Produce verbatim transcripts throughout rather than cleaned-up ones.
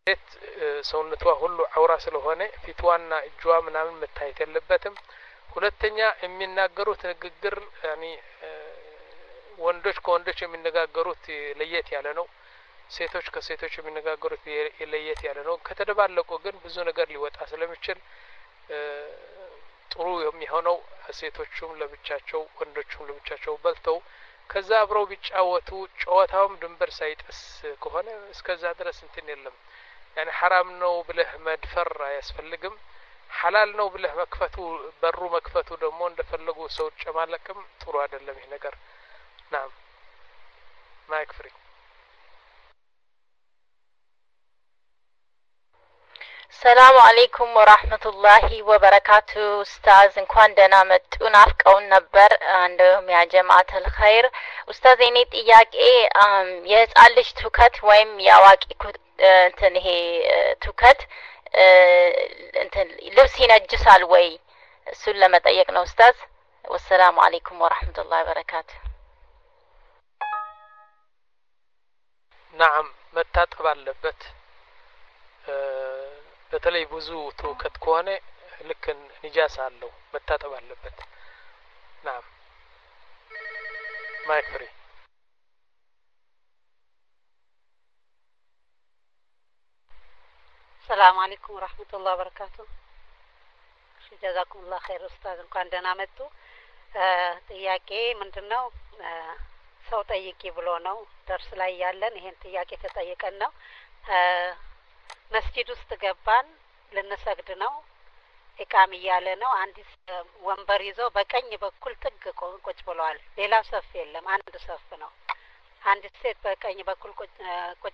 ሰውነቷ ሁሉ አውራ ስለሆነ ፊቷና እጇ ምናምን መታየት የለበትም ሁለተኛ የሚናገሩት ንግግር ያኒ ወንዶች ከወንዶች የሚነጋገሩት ለየት ያለ ነው ሴቶች ከሴቶች የሚነጋገሩት ለየት ያለ ነው ከተደባለቁ ግን ብዙ ነገር ሊወጣ ስለሚችል ጥሩ የሚሆነው ሴቶቹም ለብቻቸው ወንዶቹም ለብቻቸው በልተው ከዛ አብረው ቢጫወቱ ጨዋታውም ድንበር ሳይጥስ ከሆነ እስከዛ ድረስ እንትን የለም يعني حرام ነው ብለህ መድፈር አያስፈልግም حلال ነው ብለህ መክፈቱ በሩ መክፈቱ ደግሞ እንደፈለጉ ሰው ጨማለቅም ጥሩ አይደለም ይሄ ነገር نعم ما يكفري السلام عليكم ورحمة الله وبركاته أستاذ እንኳን ደህና መጡ ናፍቀውን ነበር እንደውም ያ ጀማዓት الخير أستاذ እኔ ጥያቄ የህፃን ልጅ ትውከት ወይም ያዋቂ እንትን ይሄ ትውከት እንትን ልብስ ይነጅሳል ወይ እሱን ለመጠየቅ ነው ኡስታዝ والسلام عليكم ورحمة الله وبركاته نعم መታጠብ አለበት በተለይ ብዙ ትውከት ከሆነ ልክ ንጃሳ አለው መታጠብ አለበት نعم ما يكفري السلام عليكم ورحمة الله وبركاته جزاكم الله خير أستاذ እንኳን ደህና መጡ ጥያቄ ምንድነው ሰው ጠይቂ ብሎ ነው ደርስ ላይ ያለን ይሄን ጥያቄ ተጠይቀን ነው መስጊድ ውስጥ ገባን ለነሰግድ ነው ኢቃም እያለ ነው አንዲት ወንበር ይዞ በቀኝ በኩል ጥግ ቁጭ ብለዋል ሌላ ሰፍ የለም አንድ ሰፍ ነው አንዲት ሴት በቀኝ በኩል ቁጭ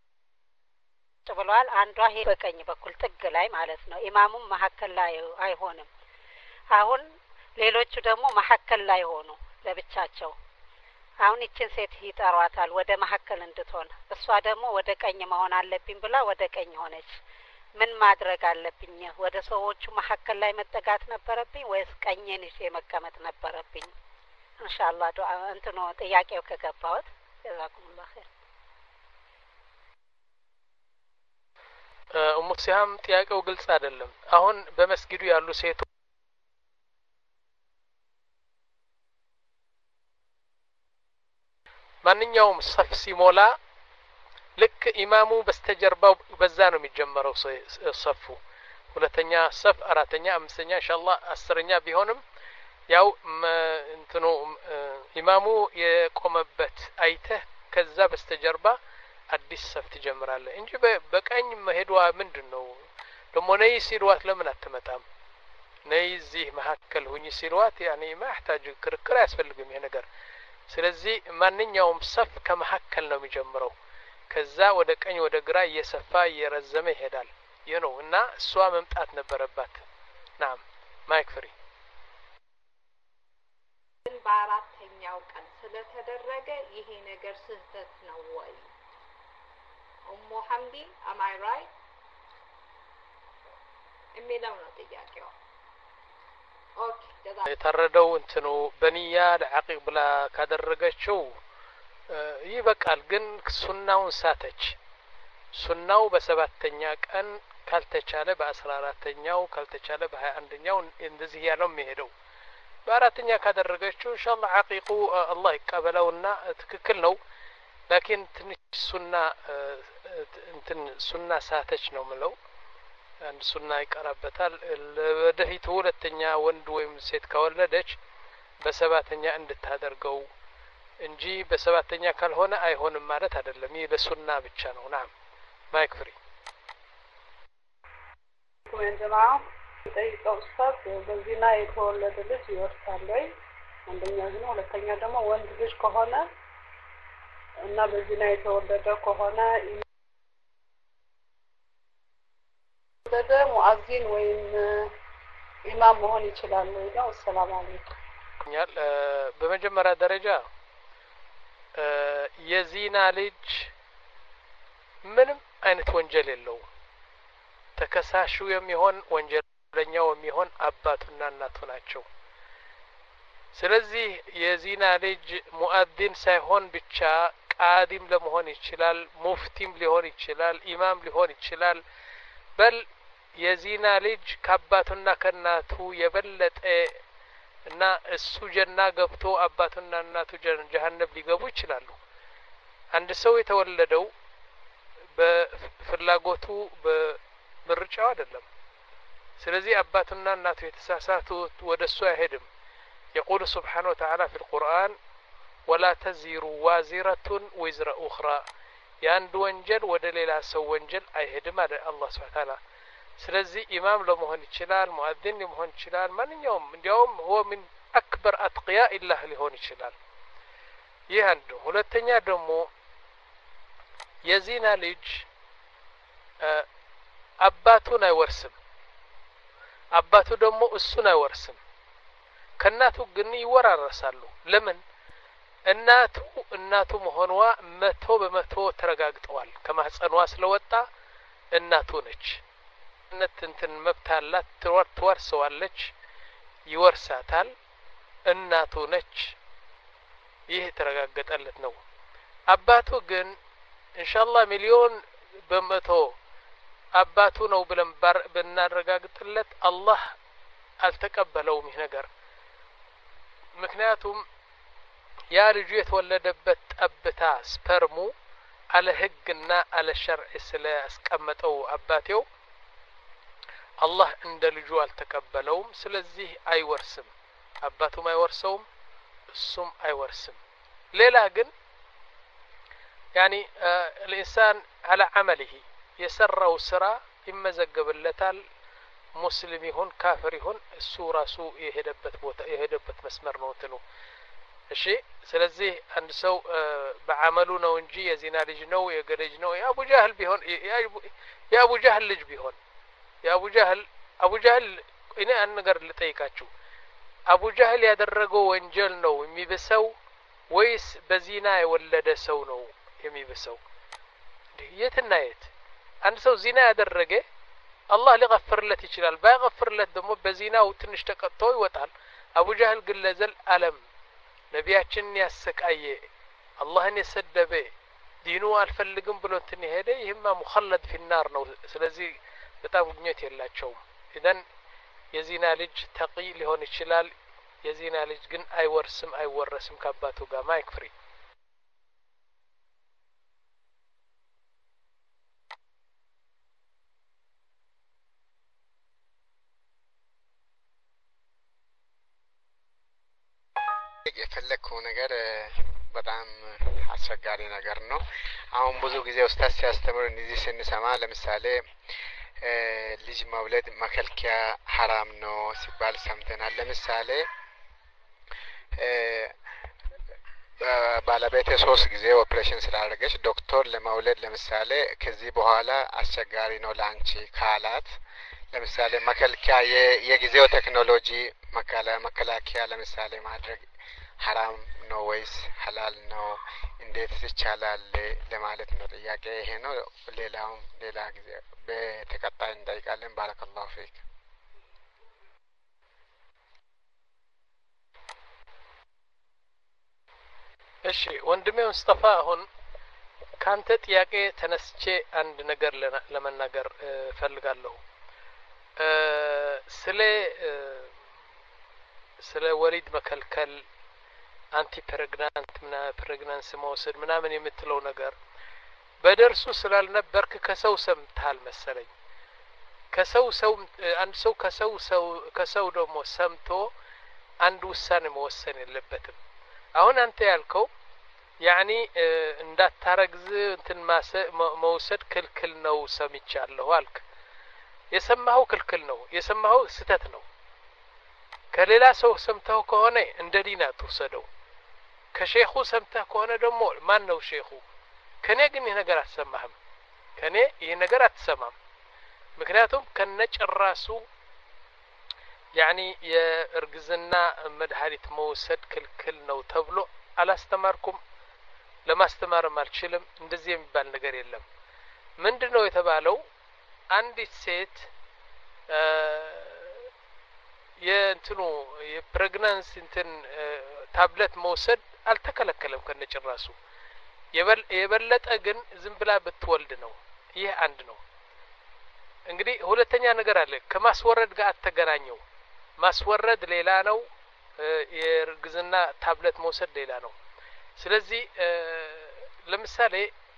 ብለዋል አንዷ ሄ በቀኝ በኩል ጥግ ላይ ማለት ነው ኢማሙም መሐከል ላይ አይሆንም አሁን ሌሎቹ ደግሞ መሐከል ላይ ሆኑ ለብቻቸው አሁን እቺን ሴት ይጠሯታል ወደ መሐከል እንድትሆን እሷ ደግሞ ወደ ቀኝ መሆን አለብኝ ብላ ወደ ቀኝ ሆነች ምን ማድረግ አለብኝ ወደ ሰዎቹ መሐከል ላይ መጠጋት ነበረብኝ ወይስ ቀኝን ይዤ መቀመጥ ነበረብኝ ኢንሻአላህ ዱአ እንትኑ ጥያቄው ከገባውት ጀዛኩሙላህ ኸይር ኡሙ ሲያም ጥያቄው ግልጽ አይደለም አሁን በመስጊዱ ያሉ ሴቶች ማንኛውም ሰፍ ሲሞላ ልክ ኢማሙ በስተጀርባው በዛ ነው የሚጀመረው ሰፉ ሁለተኛ ሰፍ አራተኛ አምስተኛ ኢንሻአላህ አስረኛ ቢሆንም ያው እንትኑ ኢማሙ የቆመበት አይተህ ከዛ በስተጀርባ አዲስ ሰፍ ትጀምራለህ እንጂ በቀኝ መሄዷ ምንድነው ደሞ ነይ ሲልዋት ለምን አትመጣም ነይ እዚህ መሐከል ሁኚ ሲልዋት ያኔ ማህታጅ ክርክር ያስፈልግም ይሄ ነገር ስለዚህ ማንኛውም ሰፍ ከመሐከል ነው የሚጀምረው ከዛ ወደ ቀኝ ወደ ግራ እየሰፋ እየረዘመ ይሄዳል ይሄ ነው እና እሷ መምጣት ነበረባት نعم ማይክ ፍሪ በአራተኛው ቀን ስለተደረገ ይሄ ነገር ስህተት ነው ወይ ኡሙ ሐምዲ am I right የሚለው ነው ጥያቄው ኦኬ ጀዛ የተረደው እንትኑ በኒያ ለዓቂቅ ብላ ካደረገችው ይበቃል ግን ሱናውን ሳተች ሱናው በሰባተኛ ቀን ካልተቻለ በ14ኛው ካልተቻለ በ21ኛው እንደዚህ ያለው የሚሄደው በአራተኛ ካደረገችው ኢንሻአላህ ዓቂቁ አላህ ይቀበለውና ትክክል ነው لكن ትንሽ ሱና እንትን ሱና ሳተች ነው ምለው አንድ ሱና ይቀራበታል ለወደፊት ሁለተኛ ወንድ ወይም ሴት ከወለደች በሰባተኛ እንድታደርገው እንጂ በሰባተኛ ካልሆነ አይሆንም ማለት አይደለም ይሄ ለሱና ብቻ ነው نعم ማይክ ፍሪ ወንጀማው ጠይቀው ኡስታዝ በዚህና የተወለደ ልጅ ይወርሳል ወይ አንደኛ ግን ሁለተኛ ደግሞ ወንድ ልጅ ከሆነ እና በዚህና የተወለደ ከሆነ ወለደ ሙአዚን ወይም ኢማም መሆን ይችላል ወይ ነው ሰላም አለይኩም ያል በመጀመሪያ ደረጃ የዚና ልጅ ምንም አይነት ወንጀል የለው ተከሳሹ የሚሆን ወንጀለኛው የሚሆን አባቱና እናቱ ናቸው ስለዚህ የዚና ልጅ ሙአዚን ሳይሆን ብቻ ቃዲም ለመሆን ይችላል ሙፍቲም ሊሆን ይችላል ኢማም ሊሆን ይችላል በል የዚና ልጅ ከአባቱና ከእናቱ የበለጠ እና እሱ ጀና ገብቶ አባቱና እናቱ ጀሃነም ሊገቡ ይችላሉ አንድ ሰው የተወለደው በፍላጎቱ በምርጫው አይደለም ስለዚህ አባቱና እናቱ የተሳሳቱት ወደሱ አይሄድም يقول سبحانه وتعالى في القرآن ولا تزر وازرة وزر أخرى የአንድ ወንጀል ወደ ሌላ ሰው ወንጀል አይሄድም አለ አላህ Subhanahu Wa Ta'ala ስለዚህ ኢማም ለመሆን ይችላል ሙአዚን ለመሆን ይችላል ማንኛውም እንዲያውም هو من أكبر أتقياء الله ሊሆን ይችላል ይህ አንዱ ሁለተኛ ደግሞ የዚና ልጅ አባቱን አይወርስም አባቱ ደግሞ እሱን አይወርስም ከናቱ ግን ይወራረሳሉ ለምን እናቱ እናቱ መሆንዋ መቶ በመቶ ተረጋግጠዋል ከማህፀኗ ስለወጣ እናቱ ነች እንትን መብታላት ትወር ትወርሰዋለች ይወርሳታል እናቱ ነች ይህ ተረጋገጠለት ነው አባቱ ግን ኢንሻአላህ ሚሊዮን በመቶ አባቱ ነው ብለን ብናረጋግጥለት አላህ አልተቀበለውም ይህ ነገር ምክንያቱም ያ ልጁ የተወለደበት ጠብታ ስፐርሙ አለ ህግና አለ ሸርዕ ስለያስቀመጠው አባቴው አላህ እንደ ልጁ አልተቀበለውም ስለዚህ አይወርስም አባቱም አይወርሰውም እሱም አይወርስም ሌላ ግን يعني آه الإنسان على عمله يسرّው ስራ ይመዘገብለታል ሙስሊም ይሁን ካፊር ይሁን እሱ ራሱ የሄደበት ቦታ የሄደበት መስመር ነው እንትኑ እሺ ስለዚህ አንድ ሰው በአመሉ ነው እንጂ የዚና ልጅ ነው የገለጅ ነው ያ አቡ ጃህል ቢሆን ያ አቡ ጃህል ልጅ ቢሆን ያ አቡ ጃህል አቡ ጃህል እኔ አንድ ነገር ልጠይቃችሁ አቡ ጃህል ያደረገው ወንጀል ነው የሚበሰው ወይስ በዚና የወለደ ሰው ነው የሚበሰው የትና የት አንድ ሰው ዚና ያደረገ አላህ ሊغفርለት ይችላል ባይغفርለት ደግሞ በዚናው ትንሽ ተቀጥቶ ይወጣል አቡ ጃህል ግን ለዘል ዓለም ነቢያችን ያሰቃየ አላህን የሰደበ ዲኑ አልፈልግም ብሎ እንትን ሄደ ይህማ ሙخلد في النار ነው ስለዚህ በጣም ግኝት የላቸውም ኢዳን የዚና ልጅ ተቂ ሊሆን ይችላል የዚና ልጅ ግን አይወርስም አይወረስም ከአባቱ ጋር ማይክፍሪ የፈለከው ነገር በጣም አስቸጋሪ ነገር ነው አሁን ብዙ ጊዜ ኡስታዝ ሲያስተምር እንደዚህ ስንሰማ ለምሳሌ ልጅ መውለድ መከልከያ حرام ነው ሲባል ሰምተናል ለምሳሌ ባለቤቴ ሶስት ጊዜ ኦፕሬሽን ስላደረገች ዶክተር ለመውለድ ለምሳሌ ከዚህ በኋላ አስቸጋሪ ነው ላንቺ ካላት ለምሳሌ መከልከያ የጊዜው ቴክኖሎጂ መከላከያ ለምሳሌ ማድረግ حرام ነው ወይስ ሐላል ነው እንዴት ይቻላል ለማለት ነው ጥያቄ ይሄ ነው ሌላው ሌላ ጊዜ በተቀጣይ እንዳይቃለን ባረከላሁ ፊክ እሺ ወንድሜ ሙስጠፋ አሁን ካንተ ጥያቄ ተነስቼ አንድ ነገር ለመናገር ፈልጋለሁ ስለ ስለ ወሊድ መከልከል አንቲ ፕሬግናንት ምና ፕሬግናንስ መውሰድ ምናምን የምትለው ነገር በደርሱ ስላልነበርክ ከሰው ሰምታል መሰለኝ ከሰው ሰው አንድ ሰው ከሰው ሰው ከሰው ደግሞ ሰምቶ አንድ ውሳኔ መወሰን የለበትም አሁን አንተ ያልከው ያኒ እንዳታረግዝ እንትን ማሰ መውሰድ ክልክል ነው ሰምቻለሁ አልክ የሰማው ክልክል ነው የሰማው ስተት ነው ከሌላ ሰው ሰምተው ከሆነ እንደ ዲና ተወሰደው ከሼኹ ሰምተህ ከሆነ ደግሞ ማን ነው ሼኹ ከኔ ግን ይሄ ነገር አትሰማህም ከኔ ይሄ ነገር አትሰማም ምክንያቱም ከነጭራሱ ያኒ የእርግዝና መድኃኒት መውሰድ ክልክል ነው ተብሎ አላስተማርኩም ለማስተማርም አልችልም እንደዚህ የሚባል ነገር የለም ምንድነው የተባለው አንዲት ሴት የእንትኑ የፕሬግናንሲ እንትን ታብሌት መውሰድ አልተከለከለም ከነጭራሱ የበለጠ ግን ዝም ብላ ብትወልድ ነው። ይህ አንድ ነው። እንግዲህ ሁለተኛ ነገር አለ። ከማስወረድ ጋር አተገናኘው። ማስወረድ ሌላ ነው፣ የእርግዝና ታብሌት መውሰድ ሌላ ነው። ስለዚህ ለምሳሌ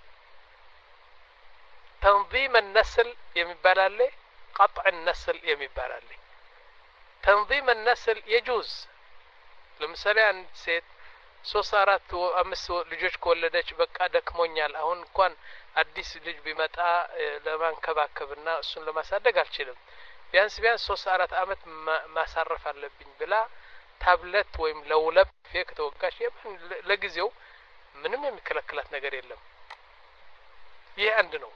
ተንظيم النسل የሚባል አለ፣ قطع النسل የሚባል አለ። ተንظيم النسل يجوز። ለምሳሌ አንድ ሴት ሶስት አራት አምስት ልጆች ከወለደች በቃ ደክሞኛል፣ አሁን እንኳን አዲስ ልጅ ቢመጣ ለማንከባከብና እሱን ለማሳደግ አልችልም፣ ቢያንስ ቢያንስ ሶስት አራት አመት ማሳረፍ አለብኝ ብላ ታብሌት ወይም ለውለብ ፌክ ተወጋሽ ለጊዜው ምንም የሚከለክላት ነገር የለም። ይህ አንድ ነው።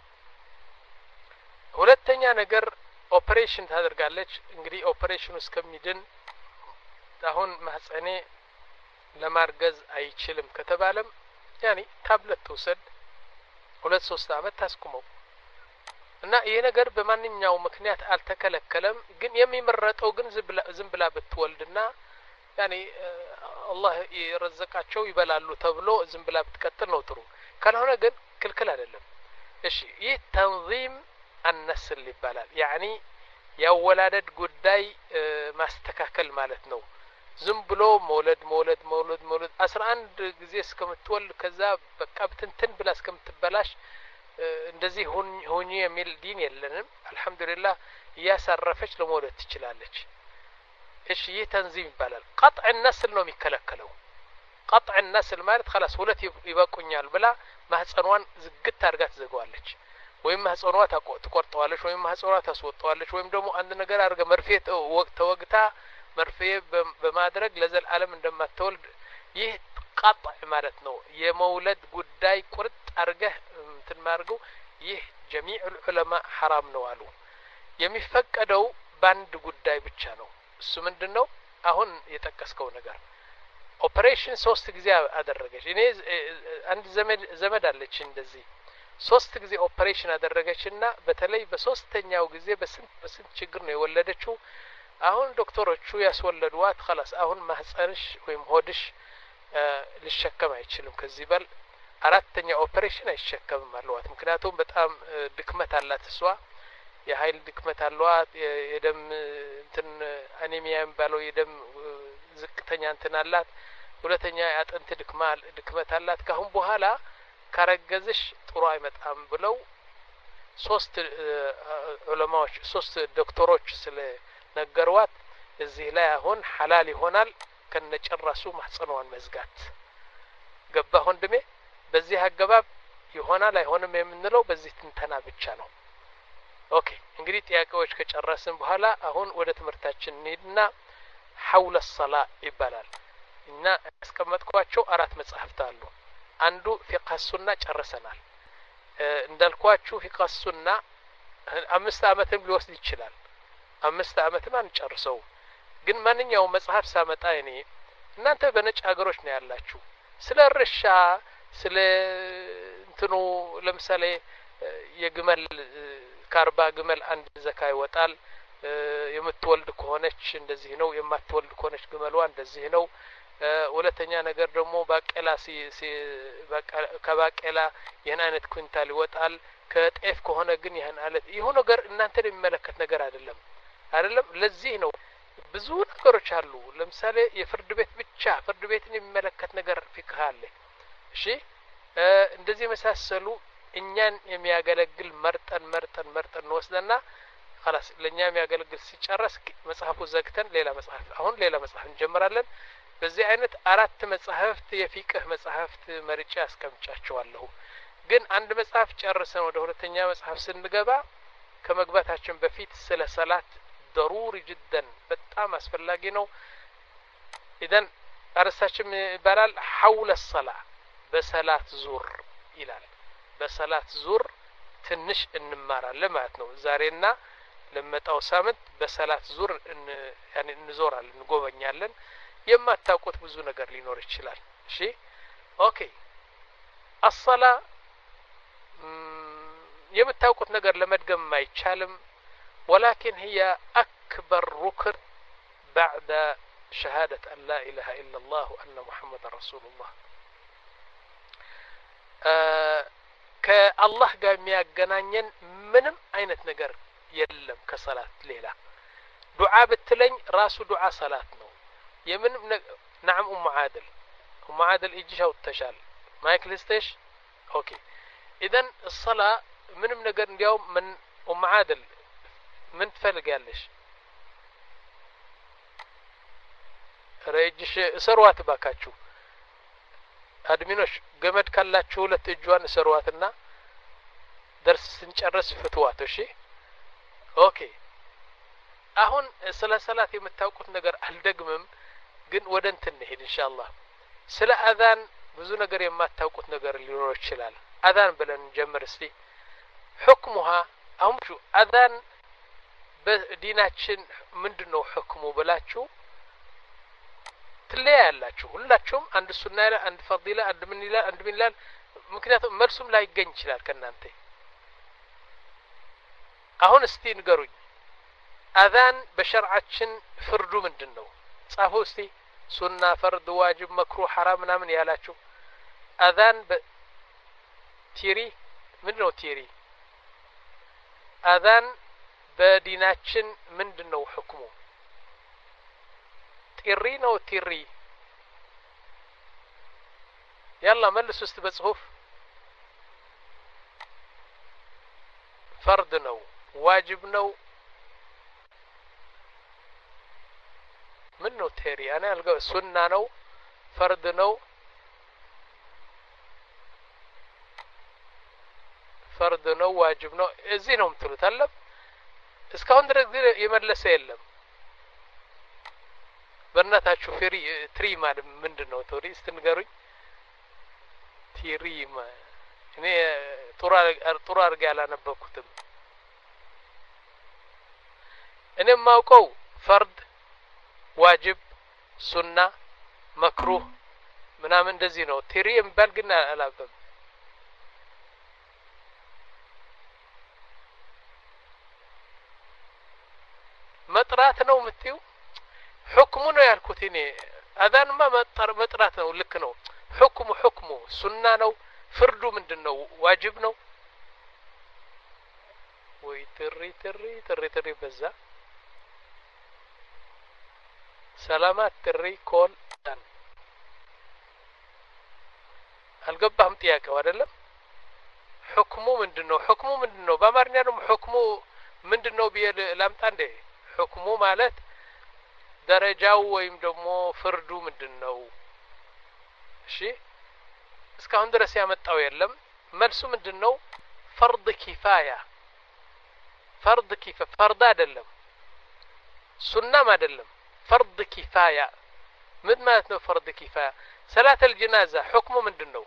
ሁለተኛ ነገር ኦፕሬሽን ታደርጋለች። እንግዲህ ኦፕሬሽኑ እስከሚድን አሁን ማህፀኔ ለማርገዝ አይችልም ከተባለም ያኒ ታብሌት ተወሰድ ሁለት ሶስት አመት ታስቁመው እና ይሄ ነገር በማንኛው ምክንያት አልተከለከለም። ግን የሚመረጠው ግን ዝም ብላ ብትወልድና ያኒ አላህ ይረዘቃቸው ይበላሉ ተብሎ ዝም ብላ ብትቀጥል ነው ጥሩ። ካልሆነ ግን ክልክል አይደለም። እሺ ይህ ተንظيم النسل ይባላል። ያኒ ያወላደድ ጉዳይ ማስተካከል ማለት ነው። ዝም ብሎ መውለድ መውለድ መውለድ መውለድ አስራ አንድ ጊዜ እስከምትወልድ ከዛ በቃ ብትንትን ብላ እስከምትበላሽ እንደዚህ ሆኚ የሚል ዲን የለንም። አልহামዱሊላህ ያሳረፈች ለመውለድ ትችላለች። እሺ ይህ ተንظيم ይባላል። قطع النسل ነው የሚከለከለው። قطع النسل ማለት خلاص ሁለት ይበቁኛል ብላ ማህፀኗን ዝግት አድርጋ ትዘጋዋለች፣ ወይም ማህፀኗ ትቆርጠዋለች፣ ወይም ማህፀኗ ታስወጣዋለች፣ ወይም ደግሞ አንድ ነገር አድርጋ መርፌ ተወግታ መርፌ በማድረግ ለዘላለም እንደማትወልድ ይህ قطع ማለት ነው። የመውለድ ጉዳይ ቁርጥ አድርገህ እንትን ማድረጉ ይህ جميع العلماء حرام ነው አሉ። የሚፈቀደው በአንድ ጉዳይ ብቻ ነው። እሱ ምንድነው? አሁን የጠቀስከው ነገር ኦፕሬሽን ሶስት ጊዜ አደረገች። እኔ አንድ ዘመድ ዘመድ አለች እንደዚህ ሶስት ጊዜ ኦፕሬሽን አደረገችና በተለይ በሶስተኛው ጊዜ በስንት በስንት ችግር ነው የወለደችው። አሁን ዶክተሮቹ ያስወለዱዋት خلاص አሁን ማህፀንሽ ወይም ሆድሽ ሊሸከም አይችልም፣ ከዚህ በል አራተኛ ኦፕሬሽን አይሸከምም አለዋት። ምክንያቱም በጣም ድክመት አላት እሷ፣ የኃይል ድክመት አለዋት፣ የደም እንትን አኒሚያ የሚባለው የደም ዝቅተኛ እንትን አላት፣ ሁለተኛ የአጥንት ድክማል ድክመት አላት። ካሁን በኋላ ካረገዝሽ ጥሩ አይመጣም ብለው ሶስት ዑለማዎች ሶስት ዶክተሮች ስለ ነገርዋት እዚህ ላይ አሁን ሐላል ይሆናል ከነጨራሱ ማህፀኗን መዝጋት። ገባ ወንድሜ? በዚህ አገባብ ይሆናል አይሆንም የምንለው በዚህ ትንተና ብቻ ነው። ኦኬ እንግዲህ ጥያቄዎች ከጨረስን በኋላ አሁን ወደ ትምህርታችን እንሂድና حول الصلاة ይባላል እና ያስቀመጥኳቸው አራት መጽሐፍት አሉ። አንዱ ፊቅህ ሱና ጨርሰናል። እንዳልኳችሁ ፊቅህ ሱና አምስት አመትም ሊወስድ ይችላል። አምስት አመትም አንጨርሰው። ግን ማንኛውም መጽሐፍ ሳመጣ እኔ እናንተ በነጭ ሀገሮች ነው ያላችሁ ስለ እርሻ ስለ እንትኑ ለምሳሌ የግመል ካርባ ግመል አንድ ዘካ ይወጣል፣ የምትወልድ ከሆነች እንደዚህ ነው፣ የማትወልድ ከሆነች ግመሏ እንደዚህ ነው። ሁለተኛ ነገር ደግሞ ባቄላ ሲ ከባቄላ ይሄን አይነት ኩንታል ይወጣል፣ ከጤፍ ከሆነ ግን ይሄን አይነት ይሄ ነገር እናንተን የሚመለከት ነገር አይደለም አይደለም። ለዚህ ነው ብዙ ነገሮች አሉ። ለምሳሌ የፍርድ ቤት ብቻ ፍርድ ቤትን የሚመለከት ነገር ፊቅህ አለ። እሺ እንደዚህ መሳሰሉ እኛን የሚያገለግል መርጠን መርጠን መርጠን ወስደና خلاص ለኛ የሚያገለግል ሲጨርስ መጽሐፉ ዘግተን ሌላ መጽሐፍ አሁን ሌላ መጽሐፍ እንጀምራለን። በዚህ አይነት አራት መጽሐፍት የፊቅህ መጽሐፍት መርጬ አስቀምጫቸዋለሁ። ግን አንድ መጽሐፍ ጨርሰን ወደ ሁለተኛ መጽሐፍ ስንገባ ከመግባታችን በፊት ስለ ሰላት ضروري جدا በጣም አስፈላጊ ነው። ኢደን አርሳችን ይባላል حول الصلاة በሰላት ዙር ይላል። በሰላት ዙር ትንሽ እንማራለን ማለት ነው። ዛሬና ለመጣው ሳምንት በሰላት ዙር ያኔ እንዞራለን እንጎበኛለን። የማታውቁት ብዙ ነገር ሊኖር ይችላል። እሺ ኦኬ الصلاة የምታውቁት ነገር ለመድገም አይቻልም። ولكن هي أكبر ركن بعد شهادة أن لا إله إلا الله وأن محمد رسول الله. ከአላህ ጋር የሚያገናኘን ምንም አይነት ነገር የለም ከሰላት ሌላ ዱዓ ብትለኝ ራሱ ዱዓ ሰላት ነው የምንም نعم ام عادل ام عادل اجيش አውጥተሻል ማይክ ልስጥሽ ኦኬ اذا الصلاه ምንም ነገር እንዲያው ምን ام عادل ምን ትፈልጋለሽ ረጅሽ እሰሯት ባካችሁ አድሚኖች ገመድ ካላችሁ ሁለት እጇን እሰሯትና ደርስ ስንጨርስ ፍትዋት እሺ ኦኬ አሁን ስለ ሰላት የምታውቁት ነገር አልደግምም ግን ወደ እንትን እንሄድ ኢንሻአላህ ስለ አዛን ብዙ ነገር የማታውቁት ነገር ሊኖር ይችላል አዛን ብለን ጀምር እስቲ حكمها አሁን ሹ አዛን በዲናችን ምንድነው حكሙ ብላችሁ ትለያላችሁ ሁላችሁም አንድ ሱና ይላል አንድ ፈዲላ አንድ ምን ይላል አንድ ምን ይላል ምክንያቱም መልሱም ላይ ይገኝ ይችላል ከናንተ አሁን እስቲ ንገሩኝ አዛን በሸርዓችን ፍርዱ ምንድነው ጻፉ እስቲ ሱና ፈርድ ዋጅብ መክሩህ ሐራም ምናምን ያላችሁ አዛን በቲሪ ምንድነው ቲሪ አዛን በዲናችን ምንድነው حكሙ ጢሪ ነው ቲሪ يلا መልሱ እስቲ በጽሁፍ ፈርድ ነው ዋጅብ ነው ምን ነው ቴሪ انا አልገው ሱና ነው ፈርድ ነው ፈርድ ነው ዋጅብ ነው እዚህ ነው የምትሉት አለ እስካሁን ድረስ የመለሰ የለም በእናታችሁ ፍሪ ትሪ ማለት ምንድነው ቶሪ ስትንገሩኝ ቲሪ እኔ ጡራ ጡራ አርጋ ያላነበኩትም እኔ ማውቀው ፈርድ ዋጅብ ሱና መክሩህ ምናምን እንደዚህ ነው ቲሪ የሚባል ግን አላውቅም መጥራት ነው ምትዩ حكمه ነው ያልኩት እኔ አዛን ማ መጥር መጥራት ነው ልክ ነው حكمه حكمه ሱና ነው ፍርዱ ምንድነው ዋጅብ ነው ወይ ትሪ ትሪ ትሪ ትሪ በዛ ሰላማት ትሪ ኮል ዳን አልገባህም ጥያቄው አይደለም حكمه ምንድነው حكمه ምንድነው በአማርኛ ደግሞ حكمه ምንድነው ቢል ላምጣ እንደ حكمه ማለት ደረጃው ወይም ደግሞ ፍርዱ ምንድነው እሺ እስካሁን ድረስ ያመጣው የለም መልሱ ምንድነው ፈርድ ኪፋያ ፈርድ ኪፋ ፈርድ አይደለም ሱናም አይደለም ፈርድ ኪፋያ ምን ማለት ነው ፈርድ ኪፋያ ሰላት الجنازه حكمه ምንድነው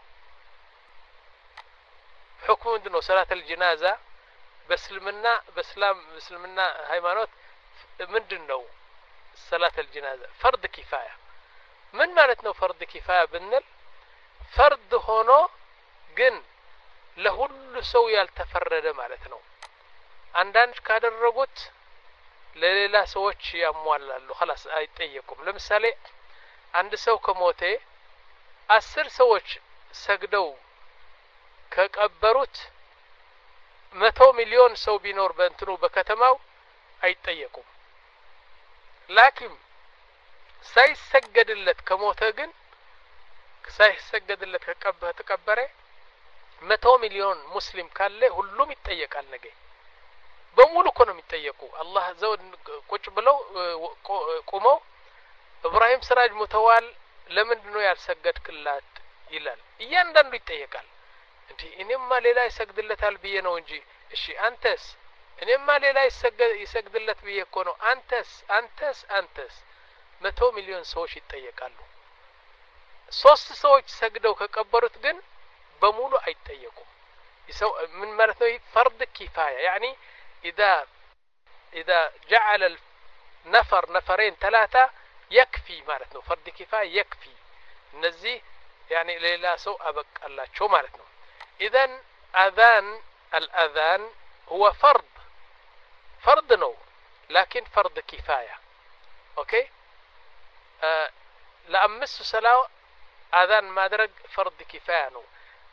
حكمه ምንድነው ሰላት الجنازه በእስልምና በእስላም በእስልምና ሃይማኖት ምንድነው صلاة الجنازة فرض كفاية من معناتنا فرض كفاية بنل فرض هونو جن لهول سو يالتفرد معناتنا عندنا كادرغوت لليلا سوچ ياموالالو خلاص አይጠየቁም ለምሳሌ አንድ ሰው ከሞተ አስር ሰዎች ሰግደው ከቀበሩት መቶ ሚሊዮን ሰው ቢኖር በእንትኑ በከተማው አይጠየቁም لكن ሳይሰገድለት ከሞተ ግን ሳይሰገድለት ከቀበረ ተቀበረ መቶ ሚሊዮን ሙስሊም ካለ ሁሉም ይጠየቃል ነገ በሙሉ እኮ ነው የሚጠየቁ አላህ ዘውድ ቁጭ ብለው ቆመው ኢብራሂም ስራጅ ሙተዋል ለምንድን ነው ያልሰገድክላት ይላል እያንዳንዱ ይጠየቃል እንዴ እኔማ ሌላ ይሰግድለታል ብዬ ነው እንጂ እሺ አንተስ እኔማ ሌላ ይሰገድ ይሰግድለት ብዬ እኮ ነው አንተስ አንተስ አንተስ መቶ ሚሊዮን ሰዎች ይጠየቃሉ ሶስት ሰዎች ሰግደው ከቀበሩት ግን በሙሉ አይጠየቁም ይሰው ምን ማለት ነው فرض كفايه يعني اذا اذا جعل النفر نفرين ثلاثه يكفي ማለት ነው فرض كفايه يكفي እነዚህ يعني ሌላ ሰው አበቃላቸው ማለት ነው اذا اذان الاذان هو فرض فرض نو لكن فرض كفايه اوكي آه لامس صلاه اذان ما درج فرض كفايه نو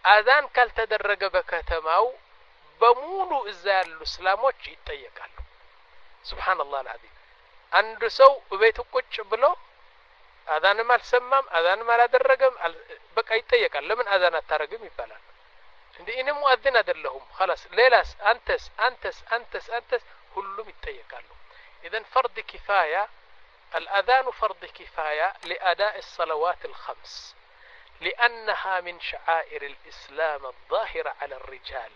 አዛን ካልተደረገ በከተማው በሙሉ እዛ ያሉ እስላሞች ይጠየቃሉ። ሱብሃንአላህ አልዓዚም። አንድ ሰው ቤቱ ቁጭ ብሎ አዛንም አልሰማም አዛንም አላደረገም በቃ ይጠየቃል። ለምን አዛን አታረግም ይባላል። እንዴ እኔ ሙአዚን አይደለሁም خلاص ሌላስ አንተስ አንተስ አንተስ አንተስ ሁሉም ይጠየቃሉ። اذا فرض كفايه الاذان فرض كفايه لاداء الصلوات الخمس لانها من شعائر الاسلام الظاهره على الرجال.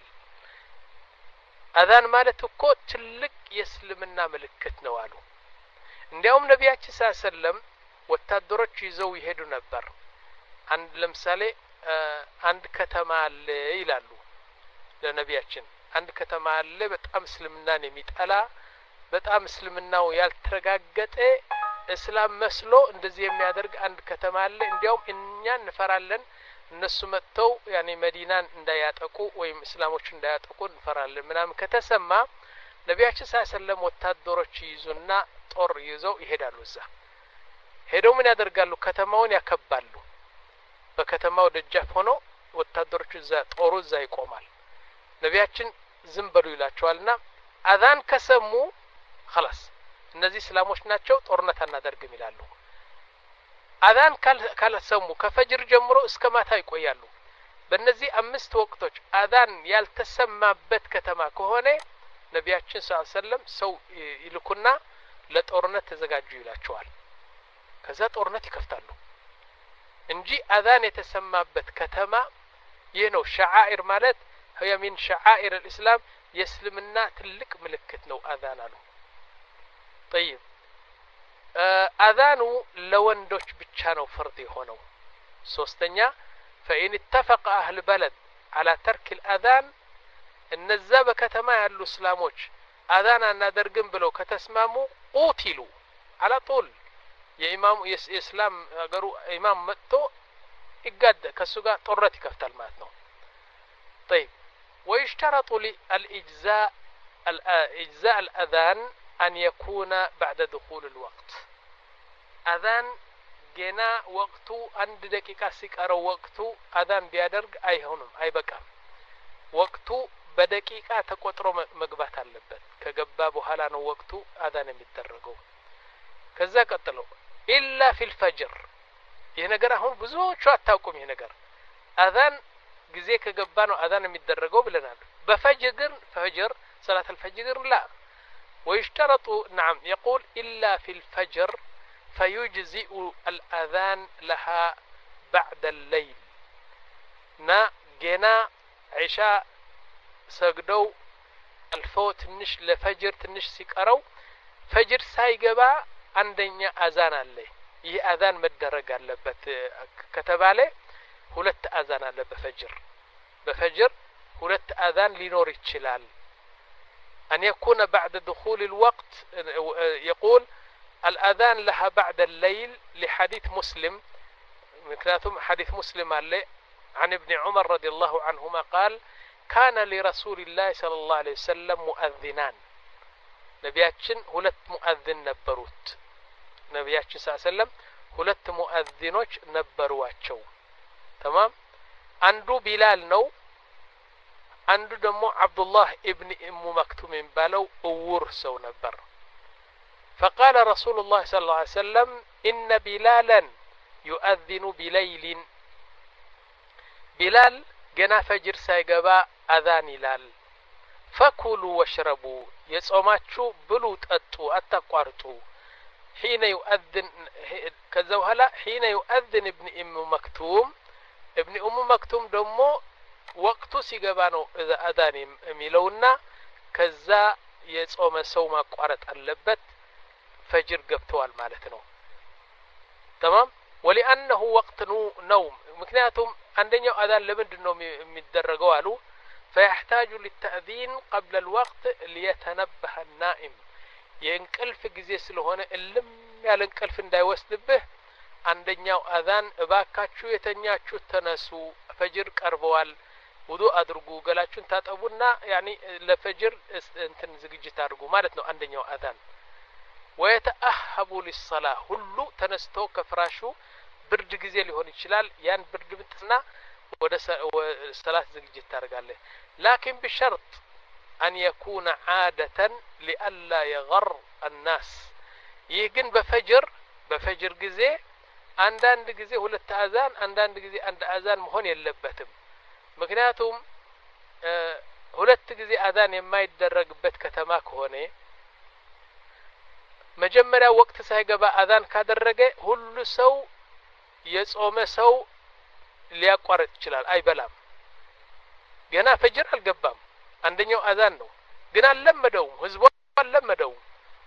اذان ማለት እኮ ትልቅ የእስልምና ምልክት ነው አሉ። እንዲያውም ነቢያችን ሰለላሁ ዐለይሂ ወሰለም ወታደሮች ይዘው ይሄዱ ነበር። አንድ ለምሳሌ አንድ ከተማ አለ ይላሉ ለነቢያችን። አንድ ከተማ አለ በጣም እስልምናን የሚጠላ በጣም እስልምናው ያልተረጋገጠ እስላም መስሎ እንደዚህ የሚያደርግ አንድ ከተማ አለ። እንዲያውም እኛ እንፈራለን እነሱ መጥተው ያኔ መዲናን እንዳያጠቁ ወይም እስላሞች እንዳያጠቁ እንፈራለን ምናምን ከተሰማ ነቢያችን ሰለላሁ ዐለይሂ ወሰለም ወታደሮች ይዙና ጦር ይዘው ይሄዳሉ። እዛ ሄደው ምን ያደርጋሉ? ከተማውን ያከባሉ። በከተማው ደጃፍ ሆኖ ወታደሮች እዛ ጦሩ እዛ ይቆማል። ነቢያችን ዝም በሉ ይላቸዋልና አዛን ከሰሙ خلاص እነዚህ እስላሞች ናቸው ጦርነት አናደርግም ይላሉ። አዛን ካልሰሙ ከፈጅር ጀምሮ እስከ ማታ ይቆያሉ። በእነዚህ አምስት ወቅቶች አዛን ያልተሰማበት ከተማ ከሆነ ነቢያችን ሰለላሁ ዐለይሂ ወሰለም ሰው ይልኩና ለጦርነት ተዘጋጁ ይላቸዋል። ከዛ ጦርነት ይከፍታሉ እንጂ አዛን የተሰማበት ከተማ ይህ ነው። ሸዓኢር ማለት هي من شعائر الإسلام የእስልምና ትልቅ ምልክት ነው አዛን አሉ። طيب አዛኑ ለወንዶች ብቻ ነው ፈርድ የሆነው። ሶስተኛ فإن اتفق أهل بلد على ترك الأذان እነዛ በከተማ ያሉ እስላሞች አዛን አናደርግም ብለው ከተስማሙ ቁቲሉ على طول የኢማሙ የእስላም አገሩ ኢማም መጥቶ ይጋደ ከሱ ጋር ጦርነት ይከፍታል ማለት ነው። طيب ويشترط للإجزاء الإجزاء الأذان أن يكون بعد دخول الوقت. أذان جنا وقته عند دقيقة سكر وقته أذان بيادرج أي هونم أي بكام وقته بدقيقة تقطره مقبات اللبت كجباب وحالا وقته أذان يتدرجوا كذا قتلوا إلا في الفجر. ينقر هون بزوج شو أتاكم ينقر أذان ጊዜ ከገባ ነው አዛን የሚደረገው ብለናል። በፈጅር ፈጅር صلاه الفجر لا ويشترط نعم يقول الا في الفجر فيجزئ الاذان لها بعد الليل. نا جنا عشاء سجدوا الفوت ትንሽ ለፈጅር ትንሽ ሲቀረው ፈጅር ሳይገባ አንደኛ አዛን አለ። ይህ አዛን መደረግ አለበት ከተባለ ሁለት አዛን አለ በፈጅር በፈጅር ሁለት አዛን ሊኖር ይችላል። أن يكون بعد دخول الوقت يقول الأذان لها بعد الليل لحديث مسلم مكناتهم حديث مسلم عليه عن ابن عمر رضي الله عنهما قال كان لرسول الله صلى الله عليه وسلم مؤذنان. نبياتشن ሁለት مؤذن ነበሩት ነብያችን ሰለላሁ ዐለይሂ ወሰለም ሁለት ሙአዚኖች ነበሩዋቸው። تمام አንዱ ቢላል ነው አንዱ ደግሞ አብዱላህ ኢብኑ ኡሙ መክቱም የሚባለው እውር ሰው ነበር። فقال رسول الله صلى الله عليه وسلم إن بلالا يؤذن بليل. بلال ገና ፈጅር ሳይገባ አዛን ይላል። فكلوا واشربوا የጾማችሁ ብሉ ጠጡ አታቋርጡ። حين يؤذن كذا وهلا حين يؤذن ابن ام مكتوم ابن ام مكتوم ደግሞ ወቅቱ ሲገባ ነው አዛን የሚለውና ከዛ የጾመ ሰው ማቋረጥ አለበት ፈጅር ገብቷል ማለት ነው። تمام ولانه وقت نوم ምክንያቱም አንደኛው አዛን ለምንድን ነው የሚደረገው አሉ فيحتاج للتأذين قبل الوقت ليتنبه النائم የእንቅልፍ ጊዜ ስለሆነ እልም ያለ እንቅልፍ እንዳይወስድብህ አንደኛው አዛን እባካችሁ የተኛችሁ ተነሱ ፈጅር ቀርበዋል ውዱእ አድርጉ ገላችሁን ታጠቡና ያኒ ለፈጅር እንትን ዝግጅት አድርጉ ማለት ነው አንደኛው አዛን። ወይተአህቡ للصلاه ሁሉ ተነስቶ ከፍራሹ ብርድ ጊዜ ሊሆን ይችላል ያን ብርድ ብጥና ወደ ሰላት ዝግጅት ታደርጋለህ ላኪን بشرط أن يكون عادة لئلا يغر الناس ይህ ግን በፈጅር በፈጅር ጊዜ አንዳንድ ጊዜ ሁለት አዛን አንዳንድ ጊዜ አንድ አዛን መሆን የለበትም ምክንያቱም ሁለት ጊዜ አዛን የማይደረግበት ከተማ ከሆነ መጀመሪያ ወቅት ሳይገባ አዛን ካደረገ ሁሉ ሰው የጾመ ሰው ሊያቋርጥ ይችላል አይበላም ገና ፈጅር አልገባም አንደኛው አዛን ነው ግን አልለመደውም ህዝቡ አልለመደውም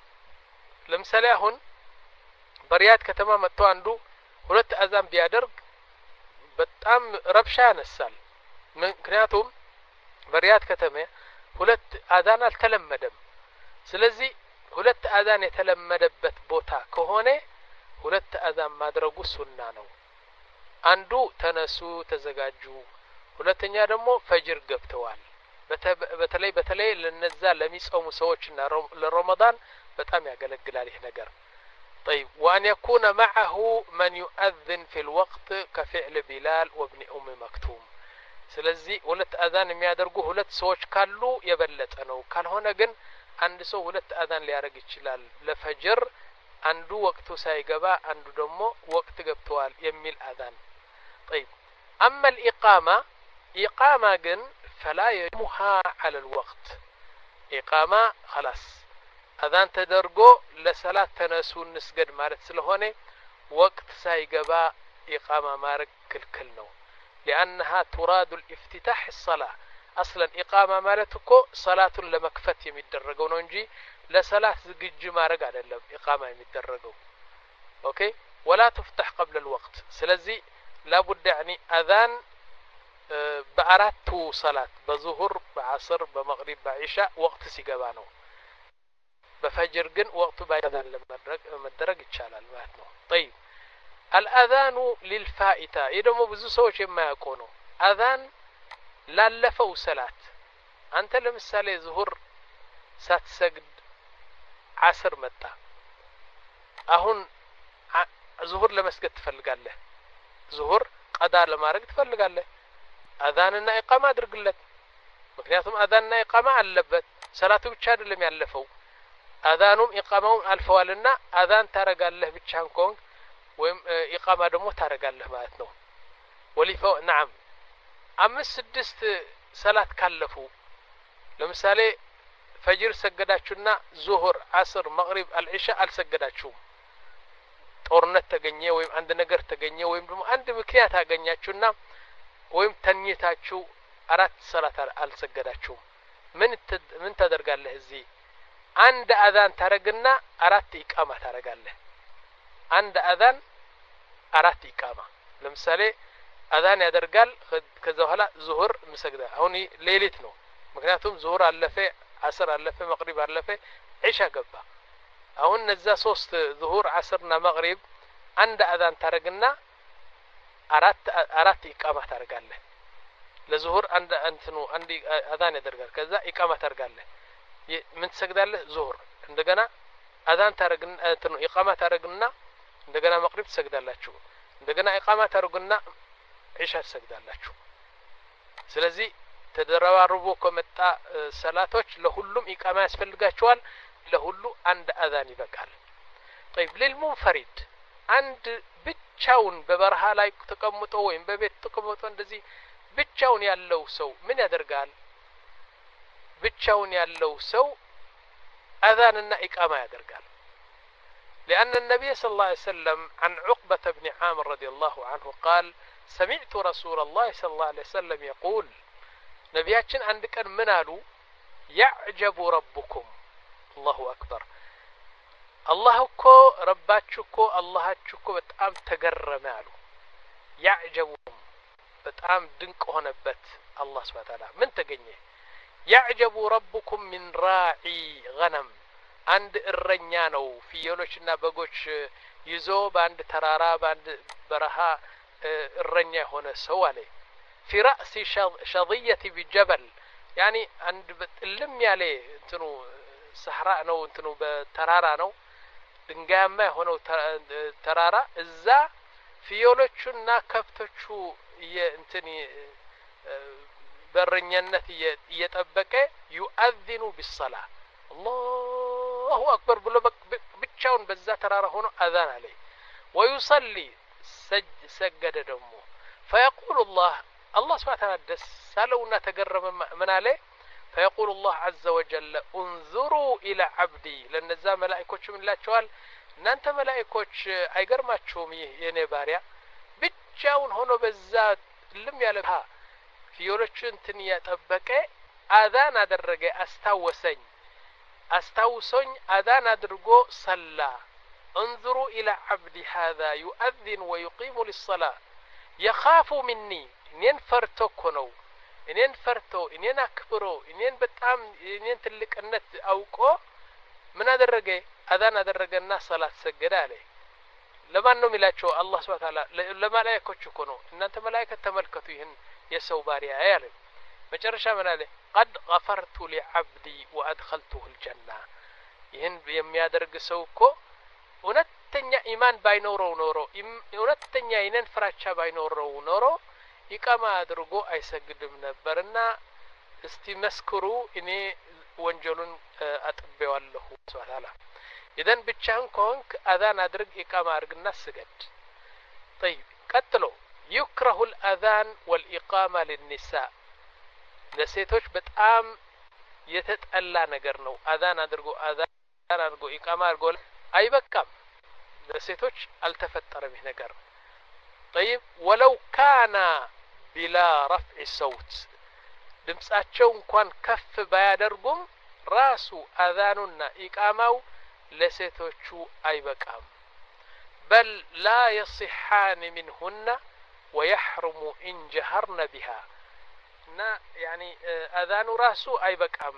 ለምሳሌ አሁን በሪያድ ከተማ መጥቶ አንዱ ሁለት አዛን ቢያደርግ በጣም ረብሻ ያነሳል ምክንያቱም በሪያድ ከተማ ሁለት አዛን አልተለመደም ስለዚህ ሁለት አዛን የተለመደበት ቦታ ከሆነ ሁለት አዛን ማድረጉ ሱና ነው አንዱ ተነሱ ተዘጋጁ ሁለተኛ ደግሞ ፈጅር ገብተዋል በተለይ በተለይ ለነዛ ለሚጾሙ ሰዎችና ለረመዳን በጣም ያገለግላል ይሄ ነገር طيب وأن يكون معه من يؤذن في الوقت كفعل بلال وابن أم مكتوم ስለዚህ ሁለት አዛን የሚያደርጉ ሁለት ሰዎች ካሉ የበለጠ ነው ካልሆነ ግን አንድ ሰው ሁለት አዛን ሊያደርግ ይችላል ለፈጅር አንዱ ወቅቱ ሳይገባ አንዱ ደግሞ ወቅት ገብተዋል የሚል አዛን طيب أما الإقامة إقامة ግን فلا يمها على الوقت إقامة خلاص أذان تدرجو لصلاة تنسو نسجد مارت سلهونه وقت سايقبا إقامة مارك كل كلنو لأنها تراد الافتتاح الصلاة أصلا إقامة مارتكو صلاة لمكفت يمدرجو ننجي لصلاة زجج مارك على إقامة يمدرجو أوكي ولا تفتح قبل الوقت سلزي لابد يعني أذان በአራቱ ሰላት በዙሁር በአስር በመግሪብ በኢሻ ወቅት ሲገባ ነው በፈጅር ግን ወቅቱ ባይዳን ለማድረግ መደረግ ይቻላል ማለት ነው طيب الاذان للفائته ይደሞ ብዙ ሰዎች የማያውቁ ነው አዛን ላለፈው ሰላት አንተ ለምሳሌ ዙሁር ሳትሰግድ አስር መጣ አሁን ዙሁር ለመስገድ ትፈልጋለህ ዙሁር ቀዳ ለማድረግ ትፈልጋለህ አዛንና ኢቃማ አድርግለት ምክንያቱም አዛንና ኢቃማ አለበት ሰላቱ ብቻ አይደለም ያለፈው አዛኑም ኢቃማውም አልፈዋልና አዛን ታረጋለህ ብቻን ኮንክ ወይም ኢቃማ ደግሞ ታረጋለህ ማለት ነው ወሊፈው نعم አምስት ስድስት ሰላት ካለፉ ለምሳሌ ፈጅር ሰገዳችሁና ዙሁር አስር መግሪብ አልኢሻ አልሰገዳችሁም ጦርነት ተገኘ ወይም አንድ ነገር ተገኘ ወይም ደግሞ አንድ ምክንያት አገኛችሁና ወይም ተኝታችሁ አራት ሰላት አልሰገዳችሁም ምን ምን ታደርጋለህ እዚህ አንድ አዛን ታረግና አራት ኢቃማ ታረጋለህ አንድ አዛን አራት ኢቃማ ለምሳሌ አዛን ያደርጋል ከዛ በኋላ ዙሁር መስገዳ አሁን ሌሊት ነው ምክንያቱም ዙሁር አለፈ አስር አለፈ መግሪብ አለፈ ኢሻ ገባ አሁን እነዛ ሶስት ዙሁር አስርና መግሪብ አንድ አዛን ታረግና አራት አራት ኢቃማ ታረጋለህ ለዙሁር አንድ እንትኑ አንድ አዛን ያደርጋል ከዛ ኢቃማ ታረጋለህ ምን ትሰግዳለህ ዙሁር እንደገና አዛን ታረግና እንትኑ ኢቃማ ታረግና እንደገና መግሪብ ትሰግዳላችሁ እንደገና ኢቃማ ታረግና ኢሻ ትሰግዳላችሁ ስለዚህ ተደራራቡ ከመጣ ሰላቶች ለሁሉም ኢቃማ ያስፈልጋቸዋል ለሁሉ አንድ አዛን ይበቃል طيب للمنفرد አንድ ብቻውን በበረሃ ላይ ተቀምጦ ወይም በቤት ተቀምጦ እንደዚህ ብቻውን ያለው ሰው ምን ያደርጋል ብቻውን ያለው ሰው አዛንና ኢቃማ ያደርጋል لأن النبي صلى الله عليه وسلم عن عقبة بن عامر رضي الله عنه قال سمعت رسول الله صلى الله عليه وسلم يقول نبياتنا عندك من قالوا يعجب ربكم الله أكبر الله እኮ ረባችሁ እኮ አላህችሁ እኮ በጣም ተገረመ አሉ ያዕጀቡም በጣም ድንቅ ሆነበት አላህ Subhanahu Wa Ta'ala ምን ተገኘ يعجب ربكم من راعي غنم አንድ እረኛ ነው ፍየሎችና በጎች ይዞ በአንድ ተራራ በአንድ በረሃ እረኛ ሆነ ሰው አለ في رأس شظية بجبل يعني عند ልም ያለ እንትኑ ሰህራ ነው እንትኑ በተራራ ነው ድንጋያማ ሆነው ተራራ እዛ ፍየሎቹና ከብቶቹ እንትን በረኛነት እየጠበቀ يؤذن بالصلاه الله اكبر ብሎ ብቻውን በዛ ተራራ ሆኖ አዛን አለ ويصلي سجد ደግሞ فيقول الله الله سبحانه وتعالى ደስ ሳለውና ተገረመ ምን አለ فيقول الله عز وجل انظروا الى عبدي ለነዛ መላእክቶች ምን ላቸዋል እናንተ መላእክቶች አይገርማችሁም ይህ የኔ ባሪያ ብቻውን ሆኖ በዛ ልም ያለ ፊዮሎችን እንትን ያጠበቀ አዛን አደረገ አስታወሰኝ አስታውሶኝ አዛን አድርጎ ሰላ انظروا الى عبدي هذا يؤذن ويقيم للصلاه يخاف مني እኔን ፈርቶ እኮ ነው እኔን ፈርቶ እኔን አክብሮ እኔን በጣም እኔን ትልቅነት አውቆ ምን አደረገ አዛን አደረገና ሰላት ሰገደ አለ ለማን ነው የሚላቸው አላህ Subhanahu Wa Ta'ala ለመላእክቶች እኮ ነው እናንተ መላእክት ተመልከቱ ይሄን የሰው ባሪያ ያለ መጨረሻ ምን አለ قد غفرت لعبدي وادخلته الجنه ይሄን የሚያደርግ ሰው እኮ እውነተኛ ኢማን ባይኖረው ኖሮ እውነተኛ ይነን ፍራቻ ባይኖረው ኖሮ ኢቃማ አድርጎ አይሰግድም ነበርና እስቲ መስክሩ እኔ ወንጀሉን አጥቤዋለሁ ሱብሃንአላ ኢደን ብቻህን ከሆንክ አዛን አድርግ ኢቃማ አድርግና ስገድ طيب ቀጥሎ يكره الاذان والاقامه للنساء ለሴቶች በጣም የተጠላ ነገር ነው አዛን አድርጎ አዛን አድርጎ ኢቃማ አድርጎ አይበቃም ለሴቶች አልተፈጠረም ይሄ ነገር طيب ولو كان بلا رفع صوت ድምጻቸው እንኳን ከፍ ባያደርጉም ራሱ አዛኑና ኢቃማው ለሴቶቹ አይበቃም بل لا يصحان منهن ويحرم إن جهرن بها نا يعني اذان راسو አይበቃም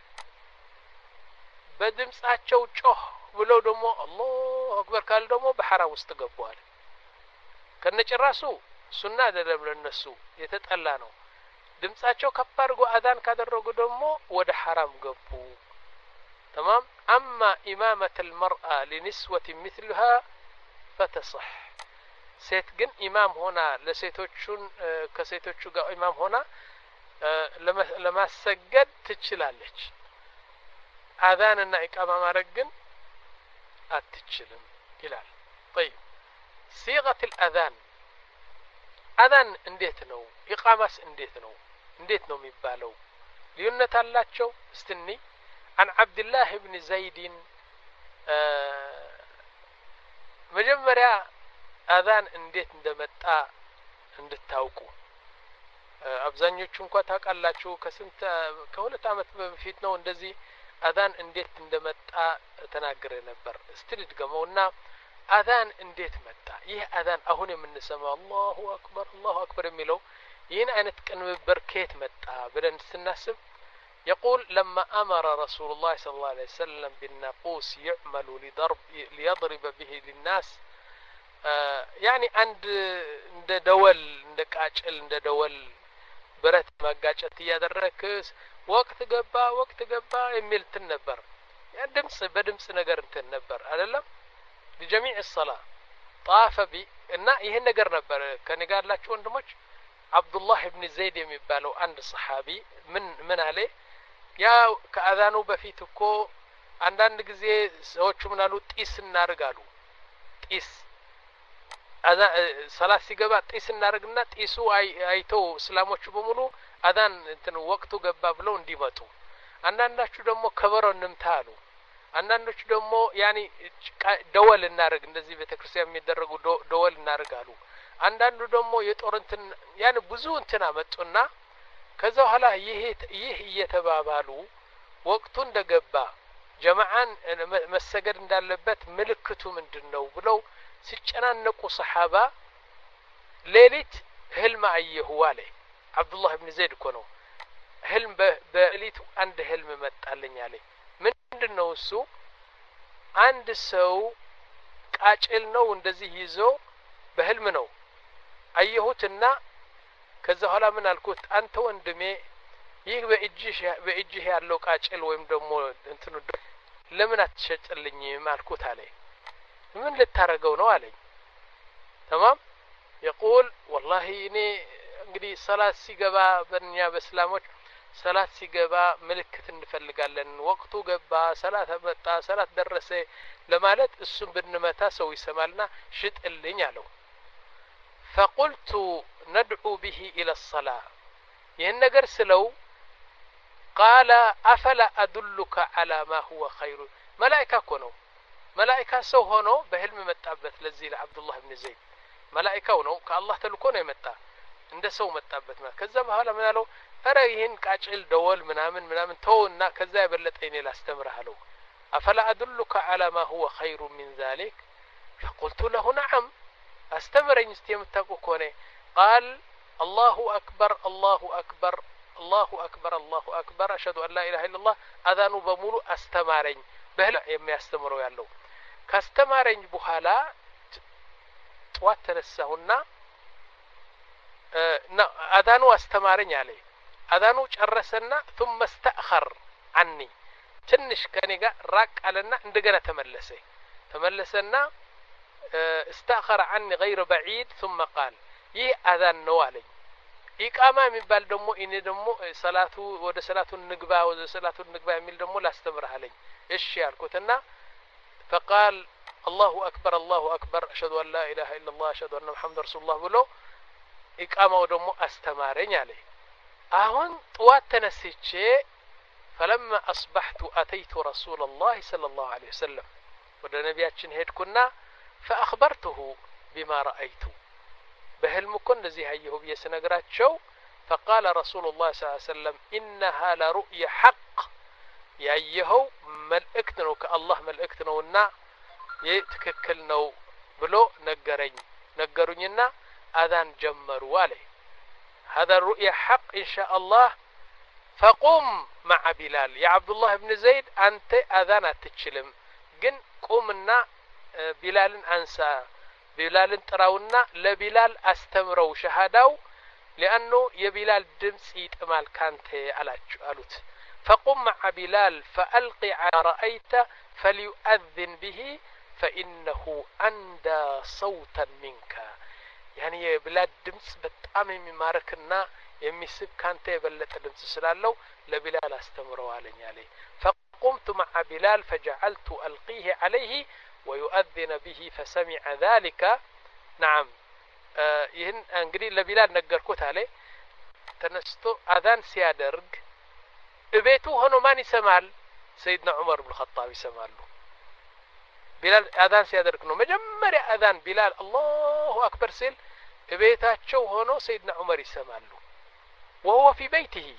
በድምጻቸው ጮህ ብሎ ደግሞ አላሁ አክበር ካል ደግሞ በሐራም ውስጥ ገቧል ከነጭራሱ ሱና አይደለም ለነሱ የተጠላ ነው ድምጻቸው ከፍ አድርጎ አዛን ካደረጉ ደግሞ ወደ ሐራም ገቡ تمام اما امامه المراه لنسوه مثلها فتصح ሴት ግን ኢማም ሆና ለሴቶቹን ከሴቶቹ ጋር ኢማም ሆና ለማሰገድ ትችላለች አዛንና ኢቃማ ማድረግ ግን አትችልም ይላል طيب صيغه الاذان اذان እንዴት ነው ኢቃማስ እንዴት ነው እንዴት ነው የሚባለው ልዩነት አላቸው استني عن عبد الله بن زيد መጀመሪያ አዛን እንዴት እንደመጣ እንድታውቁ አብዛኞቹ እንኳን ታውቃላችሁ ከስንት ከሁለት አመት በፊት ነው እንደዚህ አዛን እንዴት እንደመጣ ተናግሬ ነበር እስቲ ልድገመውና አዛን እንዴት መጣ ይህ አዛን አሁን የምንሰማው አላሁ አክበር አላሁ አክበር የሚለው ይህን አይነት ቅንብር ከየት መጣ ብለን ስናስብ يقول لما أمر رسول الله صلى الله عليه وسلم بالناقوس يعمل لضرب ليضرب به للناس يعني عند عند دول عند قاچل عند دول برت ማጋጨት ያደረክ ወቅት ገባ ወቅት ገባ የሚልት ነበር ያ ድምጽ በድምጽ ነገር እንትን ነበር አይደለም ለجميع الصلاه طاف بي እና ይሄ ነገር ነበር ከኔ ጋር ያላችሁ ወንድሞች አብዱላህ ኢብኑ ዘይድ የሚባለው አንድ ሰሃቢ ምን ምን አለ ያ ከአዛኑ በፊት እኮ አንዳንድ ጊዜ ሰዎች ምን አሉ ጢስ እናርጋሉ ጢስ አዛ ሰላት ሲገባ ጢስ እናርግና ጢሱ አይቶ እስላሞቹ በሙሉ አዛን እንትን ወቅቱ ገባ ብለው እንዲመጡ አንዳንዳችሁ ደግሞ ከበሮ እንምታሉ አንዳንዶቹ ደግሞ ያኒ ደወል እናርግ እንደዚህ በተክርስቲያን የሚደረጉ ደወል እናርጋሉ አንዳንዱ ደግሞ የጦር እንትን ያኒ ብዙ እንትን አመጡና ከዛ በኋላ ይሄ ይሄ እየተባባሉ ወቅቱ እንደገባ ጀማዓን መሰገድ እንዳለበት ምልክቱ ምንድነው ብለው ሲጨናነቁ ሰሃባ ሌሊት ህልም አየሁ አለ አብዱላህ ኢብኑ ዘይድ እኮ ነው ህልም በሌሊት አንድ ህልም መጣልኝ አለ ምንድነው እሱ አንድ ሰው ቃጭል ነው እንደዚህ ይዞ በህልም ነው አየሁትና ከዛ ኋላ ምን አልኩት አንተ ወንድሜ ይህ በእጅህ በእጅህ ያለው ቃጭል ወይም ደግሞ እንትኑ ለምን አትሸጥልኝም አልኩት አለ ምን ልታረገው ነው አለኝ تمام يقول والله إني እንግዲህ ሰላት ሲገባ በእኛ በእስላሞች ሰላት ሲገባ ምልክት እንፈልጋለን ወቅቱ ገባ ሰላት መጣ ሰላት ደረሰ ለማለት እሱን ብንመታ ሰው ይሰማልና ሽጥልኝ አለው فقلت ندعو به إلى الصلاة ይህን ነገር ስለው قال أفلا أدلك على ما هو خير ملائكة እኮ ነው ملائكة ሰው ሆኖ በህልም መጣበት ለዚህ ለአብዱላህ ኢብኑ ዘይድ ملائكة ነው ከአላህ ተልኮ ነው የመጣ እንደ ሰው መጣበት ማለት ከዛ በኋላ ምን አለው አረ ይሄን ቃጭል ደወል ምናምን ምናምን ተውና ከዛ የበለጠ እኔ ላስተምርህ አለው أفلا أدلك على ما هو خير من ذلك فقلت له نعم استمرني استيمتاكو كونه قال الله أكبر الله أكبر الله أكبر الله أكبر أشهد أن لا إله إلا الله أذان بمولو استمرني بهلا يمي استمروا يالو كاستمرني بحالا طوات تنسهنا أه أذانو استمرني عليه أذانو جرسنا ثم استأخر عني تنش كانيغا راك علىنا عندنا تملسه تملسنا استأخر عني غير بعيد ثم قال يه أذان نوالي إقامة የሚባል ደግሞ እኔ ደግሞ ሰላቱ ወደ ሰላቱ ንግባ ወደ ሰላቱ ንግባ የሚል ደግሞ ላስተምርህ አለኝ እሺ ያልኩትና فقال الله أكبر الله أكبر أشهد أن لا إله إلا الله أشهد أن محمد رسول الله ብሎ إقامة ደግሞ አስተማረኝ አለኝ አሁን ጠዋት ተነስቼ فلما أصبحت أتيت رسول الله صلى الله عليه وسلم ወደ ነቢያችን ሄድኩና فأخبرته بما رأيت بهلم كن زي هيه بيسنقراتشو فقال رسول الله صلى الله عليه وسلم إنها لرؤيا حق يا يهو ملئكتنو كالله ملئكتنو ونا يتككلنو بلو نقرين نقرونينا أذان جمروا عليه هذا الرؤيا حق إن شاء الله فقم مع بلال يا عبد الله بن زيد أنت أذان تتشلم جن قمنا بلال أنسى بلال تراونا لبلال استمروا شهاداو لأنه يبلال دمس يتمال كانت على قالوت فقم مع بلال فألقي على رأيت فليؤذن به فإنه أندى صوتا منك يعني يبلال دمس بتأمي مماركنا يمسب كانت يبلت دمس سلالو لبلال استمروا عليه فقمت مع بلال فجعلت ألقيه عليه ويؤذن به فسمع ذلك نعم آه يهن انجري لبلال نقركوت عليه تنستو اذان سيادرق بيتو هنو ماني سمال سيدنا عمر بن الخطاب يسمال له بلال اذان سيادرق نو مجمري اذان بلال الله اكبر سيل بيتاتشو هنو سيدنا عمر يسمال له وهو في بيته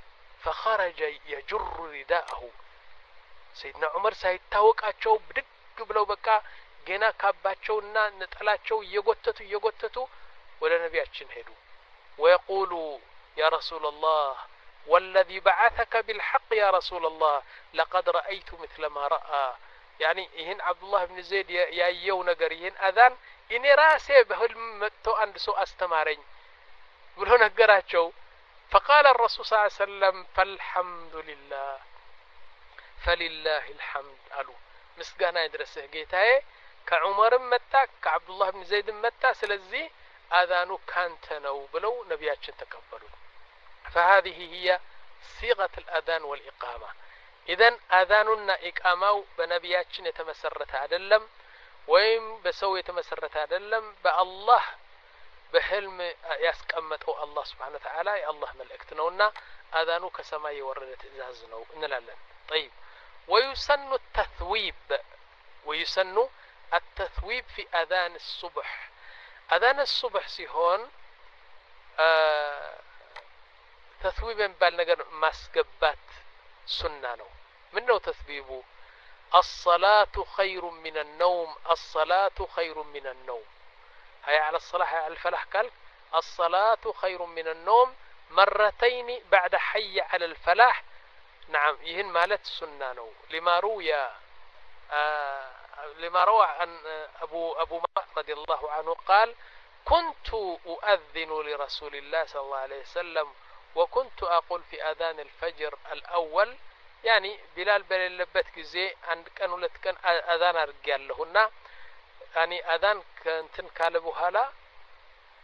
فخرج يجر رداءه سيدنا عمر سيتاوقاتشو بدك ብለው በቃ ገና ካባቸውና ነጠላቸው እየጎተቱ እየጎተቱ ወደ ነቢያችን ሄዱ ويقول يا رسول الله والذي بعثك بالحق يا رسول الله لقد رأيت مثل ما رأى يعني ይህን አብዱላህ ኢብኑ ዘይድ ያየው ነገር ይህን አዛን እኔ ራሴ በህልም መጥቶ አንድ ሰው አስተማረኝ ብሎ ነገራቸው فقال الرسول صلى الله عليه وسلم فالحمد لله فلله الحمد قالوا مسغانا يدرسه ጌታዬ ከዑመርም መጣ ከአብዱላህ ኢብኑ ዘይድም መጣ ስለዚህ አዛኑ ካንተ ነው ብለው ነቢያችን ተቀበሉ فهذه هي صيغة الأذان والإقامة إذن أذاننا إقامة بنبياتنا يتمسرت عدلم ويم بسوي يتمسرت عدلم بالله بحلم يسكمته الله سبحانه وتعالى يا الله ملئكتنا أذانو كسماء وردت إزازنا نلالن طيب ويسن التثويب ويسن التثويب في أذان الصبح أذان الصبح سيهون آه تثويبا بالنجر مسجبات سنانو منو تثويبه الصلاة خير من النوم الصلاة خير من النوم هيا على الصلاة هيا على الفلاح قال الصلاة خير من النوم مرتين بعد حي على الفلاح نعم يهن مالت سنانو لما روي آه لما روى عن أبو أبو بكر رضي الله عنه قال كنت أؤذن لرسول الله صلى الله عليه وسلم وكنت أقول في أذان الفجر الأول يعني بلال بلال لبت زي عند كانوا لتكن أذان رجال لهنا يعني أذان كنتن كالبو هلا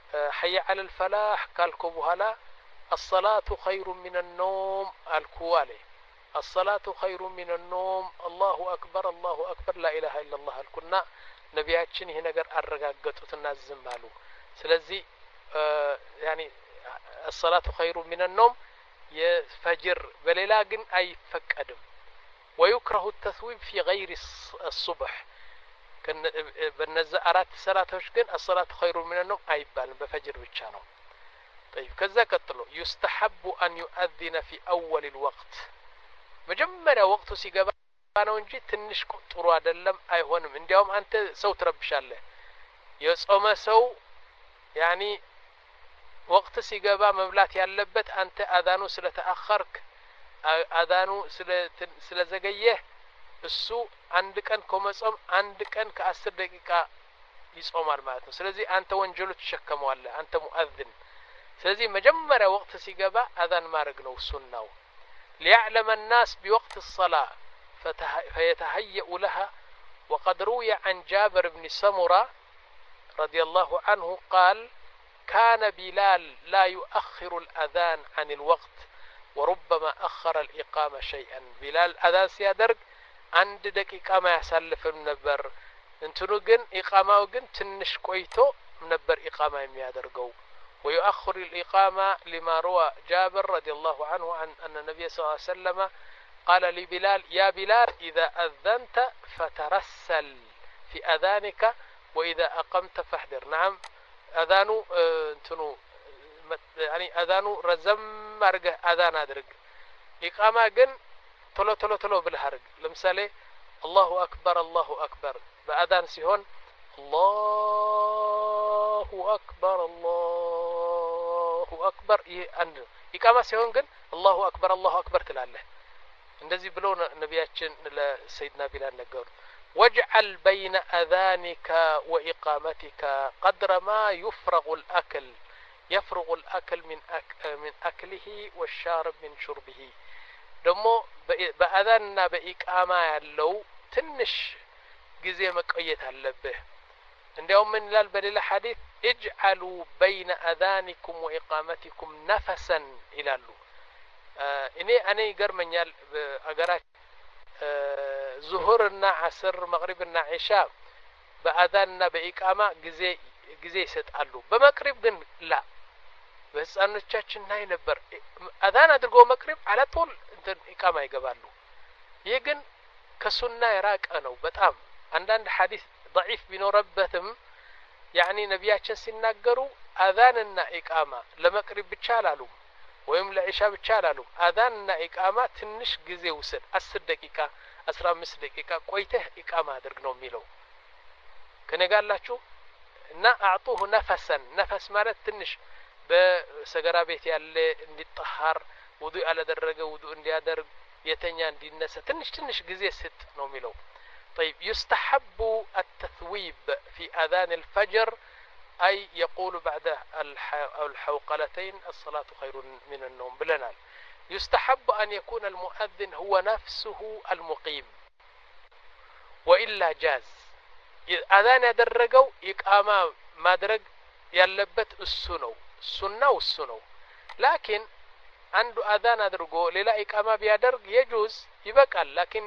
حي على الفلاح قالكو بهلا الصلاة خير من النوم الكوالي الصلاة خير من النوم الله أكبر الله أكبر لا إله إلا الله الكنا نبياتشن هنا قر أرقاقتو تنازم مالو سلزي آه يعني الصلاة خير من النوم يفجر بليلاقن أي فكأدم ويكره التثويب في غير الصبح كان بالنزع أرات الصلاة وشكن الصلاة خير من النوم أي بال بفجر بتشانو طيب كذا قتلوا يستحب أن يؤذن في أول الوقت مجمّر وقت سيجابا أنا ونجي تنشك طروا دلهم أيهونم عندهم أنت سو تربشاله يصوم سو يعني وقت سيجابا مبلات ياللبت أنت أذانو سلا تأخرك أذانو سلا سلا زجيه السوء عندك أن كمصوم عندك أن كأسر دقيقة يصوم الماتن سلزي أنت وانجلو تشكم ولا أنت مؤذن سلزي مجمّر وقت سيجابا أذان ما رجنو سنّاو ليعلم الناس بوقت الصلاة فيتهيأ لها وقد روي عن جابر بن سمرة رضي الله عنه قال كان بلال لا يؤخر الأذان عن الوقت وربما أخر الإقامة شيئا بلال أذان سيادرق عند دقيقة ما يسلف منبر انتنو جن إقامة وجن تنش كويتو منبر إقامة يميادرقو ويؤخر الإقامة لما روى جابر رضي الله عنه عن أن النبي صلى الله عليه وسلم قال لبلال يا بلال إذا أذنت فترسل في أذانك وإذا أقمت فاحذر نعم أذانو انتنو يعني أذانو رزم مرقه أذان أدرق إقامة جن تلو تلو تلو بالهرق لمثالي الله أكبر الله أكبر بأذان سيهون الله أكبر الله أكبر أن إقامة سيهون جن الله أكبر الله أكبر تلاله እንደዚህ ብለው ነቢያችን ለሰይድና ቢላል ነገሩ واجعل بين أذانك وإقامتك قدر ما يفرغ الأكل يفرغ الأكل من أك من أكله والشارب من شربه ደሞ በአዛንና በኢቃማ ያለው ትንሽ ጊዜ መቆየት አለበት እንዲያውም ምን ይላል በሌላ ሐዲስ اجعلوا بين أذانكم وإقامتكم نفسا ይላሉ እኔ እኔ ይገርመኛል አገራት ዙሁርና ዓስር መግሪብና ዒሻ በአዛንና በኢቃማ ጊዜ ጊዜ ይሰጣሉ በመቅሪብ ግን ላ በህፃኖቻችን ላይ ነበር አዛን አድርጎ መቅሪብ አለቶል እንትን ኢቃማ ይገባሉ ይሄ ግን ከሱና የራቀ ነው በጣም አንዳንድ ሐዲስ ضعيف ቢኖርበትም يعني ነብያችን ሲናገሩ አዛንና ኢቃማ ለመቅሪብ ብቻ አላሉ ወይም ለኢሻ ብቻ አላሉ አዛንና ኢቃማ ትንሽ ጊዜ ውሰድ አስር ደቂቃ አስራ አምስት ደቂቃ ቆይተህ ኢቃማ አድርግ ነው የሚለው ከነጋላችሁ እና አዕጡሁ ነፈሰን ነፈስ ማለት ትንሽ በሰገራ ቤት ያለ እንዲጣሃር ውዱእ ያላደረገ ውዱእ እንዲያደርግ የተኛ እንዲነሳ ትንሽ ትንሽ ጊዜ ስጥ ነው የሚለው طيب يستحب التثويب في أذان الفجر أي يقول بعد الحوقلتين الصلاة خير من النوم بلنال يستحب أن يكون المؤذن هو نفسه المقيم وإلا جاز أذان يدرقوا إقامة ما درق يلبت السنو السنة والسنو لكن عنده أذان أدرقوا للا إقامة بيدرق يجوز يبقى لكن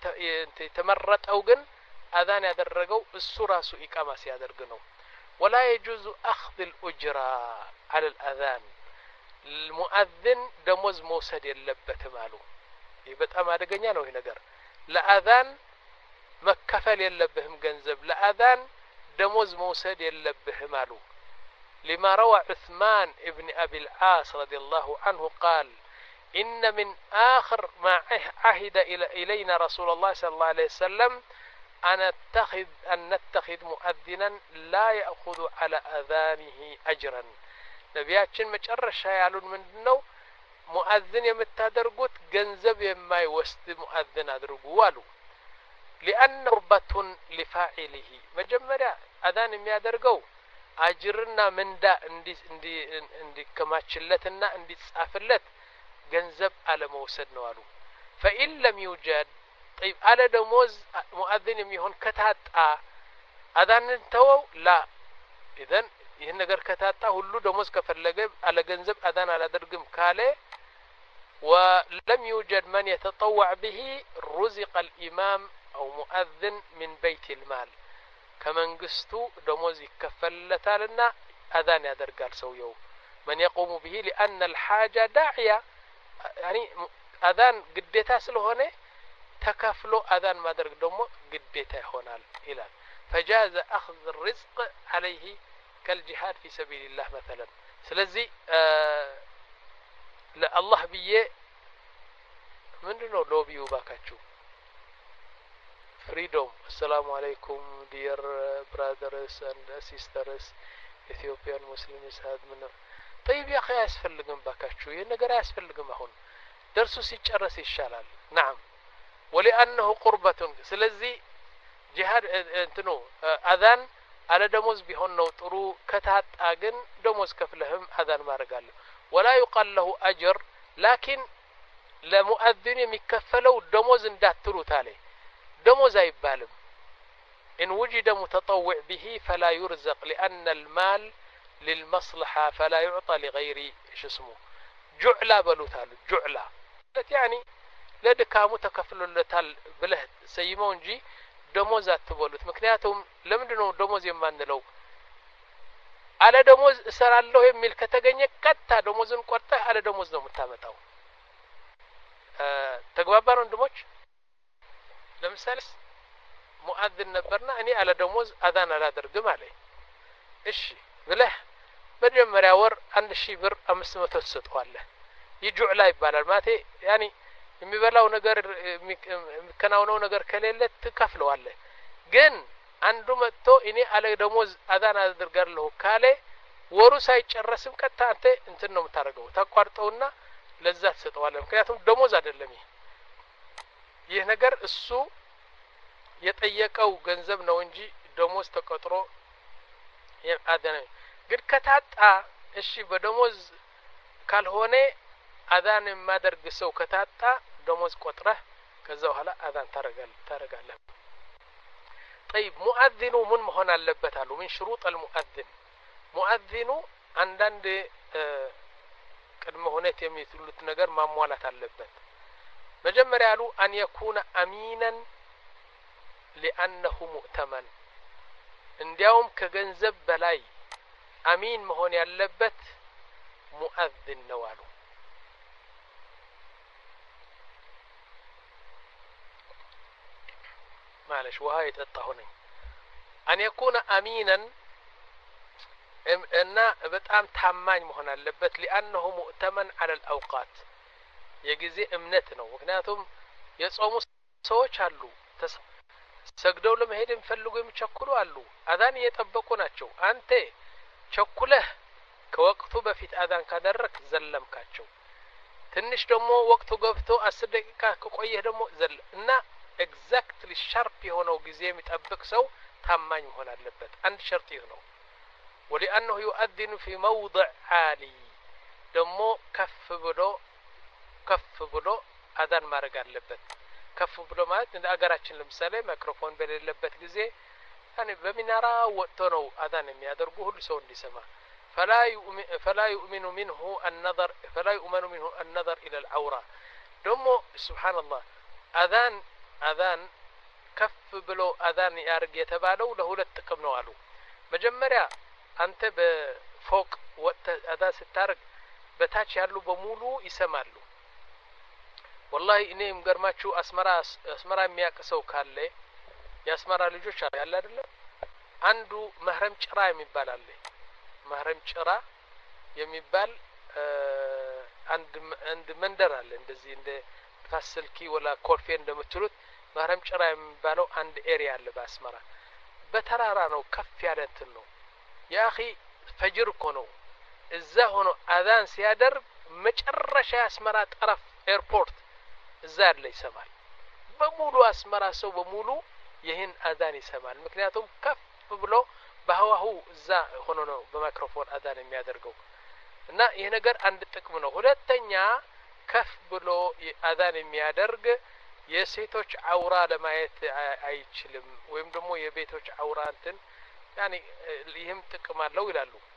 يتمرت أوجن أذان يدرقوا السورة سو إقامة سيدرقنوا ولا يجوز أخذ الأجرة على الأذان المؤذن دموز موسد يلبت ماله يبقى ما دقنيا نو هنا قر لأذان مكفل يلبهم جنزب لأذان دموز موسد يلبه ماله لما روى عثمان ابن أبي العاص رضي الله عنه قال إن من آخر ما عهد إلينا رسول الله صلى الله عليه وسلم أن نتخذ أن نتخذ مؤذنا لا يأخذ على أذانه أجرا نبياتشن مجرش يالون من دنو مؤذن يمتادرقوت جنزب يما يوسد مؤذن أدرقوالو لأن ربة لفاعله مجمرة أذان يميادرقو أجرنا من دا اندي اندي اندي كماتشلتنا اندي تسافلت جنزب على موسد نوالو فإن لم يوجد طيب على دموز مؤذن يميهون كتات آه أذان انتووا لا إذن ይህን ነገር ከታጣ ሁሉ ደሞዝ ከፈለገ አለ ገንዘብ አዛን አላደርግም ካለ ولم يوجد من يتطوع به رزق الإمام أو مؤذن من بيت المال كمنقستو دموز يكفلتالنا أذان يدرقال سويو من يقوم به لأن الحاجة داعية يعني أذان قديتا سلوهنه تكفلو أذان ما درق دمو قديتا هونال إلى فجاز أخذ الرزق عليه كالجهاد في سبيل الله مثلا سلزي آه لا الله بيه ምንድነው ሎቢው ባካችሁ freedom السلام عليكم dear brothers and sisters Ethiopian Muslims had من طيب يا اخي ያስፈልግም ባካችሁ ይሄ ነገር ያስፈልግም አሁን ደርሱ ሲጨረስ ይሻላል نعم ولانه قربة ስለዚህ ጂሃድ እንትኑ አዛን አለ ደሞዝ ቢሆን ነው ጥሩ ከታጣ ግን ደሞዝ ከፍለህም አዛን ማረጋለ ولا يقال له اجر لكن لمؤذن የሚከፈለው ደሞዝ እንዳትሉት አለ ደሞዝ አይባልም ان وجد متطوع به فلا يرزق لان المال للمصلحه فلا يعطى لغير ايش اسمه جعلا بلوتال جعلا يعني ለድካሙ ተከፍሎለታል ብለህ ሰይመው እንጂ ደሞዝ አትበሉት ምክንያቱም ለምንድነው ደሞዝ የማንለው አለ ደሞዝ እሰራለሁ የሚል ከተገኘ ቀጥታ ደሞዝን ቆርጠህ አለ ደሞዝ ነው የምታመጣው ተግባባን ወንድሞች ለምሳሌ ሙአዝን ነበርና እኔ አለ ደሞዝ አዛን አላደርግም አለኝ እሺ ብለህ መጀመሪያ ወር አንድ ሺህ ብር አምስት መቶ ትሰጠዋለህ ይጁዕላ ይባላል ማቴ ያኒ የሚበላው ነገር የሚከናውነው ነገር ከሌለ ትከፍለዋለህ ግን አንዱ መጥቶ እኔ አለ ደሞዝ አዛን አደርጋለሁ ካለ ወሩ ሳይጨረስም ቀጥታ አንተ እንትን ነው የምታደርገው ታቋርጠውና ለዛ ትሰጠዋለህ ምክንያቱም ደሞዝ አይደለም ይሄ ይሄ ነገር እሱ የጠየቀው ገንዘብ ነው እንጂ ደሞዝ ተቆጥሮ አዛን ግን ከታጣ እሺ በደሞዝ ካልሆነ አዛን ማደርግ ሰው ከታጣ ደሞዝ ቆጥረህ ከዛ በኋላ አዛን ታረጋለህ ታረጋለህ طيب مؤذن من مهون አለበት አሉ من شروط المؤذن مؤذن አንዳንድ ቅድመ ሁኔታ የሚሉት ነገር ማሟላት አለበት መጀመሪያ አሉ ان يكون امينا لانه مؤتمن እንዲያውም ከገንዘብ በላይ አሚን መሆን ያለበት ሙአዝን ነው አሉ معلش وهاي تطهوني ان يكون امينا ان በጣም ታማኝ መሆን አለበት لانه مؤتمن على الاوقات የጊዜ እምነት ነው ምክንያቱም የጾሙ ሰዎች አሉ ሰግደው ለመሄድ የሚፈልጉ የሚቸኩሉ አሉ አዛን እየጠበቁ ናቸው አንተ ቸኩለህ ከወቅቱ በፊት አዛን ካደረክ ዘለምካቸው ትንሽ ደግሞ ወቅቱ ገብቶ አስር ደቂቃ ከቆየህ ደግሞ ዘል እና exactly sharp የሆነው ጊዜ የሚጠብቅ ሰው ታማኝ መሆን አለበት አንድ ሸርጥ ይህ ነው ولانه يؤذن في موضع عالي ደግሞ ከፍ ብሎ ከፍ ብሎ አዛን ማድረግ አለበት ከፍ ብሎ ማለት እንደ አገራችን ለምሳሌ ማይክሮፎን በሌለበት ጊዜ ያኔ በሚናራ ወጥቶ ነው አዛን የሚያደርጉ ሁሉ ሰው እንዲሰማ فلا يؤمن فلا يؤمن منه النظر فلا يؤمن منه النظر الى العوره ደግሞ سبحان الله አዛን አዛን ከፍ ብሎ አዛን ያርግ የተባለው ለሁለት ጥቅም ነው አሉ መጀመሪያ አንተ በፎቅ ወጥተህ አዛን ስታርግ በታች ያሉ በሙሉ ይሰማሉ والله እኔም ገርማችሁ አስመራ አስመራ የሚያቀሰው ካለ ያስመራ ልጆች አለ አይደለ አንዱ መህረም ጭራ የሚባል አለ መህረም ጭራ የሚባል አንድ አንድ መንደር አለ እንደዚህ እንደ ፋስልኪ ወላ ኮርፌ እንደምትሉት መህረም ጭራ የሚባለው አንድ ኤሪያ አለ በአስመራ በተራራ ነው ከፍ ያለ እንትን ነው ያኺ ፈጅር እኮ ነው እዛ ሆኖ አዛን ሲያደርግ መጨረሻ አስመራ ጠረፍ ኤርፖርት እዛ ያለ ይሰማል በሙሉ አስመራ ሰው በሙሉ ይህን አዛን ይሰማል ምክንያቱም ከፍ ብሎ በህዋሁ እዛ ሆኖ ነው በማይክሮፎን አዛን የሚያደርገው እና ይሄ ነገር አንድ ጥቅም ነው ሁለተኛ ከፍ ብሎ አዛን የሚያደርግ የሴቶች አውራ ለማየት አይችልም ወይም ደግሞ የቤቶች አውራ እንትን ያኒ ይህም ጥቅም አለው ይላሉ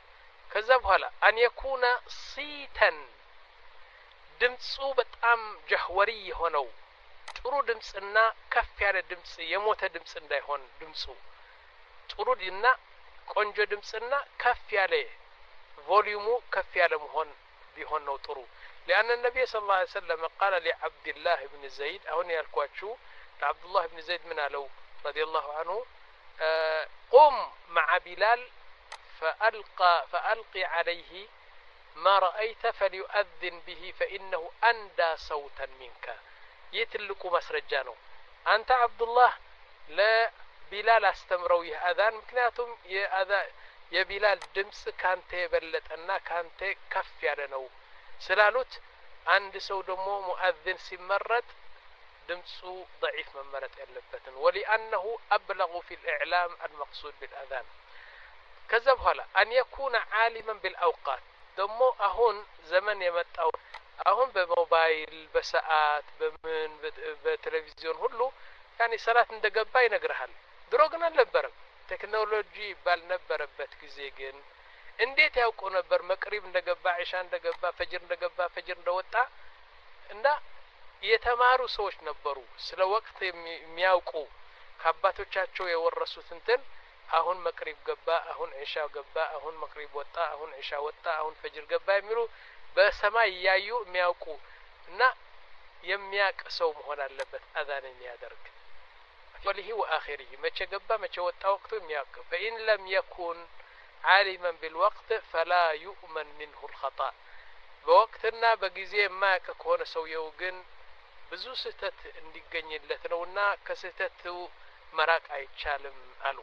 ከዛ በኋላ አን የኩነ ሲተን ድምፁ በጣም ጀህወሪ የሆነው ጥሩ ድምጽና ከፍ ያለ ድምጽ የሞተ ድምጽ እንዳይሆን ድምጹ ጥሩ እና ቆንጆ ድምጽና ከፍ ያለ ቮሊዩሙ ከፍ ያለ መሆን ቢሆን ነው ጥሩ لأن النبي صلى الله عليه وسلم قال لعبد الله بن زيد أهون يالكواتشو لعبد الله بن زيد من ألو رضي الله عنه آه قم مع بلال فألقى فألقي عليه ما رأيت فليؤذن به فإنه أندى صوتا منك يتلقوا مسرجانو أنت عبد الله لا بلال استمروا يأذان مكنياتهم يأذان يا بلال دمس كانت يبلت أنا كانت كف يالنو سلالوت عند سو دمو مؤذن سمرت دمسو ضعيف ممرت يلبتن ولأنه أبلغ في الإعلام المقصود بالأذان كذب هلا أن يكون عالما بالأوقات دمو أهون زمن يمتأو أهون بموبايل بساعات بمن بتلفزيون هلو يعني صلاة ندقبا ينقرهل دروغنا نلبرم تكنولوجي بالنبربت كزيجين እንዴት ያውቁ ነበር መቅሪብ እንደገባ ኢሻ እንደገባ ፈጅር እንደገባ ፈጅር እንደወጣ እና የተማሩ ሰዎች ነበሩ ስለ ወቅት የሚያውቁ ከአባቶቻቸው የወረሱት እንትን አሁን መቅሪብ ገባ አሁን ኢሻ ገባ አሁን መቅሪብ ወጣ አሁን ኢሻ ወጣ አሁን ፈጅር ገባ የሚሉ በሰማይ ያዩ የሚያውቁ እና የሚያቅ ሰው መሆን አለበት አዛን የሚያደርግ ወሊሂ ወአኺሪሂ መቼ ገባ መቼ ወጣ ወቅቱ የሚያውቅ فإن لم يكن عالما بالوقت فلا يؤمن منه الخطأ بوقتنا بغيزي ما ككون سويو ግን ብዙ ስህተት እንዲገኝለት ነውና ከስህተቱ መራቅ አይቻልም አሉ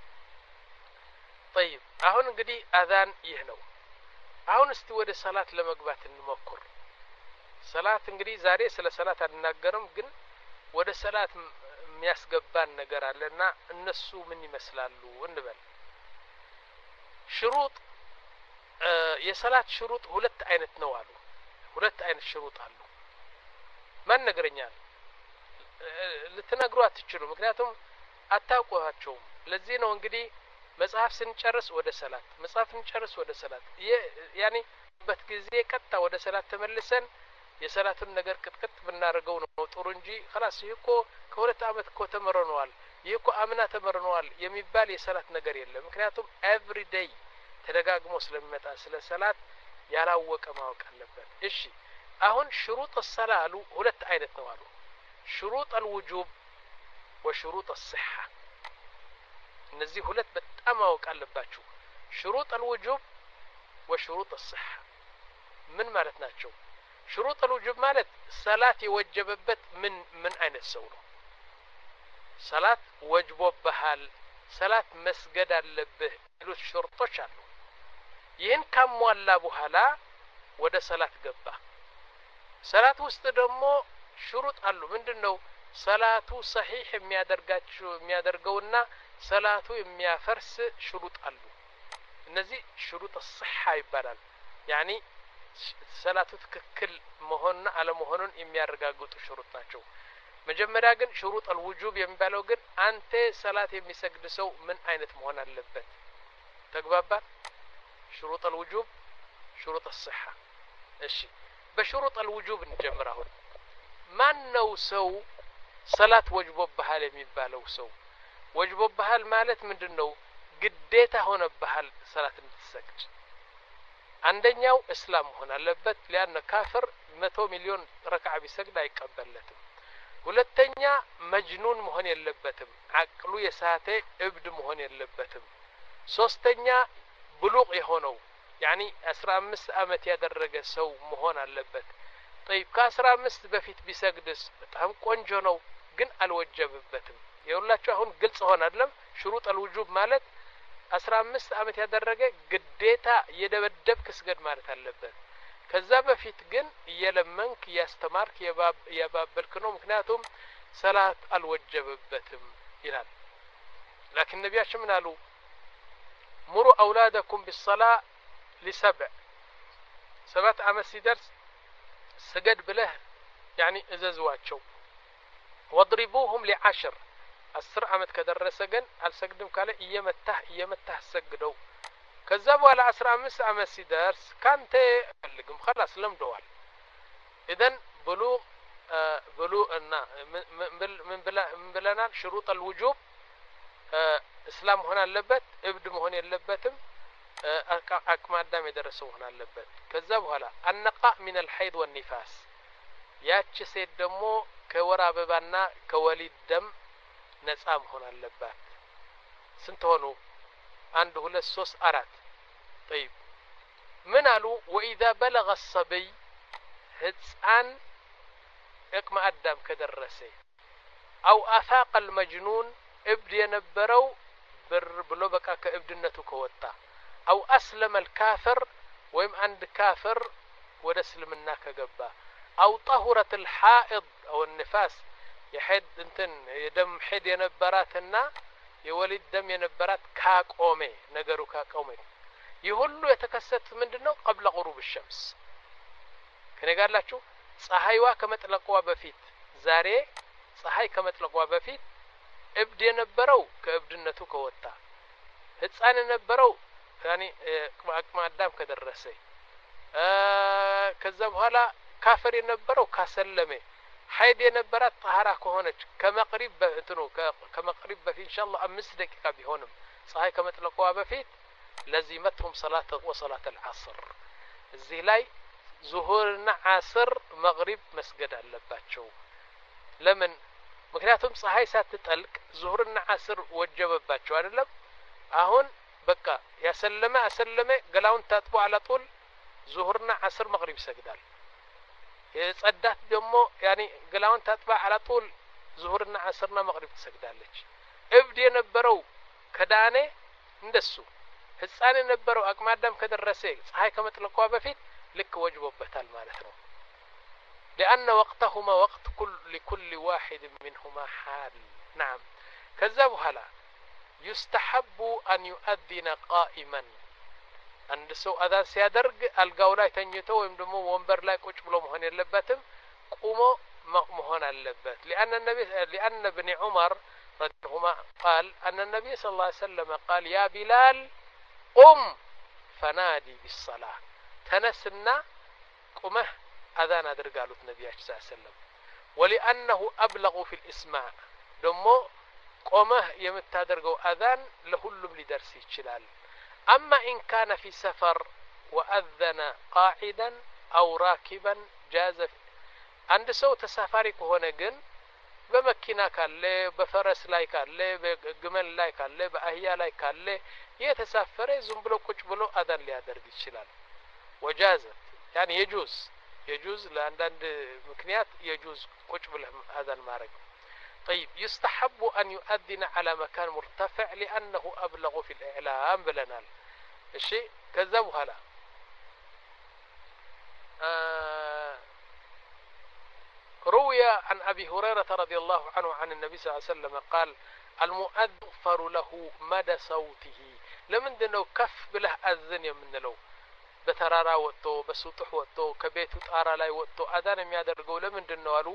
طيب አሁን እንግዲህ አዛን ይህ ነው አሁን እስቲ ወደ ሰላት ለመግባት እንሞክር ሰላት እንግዲህ ዛሬ ስለ ሰላት አልናገርም ግን ወደ ሰላት የሚያስገባን ነገር አለና እነሱ ምን ይመስላሉ እንበል شروط የሰላት ሽሩጥ ሁለት አይነት ነው አሉ ሁለት አይነት ሽሩጥ አሉ ማን ነገርኛል ልትነግሩ አትችሉ ምክንያቱም አታውቁዋቸውም ለዚህ ነው እንግዲህ መጽሐፍ ስንጨርስ ወደ ሰላት መጽሐፍ ስንጨርስ ወደ ሰላት ያኒ በትጊዜ ቀጣ ወደ ሰላት ተመልሰን የሰላቱን ነገር ቅጥቅጥ ብናረገው ነው ጥሩ እንጂ خلاص ይኮ ከሁለት አመት እኮ ተመረነዋል ይኮ አምና ተመረነዋል የሚባል የሰላት ነገር የለም ምክንያቱም ኤቭሪ ዴይ ተደጋግሞ ስለሚመጣ ስለ ሰላት ያላወቀ ማወቅ አለበት እሺ አሁን ሽሩጥ الصلاه ሁለት አይነት ነው አሉ ሽሩጥ الوجوب وشروط الصحه እነዚህ ሁለት በጣም ማወቅ አለባችሁ ሽሩጥ الوجوب وشروط الصحه ምን ማለት ናቸው ሽሩጥ الوجوب ማለት ሰላት የወጀበበት ምን ምን አይነት ሰው ነው ሰላት ወጅቦብሃል ሰላት መስገድ አለብህ ሉት ሽርጦች አሉ ይህን ካሟላ በኋላ ወደ ሰላት ገባ ሰላት ውስጥ ደግሞ ሽሩጥ አሉ ምንድነው ሰላቱ ሰሂህ የሚያደርጋቸው የሚያደርገውና ሰላቱ የሚያፈርስ ሽሩጥ አሉ እነዚህ ሽሩጥ الصحه ይባላል ያኒ ሰላቱ ትክክል መሆንና አለመሆኑን የሚያረጋግጡ ሽሩጥ ናቸው መጀመሪያ ግን ሽሩጥ الوجوب የሚባለው ግን አንተ ሰላት የሚሰግድ ሰው ምን አይነት መሆን አለበት ተግባባን ሽሩጥ الوجوب ሽሩጥ الصحه እሺ በሽሩጥ الوجوب እንጀምር አሁን ማን ነው ሰው ሰላት ወጅቦብሃል የሚባለው ሰው ወጅቦብሃል ማለት ምንድነው ግዴታ ሆነብሃል ሰላት እንድትሰግድ አንደኛው እስላም መሆን አለበት ለአንተ ካፍር መቶ ሚሊዮን ረክዓ ቢሰግድ አይቀበለትም ሁለተኛ መጅኑን መሆን የለበትም አቅሉ የሳተ እብድ መሆን የለበትም ሶስተኛ ብሉግ የሆነው ያኒ አስራ አምስት አመት ያደረገ ሰው መሆን አለበት طيب ከአስራ አምስት በፊት ቢሰግድስ በጣም ቆንጆ ነው ግን አልወጀበበትም የሁላችሁ አሁን ግልጽ ሆነ አይደለም ሽሩጥ الوجوب ማለት አስራ አምስት አመት ያደረገ ግዴታ የደበደብክ ስገድ ማለት አለበት ከዛ በፊት ግን የለመንክ ያስተማርክ ያባበልክ ነው ምክንያቱም ሰላት አልወጀበበትም ይላል لكن ነብያችን ምን አሉ ሙሩ አውላደኩም بالصلاه لسبع ሰባት አመት ሲደርስ ስገድ ብለህ يعني እዘዝዋቸው وضربوهم لعشر አስር አመት ከደረሰ ግን አልሰግድም ካለ እየመታህ እየመታህ ሰግደው ከዛ በኋላ አስራ አምስት አመት ሲደርስ ካንተ ፈልግም خلاص ለምደዋል اذا بلوغ بلوغ እና ምን ብለናል شروط الوجوب እስላም ሆነ አለበት እብድ መሆን የለበትም አቅመ አዳም የደረሰ መሆን አለበት ከዛ በኋላ النقاء من الحيض والنفاس ያቺ ሴት ደግሞ ከወር አበባና ከወሊድ ደም ነፃ መሆን አለባት ስንት ሆኑ አንድ ሁለት ሶስት አራት طيب ምን አሉ واذا بلغ الصبي ህፃን አቅመ አዳም ከደረሰ او افاق المجنون ابد የነበረው ብር ብሎ በቃ ከእብድነቱ ከወጣ او اسلم الكافر ወይም አንድ ካፍር ወደ እስልምና ከገባ او طهرت الحائض او النفاس የሐድ እንትን የደም ሐድ የነበራትና የወሊድ ደም የነበራት ካቆመ ነገሩ ካቆመ ይሁሉ የተከሰተ ምንድነው قبل غروب الشمس ከነጋላችሁ ፀሐይዋ ከመጥለቋ በፊት ዛሬ ፀሐይ ከመጥለቋ በፊት እብድ የነበረው ከእብድነቱ ከወጣ ህፃን የነበረው ያኒ አቅመ አዳም ከደረሰ ከዛ በኋላ ካፍር የነበረው ካሰለመ ሐይድ የነበራት طهارة ከሆነች ከመቅሪብ በእንትኑ ከመቅሪብ በፊት ኢንሻአላህ አምስት ደቂቃ ቢሆንም ፀሐይ ከመጥለቋ በፊት ለዚመትهم صلاه وصلاه العصر እዚህ ላይ ዙሁርና ዓስር መግሪብ መስገድ አለባቸው ለምን ምክንያቱም ፀሐይ ሳትጠልቅ ዙሁርና ዓስር ወጀበባቸው አይደለም አሁን በቃ ያሰለመ አሰለመ ገላውን ታጥቦ አለጡል ዙሁርና ዓስር መግሪብ ይሰግዳል የጸዳት ደግሞ ያኒ ገላውን ታጥባ አለጡል ዙሁርና ዓስርና መግሪብ ትሰግዳለች እብድ የነበረው ከዳኔ እንደሱ ህፃን የነበረው አቅመ አዳም ከደረሰ ፀሐይ ከመጥለቋ በፊት لك وجبوبتال معناته لأن وقتهما وقت كل لكل واحد منهما حال نعم كذبوا هلا يستحب أن يؤذن قائما عند سو أذان سيادرق القولاي تنيتو ويمدمو ومبر لايك وجبلو مهن اللباتم قوموا مهن اللبات لأن النبي لأن ابن عمر رضي عنهما قال أن النبي صلى الله عليه وسلم قال يا بلال قم فنادي بالصلاة تنسنا قمه أذان أدرقالوت النبي صلى الله عليه وسلم ولأنه أبلغ في الإسماع دمو قمه يمتادرقو أذان لهلم لدرسي جلال أما إن كان في سفر وأذن قاعدا أو راكبا جاز عند سو تسافري كهونا جن بمكينا كالله بفرس لاي كالله بجمل لاي كالله بأهيا لاي كالله يتسافر زنبلو كجبلو أذان ليادرق جلال وجازت يعني يجوز يجوز لأن مكنيات يجوز كتب لهم هذا المارق طيب يستحب أن يؤذن على مكان مرتفع لأنه أبلغ في الإعلام بلنال الشيء كذبوا هلا آه روي عن أبي هريرة رضي الله عنه عن النبي صلى الله عليه وسلم قال المؤذن يغفر له مدى صوته لمن دنو كف بله أذن يمن له በተራራ ወጥቶ በሱጥህ ወጥቶ ከቤቱ ጣራ ላይ ወጥቶ አዛን የሚያደርገው ለምንድነው አሉ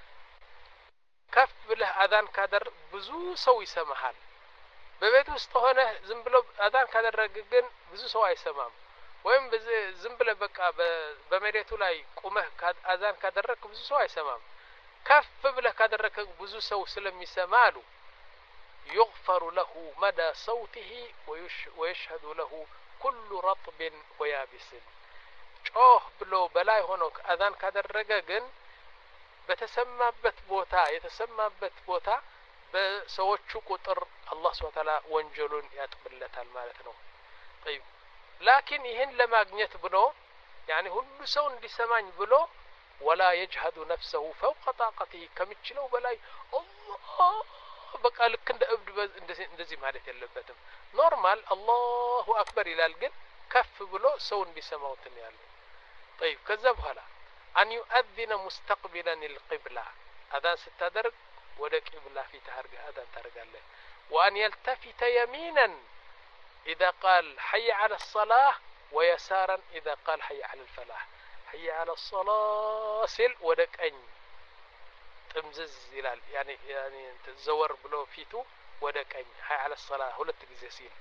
ከፍ ብለህ አዛን ካደር ብዙ ሰው ይሰማሃል በቤት ውስጥ ሆነ ዝም ብሎ አዛን ካደረገ ግን ብዙ ሰው አይሰማም ወይም ዝም ብለህ በቃ በመሬቱ ላይ ቆመህ አዛን ካደረክ ብዙ ሰው አይሰማም ከፍ ብለህ ካደረክ ብዙ ሰው ስለሚሰማ አሉ يغفر له مدى صوته ويشهد له كل رطب ويابس ጮህ ብሎ በላይ ሆኖ አዛን ካደረገ ግን በተሰማበት ቦታ የተሰማበት ቦታ በሰዎቹ ቁጥር አላህ Subhanahu Wa Ta'ala ወንጀሉን ያጥብለታል ማለት ነው طيب لكن ይሄን ለማግኘት ብሎ يعني ሁሉ ሰው እንዲሰማኝ ብሎ ولا يجهد نفسه فوق طاقته ከሚችለው በላይ አላህ በቃ ልክ እንደ እብድ እንደዚህ ማለት የለበትም ኖርማል አላሁ አክበር ይላል ግን ከፍ ብሎ ሰው እንዲሰማው ተያለ طيب ከዛ በኋላ أن يؤذن مستقبلا القبلة أذان ستدرج وده قبلة في تهرج أذان ترجله وأن يلتفت يمينا إذا قال حي على الصلاة ويسارا إذا قال حي على الفلاح حي على الصلاة سل ودك أن تمزز ይላል يعني يعني تزور بلو فيتو ودك أن حي على الصلاة ሁለት ጊዜ ሲል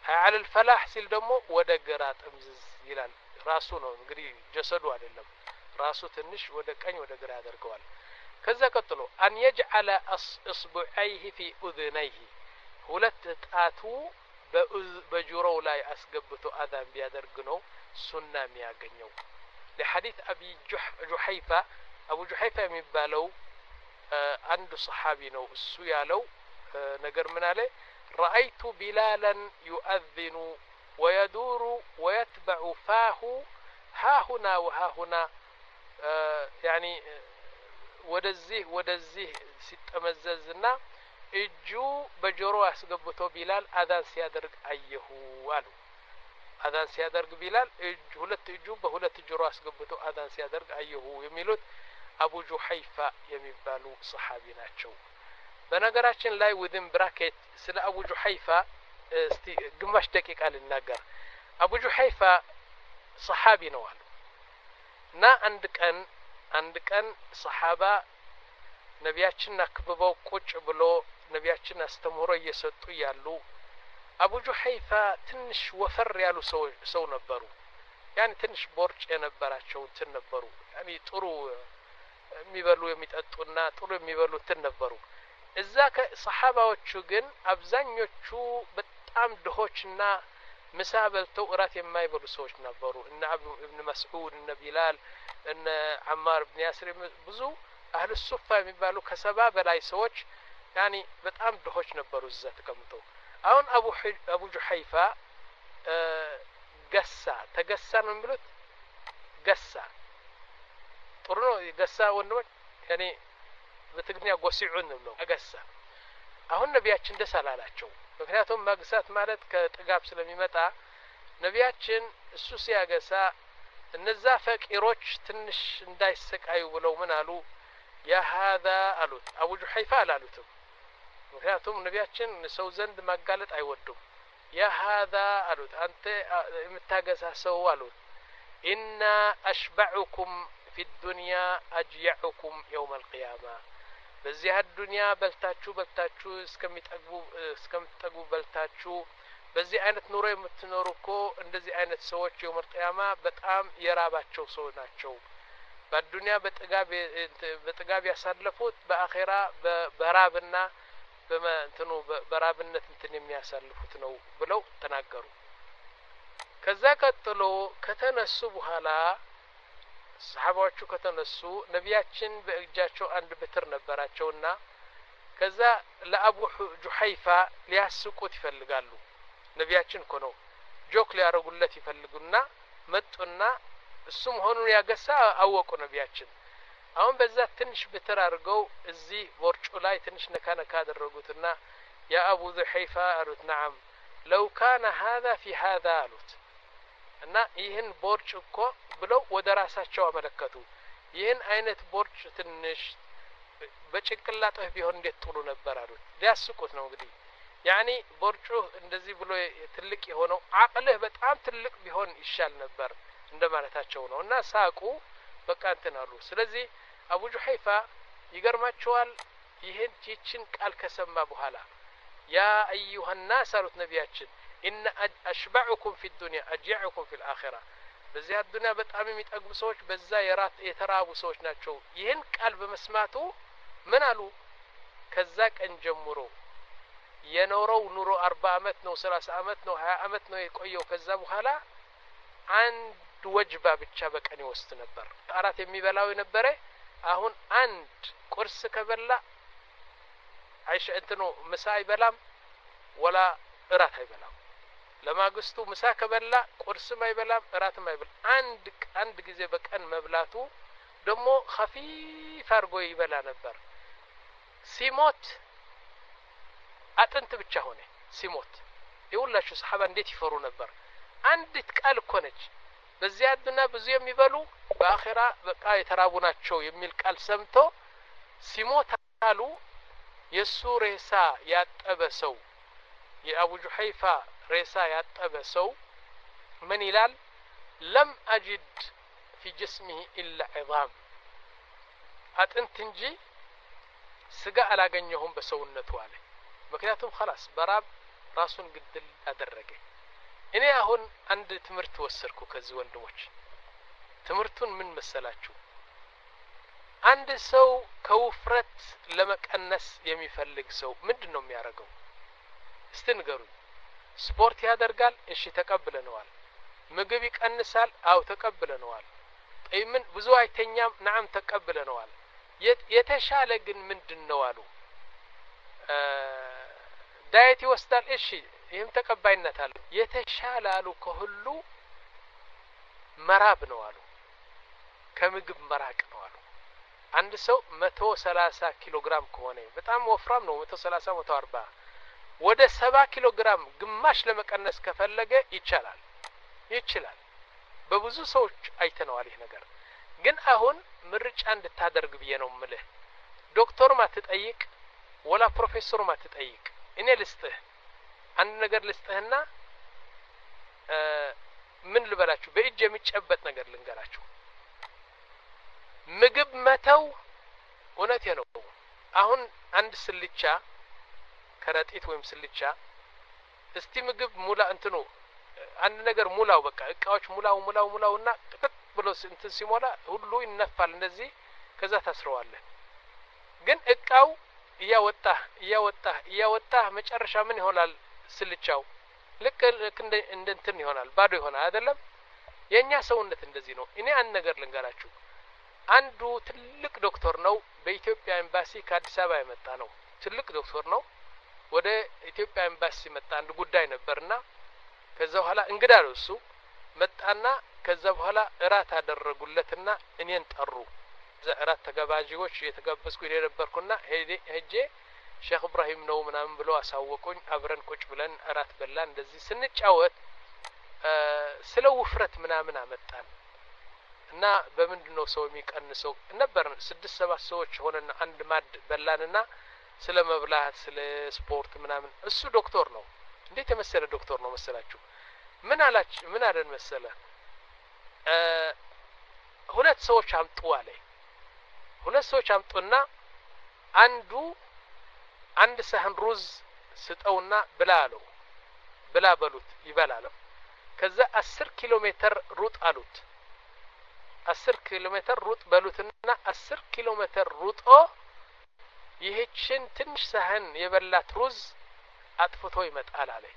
على الفلاح ሲል ደግሞ ወደ ግራ ጥምዝዝ ይላል ራሱ ነው እንግዲህ ጀሰዱ አይደለም ራሱ ትንሽ ወደ ቀኝ ወደ ግራ ያደርገዋል ከዛ ቀጥሎ አን يجعل اصبعيه في اذنيه ሁለት ጣቱ በጆሮው ላይ አስገብቶ አዛን ቢያደርግ ነው ሱና የሚያገኘው ለሐዲስ አቢ ጁሐይፋ አቡ ጁሐይፋ የሚባለው አንድ ሱሐቢ ነው እሱ ያለው ነገር ምን አለ رأيت بلالا يؤذن ويدور ويتبع فاه ها هنا وها هنا يعني ወደዚህ ወደዚህ ሲጠመዘዝና እጁ በጆሮ አስገብቶ ቢላል አዛን ሲያደርግ አየሁ አሉ አዛን ሲያደርግ ቢላል እጁ ሁለት እጁ በሁለት ጆሮ አስገብቶ አዛን ሲያደርግ አየሁ የሚሉት አቡ ጁሐይፋ የሚባሉ ሱሐቢ ናቸው በነገራችን ላይ within bracket ስለ አቡ ጁሐይፋ እስቲ ግማሽ ደቂቃ ልናገር አቡ ጁሐይፋ ሱሐቢ ነው አሉ እና አንድ ቀን አንድ ቀን ሱሐባ ነቢያችን አክብበው ቁጭ ብሎ ነቢያችን አስተምሮ እየሰጡ ያሉ አቡ ጁሐይፋ ትንሽ ወፈር ያሉ ሰው ሰው ነበሩ ያን ትንሽ ቦርጭ የነበራቸው እንትን ነበሩ ያኒ ጥሩ የሚበሉ የሚጠጡና ጥሩ የሚበሉትን ነበሩ እዛ ከሱሐባዎቹ ግን አብዛኞቹ በጣም ድሆችና ምሳ በልተው እራት የማይበሉ ሰዎች ነበሩ እነ አቡ ኢብኑ መስዑድ እነ ቢላል እነ አማር ኢብኑ ያስር ብዙ አህሉ ሱፋ የሚባሉ ከሰባ በላይ ሰዎች ያኒ በጣም ድሆች ነበሩ እዛ ተቀምጠው አሁን አቡ አቡ ጁሐይፋ ገሳ ተገሳ ነው የሚሉት ገሳ ጥሩ ነው ገሳ ወንድሞች ያኒ በትግርኛ ጎሲዑን ነው አገሳ አሁን ነቢያችን ደስ አላላቸው ምክንያቱም ማግሳት ማለት ከጥጋብ ስለሚመጣ ነቢያችን እሱ ሲያገሳ እነዛ ፈቂሮች ትንሽ እንዳይሰቃዩ ብለው ምን አሉ ያ هذا አሉት አቡ ጁሐይፋ አላሉትም ምክንያቱም ነቢያችን ሰው ዘንድ ማጋለጥ አይወዱም ያ هذا አሉት አንተ የምታገሳ ሰው አሉት ኢና አሽበዑኩም في الدنيا أجيعكم يوم القيامة በዚህ አዱንያ በልታችሁ በልታችሁ እስከሚጠግቡ እስከምትጠግቡ በልታችሁ በዚህ አይነት ኑሮ የምትኖሩኮ እንደዚህ አይነት ሰዎች የውም القيامة በጣም የራባቸው ሰው ናቸው በአዱንያ በጥጋብ በጥጋብ ያሳለፉት በአኺራ በራብና በእንትኑ በራብነት እንትን የሚያሳልፉት ነው ብለው ተናገሩ ከዛ ቀጥሎ ከተነሱ በኋላ ሰሃባዎቹ ከተነሱ ነቢያችን በእጃቸው አንድ በትር ነበራቸውና ከዛ ለአቡ ጁሐይፋ ሊያስቁት ይፈልጋሉ ነቢያችን እኮ ነው ጆክ ሊያረጉለት ይፈልጉና መጡና እሱም ሆኑን ያገሳ አወቁ ነቢያችን አሁን በዛ ትንሽ በትር አድርገው እዚህ ቦርጩ ላይ ትንሽ ነካ ነካ አደረጉትና ያ አቡ ጁሐይፋ አሉት نعم لو كان هذا في هذا አሉት እና ይህን ቦርጭ እኮ ብለው ወደ ራሳቸው አመለከቱ ይህን አይነት ቦርጭ ትንሽ በጭንቅላትህ ቢሆን እንዴት ጥሩ ነበር አሉት ሊያስቁት ነው እንግዲህ ያኒ ቦርጩ እንደዚህ ብሎ ትልቅ የሆነው አቅልህ በጣም ትልቅ ቢሆን ይሻል ነበር እንደማለታቸው ነው እና ሳቁ በቃ እንትን አሉ ስለዚህ አቡ ጁሐይፋ ይገርማቸዋል ይህን ይችን ቃል ከሰማ በኋላ ያ ايها الناس አሉት ነቢያችን ان اشبعكم في الدنيا اجيعكم في الاخره በዚያ ዱንያ በጣም የሚጠግቡ ሰዎች በዛ የራት የተራቡ ሰዎች ናቸው ይህን ቃል በመስማቱ ምን አሉ ከዛ ቀን ጀምሮ የኖረው ኑሮ አርባ አመት ነው ሰላሳ አመት ነው ሀያ አመት ነው የቆየው ከዛ በኋላ አንድ ወጅባ ብቻ በቀን ይወስድ ነበር አራት የሚበላው የነበረ አሁን አንድ ቁርስ ከበላ አይሽ እንትኑ ምሳ አይበላም ወላ እራት አይበላም ለማግስቱ ምሳ ከበላ ቁርስም አይበላም እራትም አይበላም አንድ አንድ ጊዜ በቀን መብላቱ ደግሞ خفيف አርጎ ይበላ ነበር ሲሞት አጥንት ብቻ ሆነ ሲሞት ይውላችሁ ሰሃባ እንዴት ይፈሩ ነበር አንዲት ቃል እኮ ነች በዚያ አዱና ብዙ የሚበሉ በአኺራ በቃ የተራቡ ናቸው የሚል ቃል ሰምቶ ሲሞት አሉ የሱ ሬሳ ያጠበ ሰው የአቡ ጁሐይፋ ሬሳ ያጠበ ሰው ምን ይላል ለም አጅድ في جسمه الا عظام አጥንት እንጂ ስጋ አላገኘሁም በሰውነቱ አለ ምክንያቱም خلاص በራብ ራሱን ግድል አደረገ እኔ አሁን አንድ ትምህርት ወሰድኩ ከዚህ ወንድሞች ትምህርቱን ምን መሰላችሁ አንድ ሰው ከውፍረት ለመቀነስ የሚፈልግ ሰው ምንድነው የሚያደርገው እስቲ ንገሩኝ ስፖርት ያደርጋል እሺ ተቀብለነዋል ምግብ ይቀንሳል አው ተቀብለነዋል ጠይምን ብዙ አይተኛም نعم ተቀብለነዋል የተሻለ ግን ምንድነው አሉ ዳይት ይወስዳል እሺ ይሄም ተቀባይነት አለ የተሻለ አሉ ከሁሉ መራብ ነው አሉ ከምግብ መራቅ ነው አሉ አንድ ሰው መቶ ሰላሳ ኪሎ ግራም ከሆነ በጣም ወፍራም ነው መቶ ሰላሳ መቶ አርባ ወደ ሰባ ኪሎ ግራም ግማሽ ለመቀነስ ከፈለገ ይቻላል ይችላል በብዙ ሰዎች አይተነዋል ይሄ ነገር ግን አሁን ምርጫ እንድታደርግ ብዬ ነው ምልህ ዶክተር ማትጠይቅ ወላ ፕሮፌሰር ማትጠይቅ እኔ ልስጥህ አንድ ነገር ልስጥህና ምን ልበላችሁ በእጅ የሚጨበጥ ነገር ልንገራችሁ ምግብ መተው እውነቴ ነው አሁን አንድ ስልቻ ከረጢት ወይም ስልቻ እስቲ ምግብ ሙላ እንትኑ አንድ ነገር ሙላው በቃ እቃዎች ሙላው ሙላው ሙላውና ጥቅጥ ብሎ እንትን ሲሞላ ሁሉ ይነፋል እንደዚህ ከዛ ታስረዋለህ ግን እቃው እያወጣ እያወጣ እያወጣ መጨረሻ ምን ይሆናል ስልቻው ልክ እንደ እንትን ይሆናል ባዶ ይሆናል አይደለም የኛ ሰውነት እንደዚህ ነው እኔ አንድ ነገር ልንገራችሁ አንዱ ትልቅ ዶክተር ነው በኢትዮጵያ ኤምባሲ ከአዲስ አበባ የመጣ ነው ትልቅ ዶክተር ነው ወደ ኢትዮጵያ ኤምባሲ መጣ አንድ ጉዳይ ነበርና ከዛ በኋላ እንግዳ ነው እሱ መጣና ከዛ በኋላ እራት አደረጉለትና እኔን ጠሩ እራት ተጋባዦች የተጋበዝኩ እኔ ነበርኩና ሄጄ ሼክ ኢብራሂም ነው ምናምን ብሎ አሳወቁኝ አብረን ቁጭ ብለን እራት በላን እንደዚህ ስንጫወት ስለ ውፍረት ምናምን አመጣን እና በምንድነው ሰው የሚቀንሰው ነበር ስድስት ሰባት ሰዎች ሆነን አንድ ማድ በላንና ስለ መብላት ስለ ስፖርት ምናምን እሱ ዶክተር ነው እንዴት የመሰለ ዶክተር ነው መሰላችሁ ምን አላች ምን አደን መሰለ ሁለት ሰዎች አምጡ አለ ሁለት ሰዎች አምጡና አንዱ አንድ ሳህን ሩዝ ስጠውና ብላ አለው ብላ በሉት ይበላል ከዛ አስር ኪሎ ሜትር ሩጥ አሉት አስር ኪሎ ሜትር ሩጥ በሉትና አስር ኪሎ ሜትር ሩጦ ይህችን ትንሽ ሳህን የበላት ሩዝ አጥፍቶ ይመጣል አለ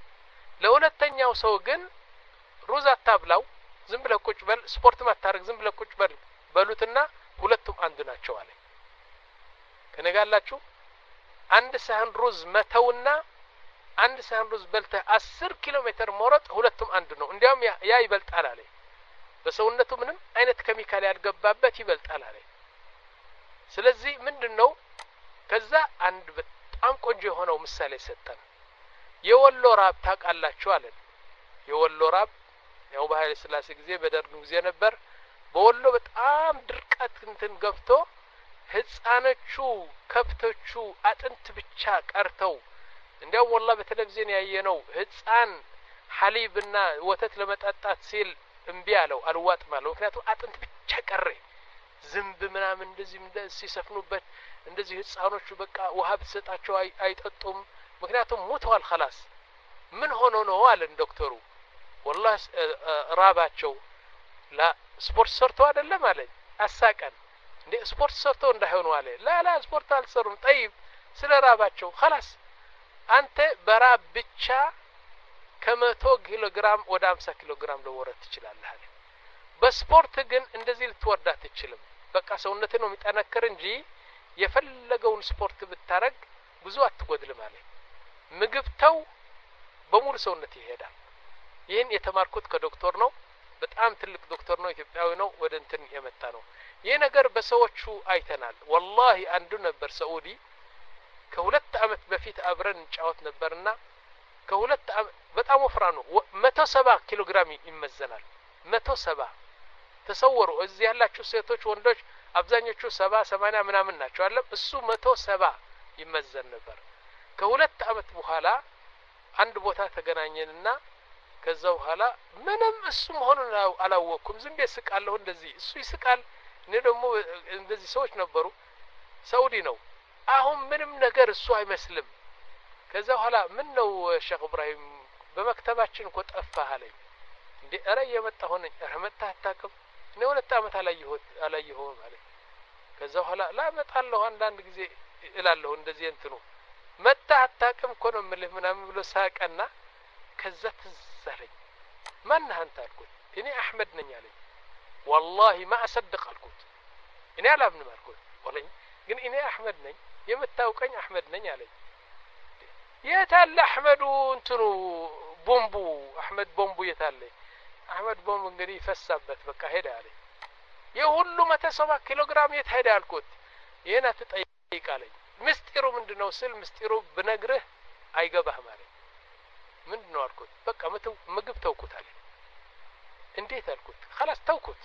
ለሁለተኛው ሰው ግን ሩዝ አታብላው ዝም ብለህ ቁጭ በል ስፖርት ማታረግ ዝም ብለህ ቁጭ በል በሉትና ሁለቱም አንድ ናቸው አለ ከነጋላችሁ አንድ ሳህን ሩዝ መተውና አንድ ሳህን ሩዝ በልተህ አስር ኪሎ ሜትር መሮጥ ሁለቱም አንድ ነው እንዲያውም ያ ይበልጣል አለ በሰውነቱ ምንም አይነት ኬሚካል ያልገባበት ይበልጣል አለ ስለዚህ ምንድነው ከዛ አንድ በጣም ቆንጆ የሆነው ምሳሌ ሰጠን የወሎ ራብ ታቃላችሁ አለን የወሎ ራብ ያው በኃይለ ሥላሴ ጊዜ በደርግ ጊዜ ነበር በወሎ በጣም ድርቀት እንትን ገብቶ ህፃኖቹ ከብቶቹ አጥንት ብቻ ቀርተው እንዲያው ወላ በቴሌቪዥን ያየነው ህፃን ሐሊብና ወተት ለመጣጣት ሲል እምቢ አለው አልዋጥ ማለት ምክንያቱም አጥንት ብቻ ቀረ ዝንብ ምናምን እንደዚህ እንደዚህ ሲሰፍኑበት እንደዚህ ህፃኖቹ በቃ ውሃ ብትሰጣቸው አይጠጡም ምክንያቱም ሞተዋል خلاص ምን ሆኖ ነው አለን ዶክተሩ والله ራባቸው ላ ስፖርት ሰርቶ አይደለም አለኝ አሳቀን እንዴ ስፖርት ሰርቶ እንዳይሆኑ አለ ላ ላ ስፖርት አልሰሩም طيب ስለ ራባቸው خلاص አንተ በራብ ብቻ ከመቶ ኪሎ ግራም ወደ ሃምሳ ኪሎ ግራም ለወረት ትችላለህ አለ በስፖርት ግን እንደዚህ ልትወርዳ አትችልም በቃ ሰውነትህ ነው የሚጠነክር እንጂ የፈለገውን ስፖርት ብታረግ ብዙ አትጎድልም አለ ምግብተው በሙሉ ሰውነት ይሄዳል ይሄን የተማርኩት ከዶክተር ነው በጣም ትልቅ ዶክተር ነው ኢትዮጵያዊ ነው ወደ እንትን የመጣ ነው ይሄ ነገር በሰዎቹ አይተናል والله አንዱ ነበር ሳኡዲ ከሁለት አመት በፊት አብረን ጫወት ነበርና ከሁለት በጣም ወፍራም ነው መቶ ሰባ ኪሎ ግራም ይመዘናል መቶ ሰባ ተሰወሩ እዚህ ያላችሁ ሴቶች ወንዶች አብዛኞቹ ሰባ ሰማንያ ምናምን ናቸው አለ እሱ መቶ ሰባ ይመዘን ነበር ከሁለት አመት በኋላ አንድ ቦታ ተገናኘንና ከዛው በኋላ ምንም እሱ መሆኑን አላወኩም ዝም በስቃለሁ እንደዚህ እሱ ይስቃል እኔ ደግሞ እንደዚህ ሰዎች ነበሩ ሳኡዲ ነው አሁን ምንም ነገር እሱ አይመስልም ከዛ በኋላ ምን ነው ሼክ ኢብራሂም በመክተባችን እኮ ጠፋህ አለኝ። እንዴ ኧረ እየመጣሁ ነኝ። ኧረ መጣህ አታውቅም? እኔ ሁለት ዓመት አላየሁት አላየሁም አለኝ። ከዛ በኋላ ላመጣለሁ አንዳንድ ጊዜ እላለሁ እንደዚህ እንትኑ መጣህ አታውቅም እኮ ነው የምልህ ምናምን ብሎ ሳቀና ከዛ ትዝ አለኝ። ማን አንተ አልኩት። እኔ አህመድ ነኝ አለኝ። والله ما اصدق አልኩት። እኔ አላምንም አልኩት። ወለኝ ግን እኔ አህመድ ነኝ የምታውቀኝ አህመድ ነኝ አለኝ። የታለ አህመዱ እንትኑ ቦምቡ አህመድ ቦምቡ የታለ? አህመድ ቦምቡ እንግዲህ ፈሳበት በቃ ሄደ አለኝ። የሁሉ መቶ ሰባ ኪሎ ግራም የት ሄደ አልኩት። ይሄን አትጠይቅ አለኝ። ምስጢሩ ምንድነው ስል ምስጢሩ ብነግርህ አይገባህም አለኝ። ምንድነው አልኩት። በቃ ምግብ ተውኩት አለኝ። እንዴት አልኩት። خلاص ተውኩት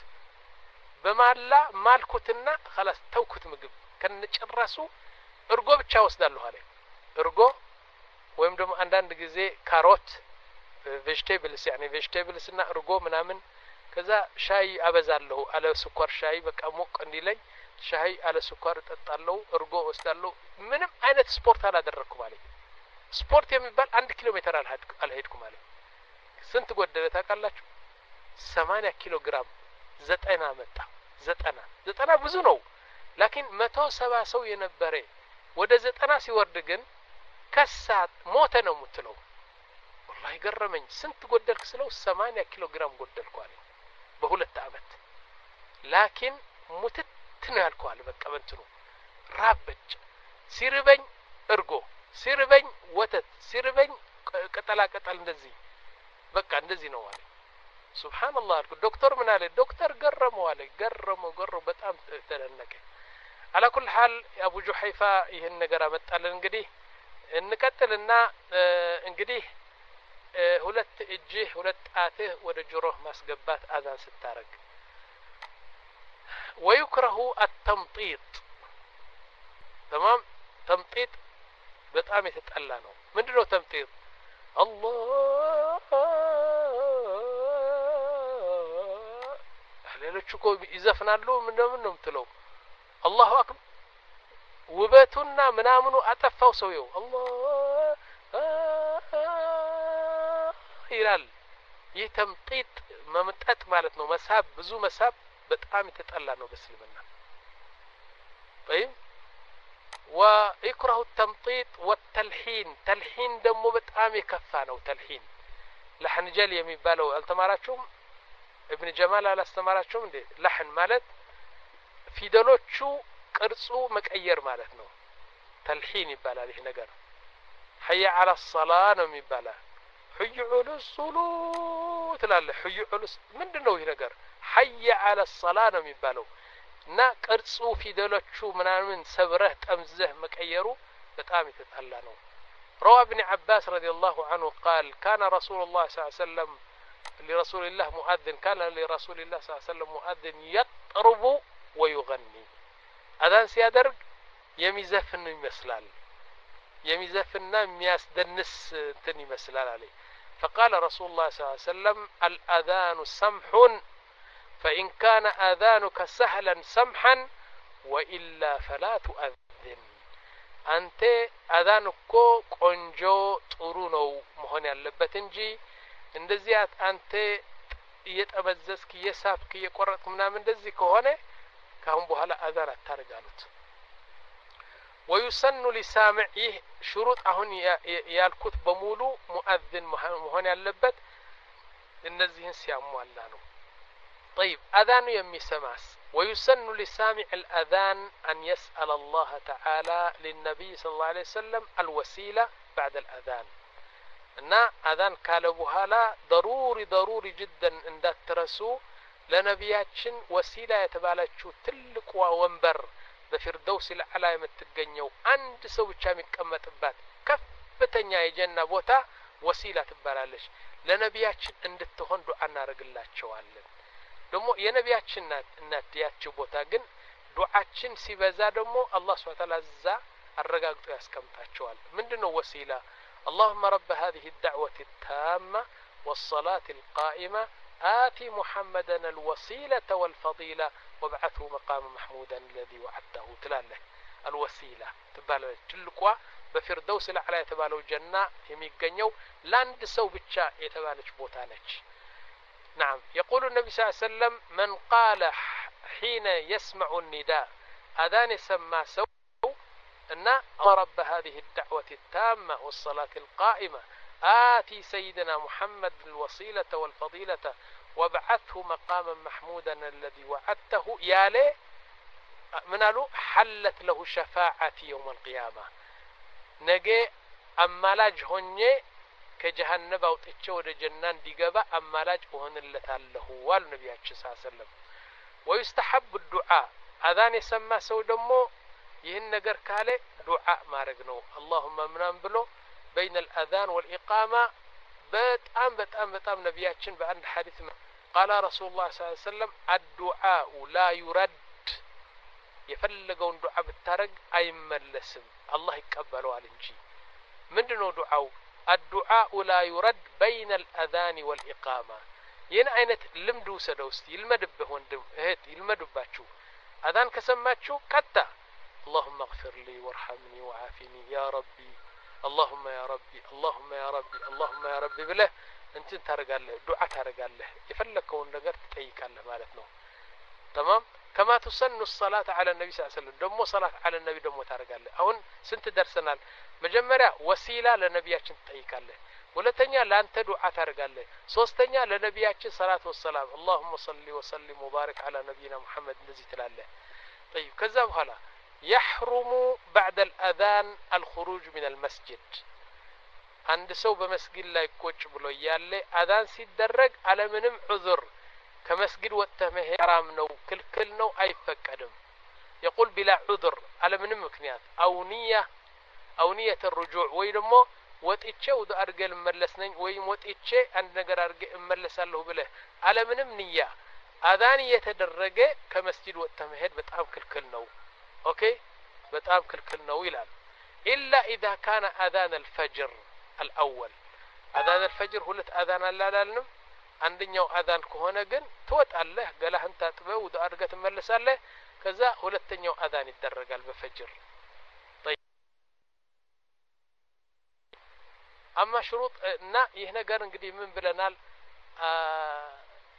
በማላ ማልኩትና خلاص ተውኩት ምግብ ከነጨራሱ እርጎ ብቻ ወስዳለሁ አለኝ። እርጎ ወይም ደግሞ አንዳንድ ጊዜ ካሮት ቬጂቴብልስ يعني ቬጂቴብልስ እና እርጎ ምናምን ከዛ ሻይ አበዛለሁ አለ ስኳር ሻይ በቃ ሞቅ እንዲለኝ ሻይ አለ ስኳር እጠጣለሁ እርጎ ወስዳለሁ። ምንም አይነት ስፖርት አላደረኩም አለኝ። ስፖርት የሚባል አንድ ኪሎ ሜትር አልሄድኩም አለኝ። ስንት ጎደለ ታውቃላችሁ? ሰማንያ ኪሎ ግራም ዘጠና መጣ። ዘጠና ዘጠና ብዙ ነው። ላኪን መቶ ሰባ ሰው የነበረ ወደ ዘጠና ሲወርድ ግን ከሳት ሞተ ነው የምትለው። والله ገረመኝ። ስንት ጎደልክ ስለው ሰማንያ ኪሎ ግራም ጎደልኩ አለኝ በሁለት አመት። ላኪን ሙትት ነው ያልኩ አለ በቃ በእንትኑ ራበጭ ሲርበኝ እርጎ ሲርበኝ ወተት ሲርበኝ ቅጠላ ቅጠል እንደዚህ በቃ እንደዚህ ነው አለ። ሱብሃንአላህ አልኩ። ዶክተር ምን አለ? ዶክተር ገረመው አለ። ገረመው ገረመው በጣም ተደነቀ። على كل حال አቡ ጁሐይፋ ይሄን ነገር አመጣልን። እንግዲህ እንቀጥልና እንግዲህ ሁለት እጅህ ሁለት ጣትህ ወደ ጆሮህ ማስገባት አዛን ስታረግ ويكره التمطيط تمام تمطيط በጣም የተጠላ ነው። ምንድነው ተምጢጥ? አላህ ሌሎቹ እኮ ይዘፍናሉ ምንድነው ነው የምትለው? አላሁ አክበር ውበቱና ምናምኑ አጠፋው ሰውየው አላህ ይላል። ይህ ተምጢጥ መምጠጥ ማለት ነው። መሳብ ብዙ መሳብ በጣም የተጠላ ነው በእስልምና። طيب ويكره التمطيط والتلحين تلحين دمو በጣም የከፋ ነው። ተልሂን ለሐን ጀል የሚባለው አልተማራችሁም? ابن جمال አላስተማራችሁም እንዴ? ለሐን ማለት ፊደሎቹ ቅርጹ መቀየር ማለት ነው። ተልሂን ይባላል ይሄ ነገር። حي على الصلاه ነው የሚባለው። حي على الصلاه ትላለ። حي على ምንድነው ይሄ ነገር? حي على الصلاه ነው የሚባለው እና ቅርጹ ፊደሎቹ ምናምን ሰብረህ ጠምዘህ መቀየሩ በጣም የተጣላ ነው። روى ابن عباس رضي الله عنه قال كان رسول الله صلى الله عليه وسلم لرسول الله مؤذن كان لرسول الله صلى الله عليه وسلم مؤذن يطرب ويغني اذان ሲያደርግ የሚዘፍን ይመስላል የሚዘፍንና የሚያስደንስ እንትን ይመስላል አለ። فقال رسول الله صلى الله عليه وسلم الأذان سمح فإن كان آذانك سهلا سمحا وإلا فلا تؤذن أنت آذانك ቆንጆ ጥሩ ነው መሆን ያለበት እንጂ እንደዚህ አንተ እየጠበዘዝክ እየሳብክ እየቆረጥክ ምናምን እንደዚህ ከሆነ ካሁን በኋላ አዛን አታርጋሉት። ويسن لسامع ይህ شروط አሁን ያልኩት በሙሉ ሙአዚን መሆን ያለበት እነዚህን ሲያሟላ ነው። طيب أذان يمسماس ويسن لسامع الأذان أن يسأل الله تعالى للنبي صلى الله عليه وسلم الوسيلة بعد الأذان እና አዛን ካለ በኋላ ضروري ضروري جدا እንዳትረሱ ለነቢያችን ወሲላ የተባለችው ትልቁ ወንበር በፊርደውስ الأعلى የምትገኘው አንድ ሰው ብቻ የሚቀመጥባት ከፍተኛ የጀና ቦታ ወሲላ ትባላለች። ለነቢያችን እንድትሆን ዱዓ እናደርግላቸዋለን። ደግሞ የነቢያችን እናት ያቺ ቦታ ግን ዱዓችን ሲበዛ ደግሞ አላህ Subhanahu Wa Ta'ala ዛ አረጋግጦ ያስቀምጣቸዋል። ምንድነው ወሲላ? اللهم رب هذه الدعوة التامة والصلاة القائمة آتي محمدا الوسيلة والفضيلة وابعثه مقام محمودا الذي وعدته تلاله الوسيلة تبالغ تلقوا በፊርደውስ ለዓላ የተባለው ጀና የሚገኘው ለአንድ ሰው ብቻ የተባለች ቦታ ነች نعم يقول النبي صلى الله عليه وسلم من قال حين يسمع النداء أذان يسمى سو أن رب هذه الدعوة التامة والصلاة القائمة آتي سيدنا محمد الوسيلة والفضيلة وابعثه مقاما محمودا الذي وعدته يا لي من قالوا حلت له شفاعة يوم القيامة نجي أمالاج هني كجهنم أوتيتش ولا جنان ديجابا أمالاج وهن اللي تاله والنبي صلى الله عليه وسلم ويستحب الدعاء أذان يسمى سو دمو يهن نجر كاله دعاء ما رجنو اللهم منام بلو بين الأذان والإقامة بتأم بتأم بتأم نبياتشن بأن حديث قال رسول الله صلى الله عليه وسلم الدعاء لا يرد يفلقون دعاء بالترق أي ملسم الله يقبله على الجي من دنو دعاء الدعاء لا يرد بين الأذان والإقامة ين عينت لمدو سدوستي يلمد بهوندم هيت يلمد باتشو أذان كسماتشو كتا اللهم اغفر لي وارحمني وعافني يا ربي اللهم يا ربي اللهم يا ربي اللهم يا ربي بله انت ترجع دعاء ترجع له يفلكون ነገር ትጠይቃለህ ማለት ነው تمام كما تسن الصلاة على النبي صلى الله عليه وسلم دمو صلاة على النبي دمو ترجع አሁን ስንት ደርሰናል መጀመሪያ ወሲላ ለነቢያችን ትጠይቃለህ ሁለተኛ ለአንተ ዱዓ ታደርጋለህ ሶስተኛ ለነቢያችን ሰላቱ ወሰላም اللهم صل وسلم وبارك على نبينا محمد እንደዚህ ትላለህ طيب ከዛ በኋላ يحرم بعد الأذان الخروج من المسجد عند سو بمسجد لا يكوش بلو يالي أذان سيدرق على منم عذر كمسجد واتمه حرام نو كل كل نو أي فكدم يقول بلا عذر على منم مكنيات أو نية أو نية الرجوع ويدمو واتيتشي وذا أرجل مملسنين ويم واتيتشي عند نجر أرجل مملس له بله على منم نية أذان يتدرق كمسجد واتمه بتأم كل كل نو أوكي بتأم كل كل نو يلال إلا إذا كان أذان الفجر الأول أذان الفجر هو أذان لا لا لنم عندنا أذان كهونا جن توت الله قال أنت تبى وده أرجع تملس الله كذا هو التنيو أذان الدرج الفجر طيب أما شروط نا هنا قارن قديم من بلنال آه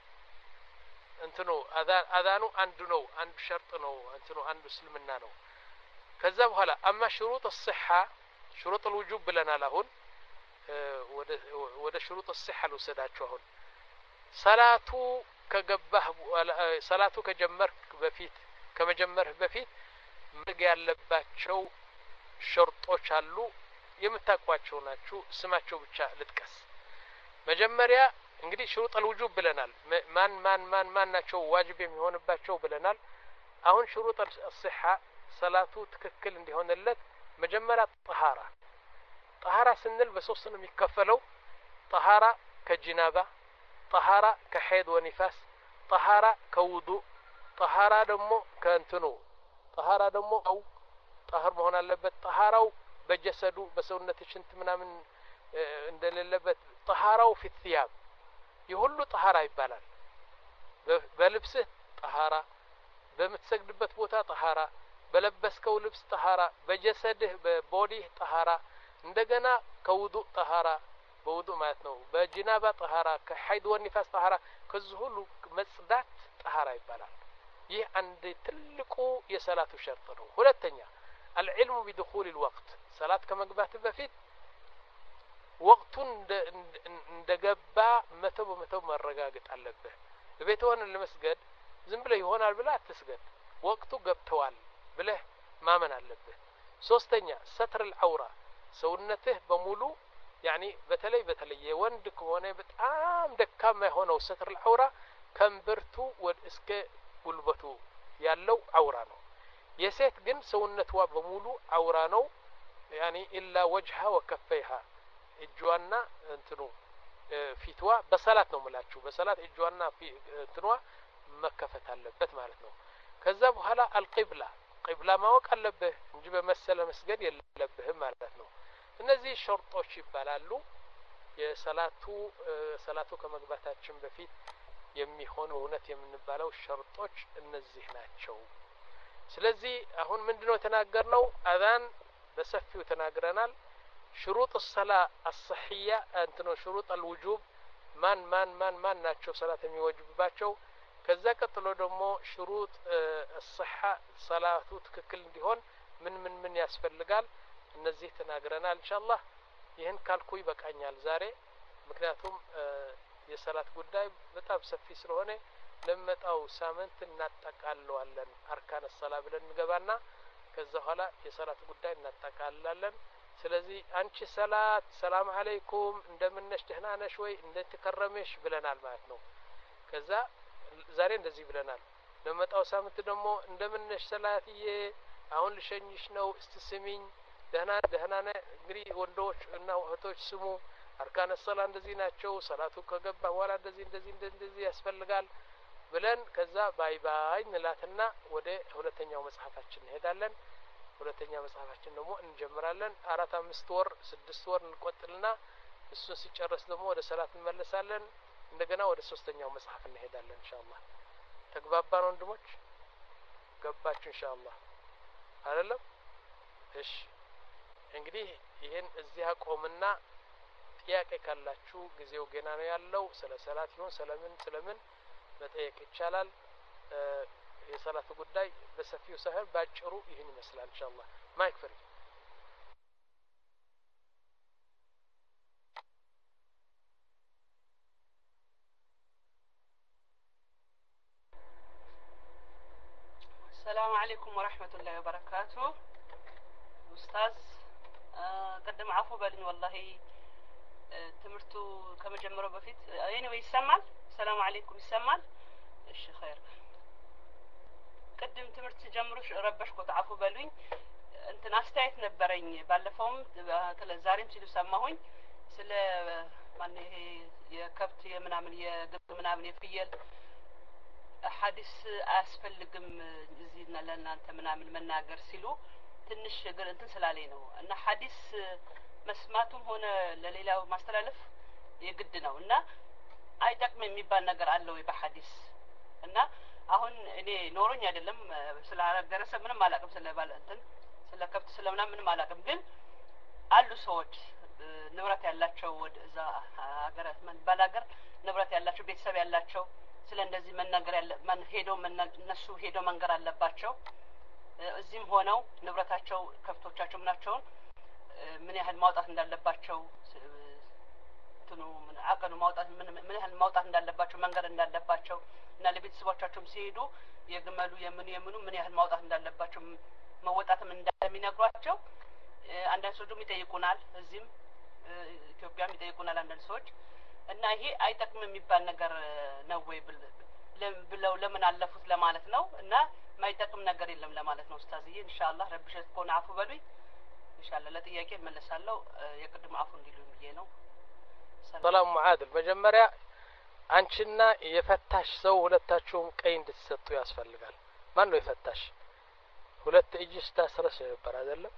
أنتنو أذان أذانو عندنو عند شرطنو أنتنو عند سلمنا نو كذا وهلا أما شروط الصحة شروط الوجوب بلنا لهن أه وده وده شروط الصحة لو سداتشوهن صلاته كجبه أه صلاته كجمر بفيت كما جمره بفيت مرجع لباتشو شرطوش علو يمتاقواتشو ناتشو سماتشو بتشا لتكس مجمريا እንግዲህ شروط الوجوب ብለናል ማን ማን ማን ማን ናቸው ዋጅብ የሚሆንባቸው ብለናል አሁን شروط الصحة ሰላቱ ትክክል እንዲሆንለት መጀመሪያ طهارة طهارة ስንል በሶስት ነው የሚከፈለው طهارة ከጅናባ طهارة ከሐይድ ወኒፋስ طهارة ከውዱእ طهارة ደግሞ ከእንትኑ طهارة ደግሞ አው طهር መሆን አለበት طهارው በጀሰዱ በሰውነትሽ እንት ምናምን እንደሌለበት طهارው في الثياب የሁሉ طهارة ይባላል በልብስህ طهارة በምትሰግድበት ቦታ طهارة በለበስከው ልብስ طهارة በጀሰድህ በቦዲህ طهارة እንደገና ከውዱእ طهارة በውዱእ ማለት ነው በጅናባ طهارة ከሐይድ ወኒፋስ طهارة ከዚህ ሁሉ መጽዳት طهارة ይባላል ይህ አንድ ትልቁ የሰላቱ ሸርጥ ነው ሁለተኛ العلم بدخول الوقت صلاة ከመግባት በፊት ወቅቱን እንደገባ መተው መተው ማረጋገጥ አለበት በቤት ሆነ ለመስገድ ዝም ብለህ ይሆናል ብለህ አትስገድ ወቅቱ ገብተዋል ብለህ ማመን አለበት ሶስተኛ ستر العورة ሰውነትህ በሙሉ يعني በተለይ በተለይ የወንድ ከሆነ በጣም ደካማ የሆነው ستر العورة ከንብርቱ ወደ እስከ ጉልበቱ ያለው አውራ ነው የሴት ግን ሰውነቷ በሙሉ አውራ ነው يعني إلا وجهها وكفيها እጇና እንትኑ ፊትዋ በሰላት ነው መላችሁ በሰላት እጇና እንትኗ መከፈት አለበት ማለት ነው ከዛ በኋላ አልቂብላ ቂብላ ማወቅ አለበት እንጂ በመሰለ መስገድ የለበህም ማለት ነው እነዚህ ሸርጦች ይባላሉ የሰላቱ ሰላቱ ከመግባታችን በፊት የሚሆኑ እውነት የምንባለው ሸርጦች እነዚህ ናቸው ስለዚህ አሁን ምንድነው ተናገርነው አዛን በሰፊው ተናግረናል شروط الصلاة الصحية እንትኑ شروط الوجوب ማን ማን ማን ማን ናቸው ሰላት የሚወጅብባቸው ከዛ ቀጥሎ ደግሞ شروط الصحة ሰላቱ ትክክል እንዲሆን ምን ምን ምን ያስፈልጋል እነዚህ ተናግረናል ኢንሻአላህ ይህን ካልኩ ይበቃኛል ዛሬ ምክንያቱም የሰላት ጉዳይ በጣም ሰፊ ስለሆነ ለመጣው ሳምንት እናጠቃለዋለን አርካን الصلاة ብለን እንገባና ከዛ ኋላ የሰላት ጉዳይ እናጠቃልላለን ስለዚህ አንቺ ሰላት ሰላም አለይኩም እንደምንነሽ ደህና ነሽ ወይ እንዴት ተከረመሽ ብለናል ማለት ነው ከዛ ዛሬ እንደዚህ ብለናል ለመጣው ሳምንት ደግሞ እንደምንነሽ ሰላትዬ አሁን ልሸኝሽ ነው እስቲ ደህና ደህና ነህ እንግዲህ ወንዶች እና እህቶች ስሙ አርካን الصلاة እንደዚህ ናቸው ሰላቱ ከገባ በኋላ እንደዚህ እንደዚህ እንደዚህ ያስፈልጋል ብለን ከዛ ባይ ባይ እንላትና ወደ ሁለተኛው መጽሐፋችን እንሄዳለን ሁለተኛ መጽሐፋችን ደግሞ እንጀምራለን አራት አምስት ወር ስድስት ወር እንቆጥልና እሱ ሲጨርስ ደግሞ ወደ ሰላት እንመለሳለን እንደገና ወደ ሶስተኛው መጽሐፍ እንሄዳለን ኢንሻአላህ ተግባባን ወንድሞች ገባችሁ ኢንሻአላህ አይደለም እሺ እንግዲህ ይሄን እዚህ አቆምና ጥያቄ ካላችሁ ጊዜው ገና ነው ያለው ስለ ሰላት ይሁን ስለምን ስለምን መጠየቅ ይቻላል የሰላት ጉዳይ በሰፊው ሳይሆን ባጭሩ ይህን ይመስላል ኢንሻአላህ ማይክ ፍሪ السلام عليكم ورحمة الله وبركاته أستاذ قدم عفو بالي والله تمرتو كما جمروا بفيت anyway يسمع السلام عليكم يسمع እሺ خير قدم تمرت ጀምሮሽ ረበሽኩት አፉ በሉኝ እንትን አስተያየት ነበረኝ ባለፈውም ተለዛሬም ሲሉ ሰማሁኝ ስለ ማን ይሄ የከብት የምናምን የግብ ምናምን የፍየል ሐዲስ አያስፈልግም እዚህ ለእናንተ ምናምን መናገር ሲሉ ትንሽ ግን እንትን ስላለኝ ነው እና ሐዲስ መስማቱም ሆነ ለሌላው ማስተላለፍ የግድ ነው እና አይጠቅም የሚባል ነገር አለ ወይ በሐዲስ እና አሁን እኔ ኖሮኝ አይደለም ስላረገረሰ ምንም አላቅም ስለባለ እንትን ስለከብት ስለምና ምንም አላቅም ግን አሉ ሰዎች ንብረት ያላቸው ወደዛ ሀገር ማን ባላገር ንብረት ያላቸው ቤተሰብ ያላቸው ስለ እንደዚህ መናገር ያለ ማን ሄዶ እነሱ ሄዶ መንገር አለባቸው እዚህም ሆነው ንብረታቸው ከብቶቻቸው ምናቸውን ምን ያህል ማውጣት እንዳለባቸው እንትኑ ምን አቀኑ ማውጣት ምን ምን ያህል ማውጣት እንዳለባቸው መንገር እንዳለባቸው እና ለቤተሰቦቻቸውም ሲሄዱ የግመሉ የምን የምኑ ምን ያህል ማውጣት እንዳለባቸው መወጣትም እንደሚነግሯቸው አንዳንድ ሰዎች ይጠይቁናል እዚህም ኢትዮጵያም ይጠይቁናል አንዳንድ ሰዎች እና ይሄ አይጠቅም የሚባል ነገር ነው ወይ ብለው ለምን አለፉት ለማለት ነው እና ማይጠቅም ነገር የለም ለማለት ነው ኡስታዝዬ ኢንሻአላህ ረብሸት ኮን አፉ በሉኝ ኢንሻአላህ ለጥያቄ መለሳለሁ የቅድም አፉ እንዲሉኝ ብዬ ነው ሰላም ሙዓድል መጀመሪያ አንቺና የፈታሽ ሰው ሁለታችሁም ቀይ እንድትሰጡ ያስፈልጋል ማን ነው የፈታሽ ሁለት እጅስ ታስረሽ ነበር አይደለም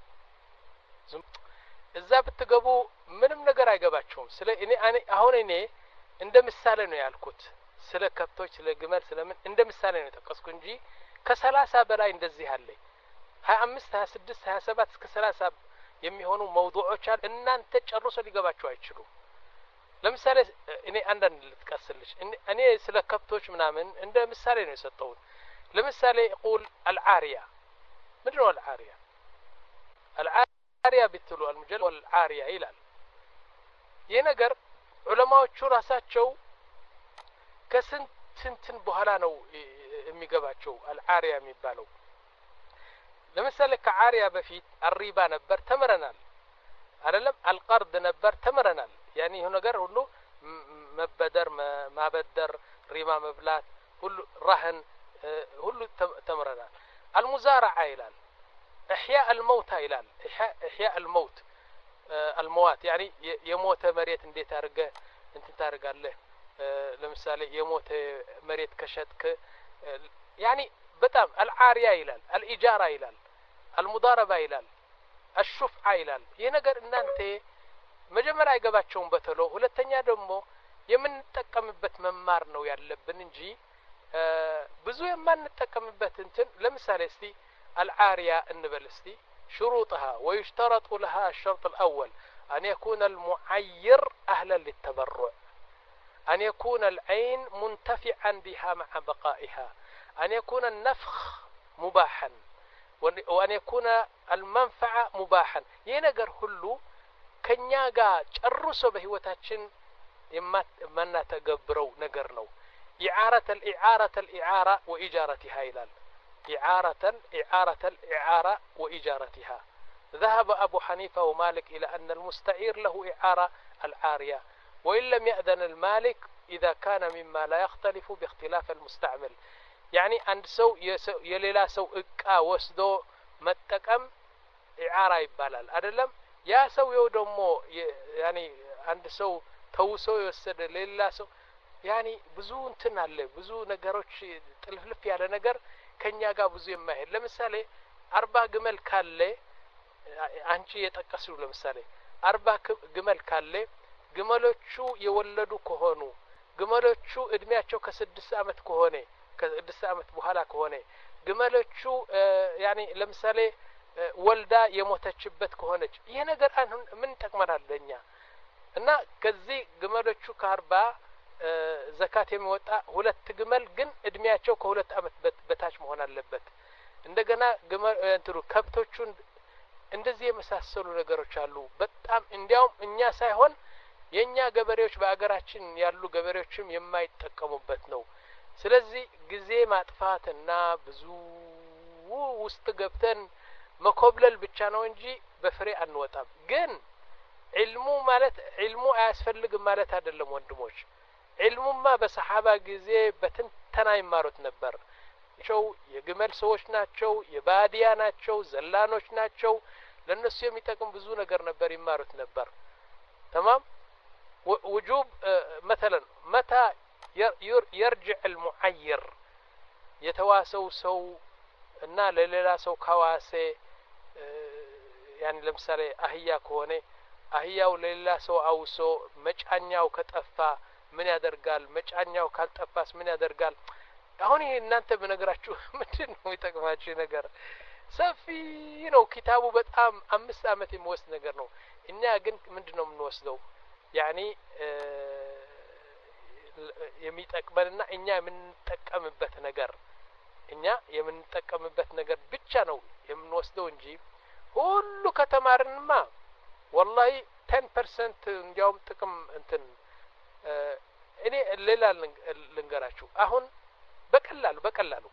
እዛ ብትገቡ ምንም ነገር አይገባችሁም ስለ እኔ አሁን እኔ እንደ ምሳሌ ነው ያልኩት ስለ ከብቶች ስለ ግመል ስለምን እንደ ምሳሌ ነው ተቀስኩ እንጂ ከሰላሳ በላይ እንደዚህ አለ ሀያ አምስት ሀያ ስድስት ሀያ ሰባት እስከ ሰላሳ የሚሆኑ መውዱዖች አሉ እናንተ ጨርሶ ሊገባችሁ አይችሉም ለምሳሌ እኔ አንዳንድ ልትቀስልሽ እኔ ስለ ከብቶች ምናምን እንደ ምሳሌ ነው የሰጠሁት ለምሳሌ يقول العارية ምንድነው العارية العارية بتلو المجل والعارية ይላል ይሄ ነገር ዑለማዎቹ ራሳቸው ከስንት ስንትን በኋላ ነው የሚገባቸው العارية የሚባለው ለምሳሌ ከዓሪያ በፊት الربا ነበር ተመረናል አይደለም القرض ነበር ተመረናል يعني هو ነገር ሁሉ መበደር ማበደር ሪባ መብላት ሁሉ ረህን ሁሉ ተመረናል المزارعة ይላል احياء الموتى ይላል احياء الموت الموات يعني የሞተ መሬት እንዴት አርገ እንትን ታርጋለህ ለምሳሌ የሞተ መሬት ከሸጥክ يعني በጣም العارية ይላል الإجارة ይላል المضاربة ይላል الشفعة ይላል ይሄ ነገር እናንተ መጀመሪያ አይገባቸውም በተሎ ሁለተኛ ደግሞ የምንጠቀምበት መማር ነው ያለብን እንጂ ብዙ የማንጠቀምበት እንትን ለምሳሌ እስቲ العارية እንበል እስቲ شروطها ويشترط لها الشرط الأول أن يكون المعير أهلا للتبرع، أن يكون العين منتفعا بها مع بقائها، أن يكون النفخ مباحا، وأن يكون المنفعة مباحا. ينقر هلو كنياغا ጨርሶ በህይወታችን የማናተገብረው ነገር ነው። إعارة الإعارة الإعارة وإجارتها ይላል። إعارة إعارة الإعارة وإجارتها. ذهب أبو حنيفة ومالك إلى أن المستعير له إعارة العارية، وإن لم يأذن المالك إذا كان مما لا يختلف باختلاف المستعمل. يعني عند سو يليلا سو إقا وسدو متقم إعارة يبالال أدلم يا سو يودمو يعني عند سو توسو يوسد ليلا سو يعني ብዙ እንትን አለ ብዙ ነገሮች ጥልፍልፍ ያለ ነገር ከኛ ጋር ብዙ የማይሄድ ለምሳሌ አርባ ግመል ካለ አንቺ የጠቀስው ለምሳሌ አርባ ግመል ካለ ግመሎቹ የወለዱ ከሆኑ ግመሎቹ እድሜያቸው ከስድስት አመት ከሆነ ከስድስት አመት በኋላ ከሆነ ግመሎቹ ያኒ ለምሳሌ ወልዳ የሞተችበት ከሆነች ይሄ ነገር አሁን ምን ተቀመራል ለኛ እና ከዚህ ግመሎቹ ከአርባ ዘካት የሚወጣ ሁለት ግመል ግን እድሜያቸው ከሁለት አመት በታች መሆን አለበት። እንደገና ግመል እንትሩ ከብቶቹን እንደዚህ የመሳሰሉ ነገሮች አሉ። በጣም እንዲያውም እኛ ሳይሆን የኛ ገበሬዎች በአገራችን ያሉ ገበሬዎችም የማይጠቀሙበት ነው። ስለዚህ ጊዜ ማጥፋትና ብዙ ውስጥ ገብተን መኮብለል ብቻ ነው እንጂ በፍሬ አንወጣም። ግን ዒልሙ ማለት ዒልሙ አያስፈልግም ማለት አይደለም ወንድሞች። ዒልሙማ በሰሃባ ጊዜ በትንተና ይማሩት ነበር። ቸው የግመል ሰዎች ናቸው፣ የባዲያ ናቸው፣ ዘላኖች ናቸው። ለነሱ የሚጠቅም ብዙ ነገር ነበር ይማሩት ነበር። تمام. وجوب مثلا متى يرجع المعير يتواسو سو እና ለሌላ ሰው ካዋሴ يعني ለምሳሌ አህያ ከሆነ አህያው ለሌላ ሰው አውሶ መጫኛው ከጠፋ ምን ያደርጋል? መጫኛው ካልጠፋስ ምን ያደርጋል? አሁን ይሄ እናንተ በነገራችሁ ምንድነው የሚጠቅማችሁ ነገር ሰፊ ነው። ኪታቡ በጣም አምስት አመት የሚወስድ ነገር ነው። እኛ ግን ምንድነው የምንወስደው? ያኒ የሚጠቅመንና እኛ የምንጠቀምበት ነገር እኛ የምንጠቀምበት ነገር ብቻ ነው የምንወስደው እንጂ ሁሉ ከተማርንማ والله ten percent እንዲያውም ጥቅም እንትን እኔ ሌላ ልንገራችሁ። አሁን በቀላሉ በቀላሉ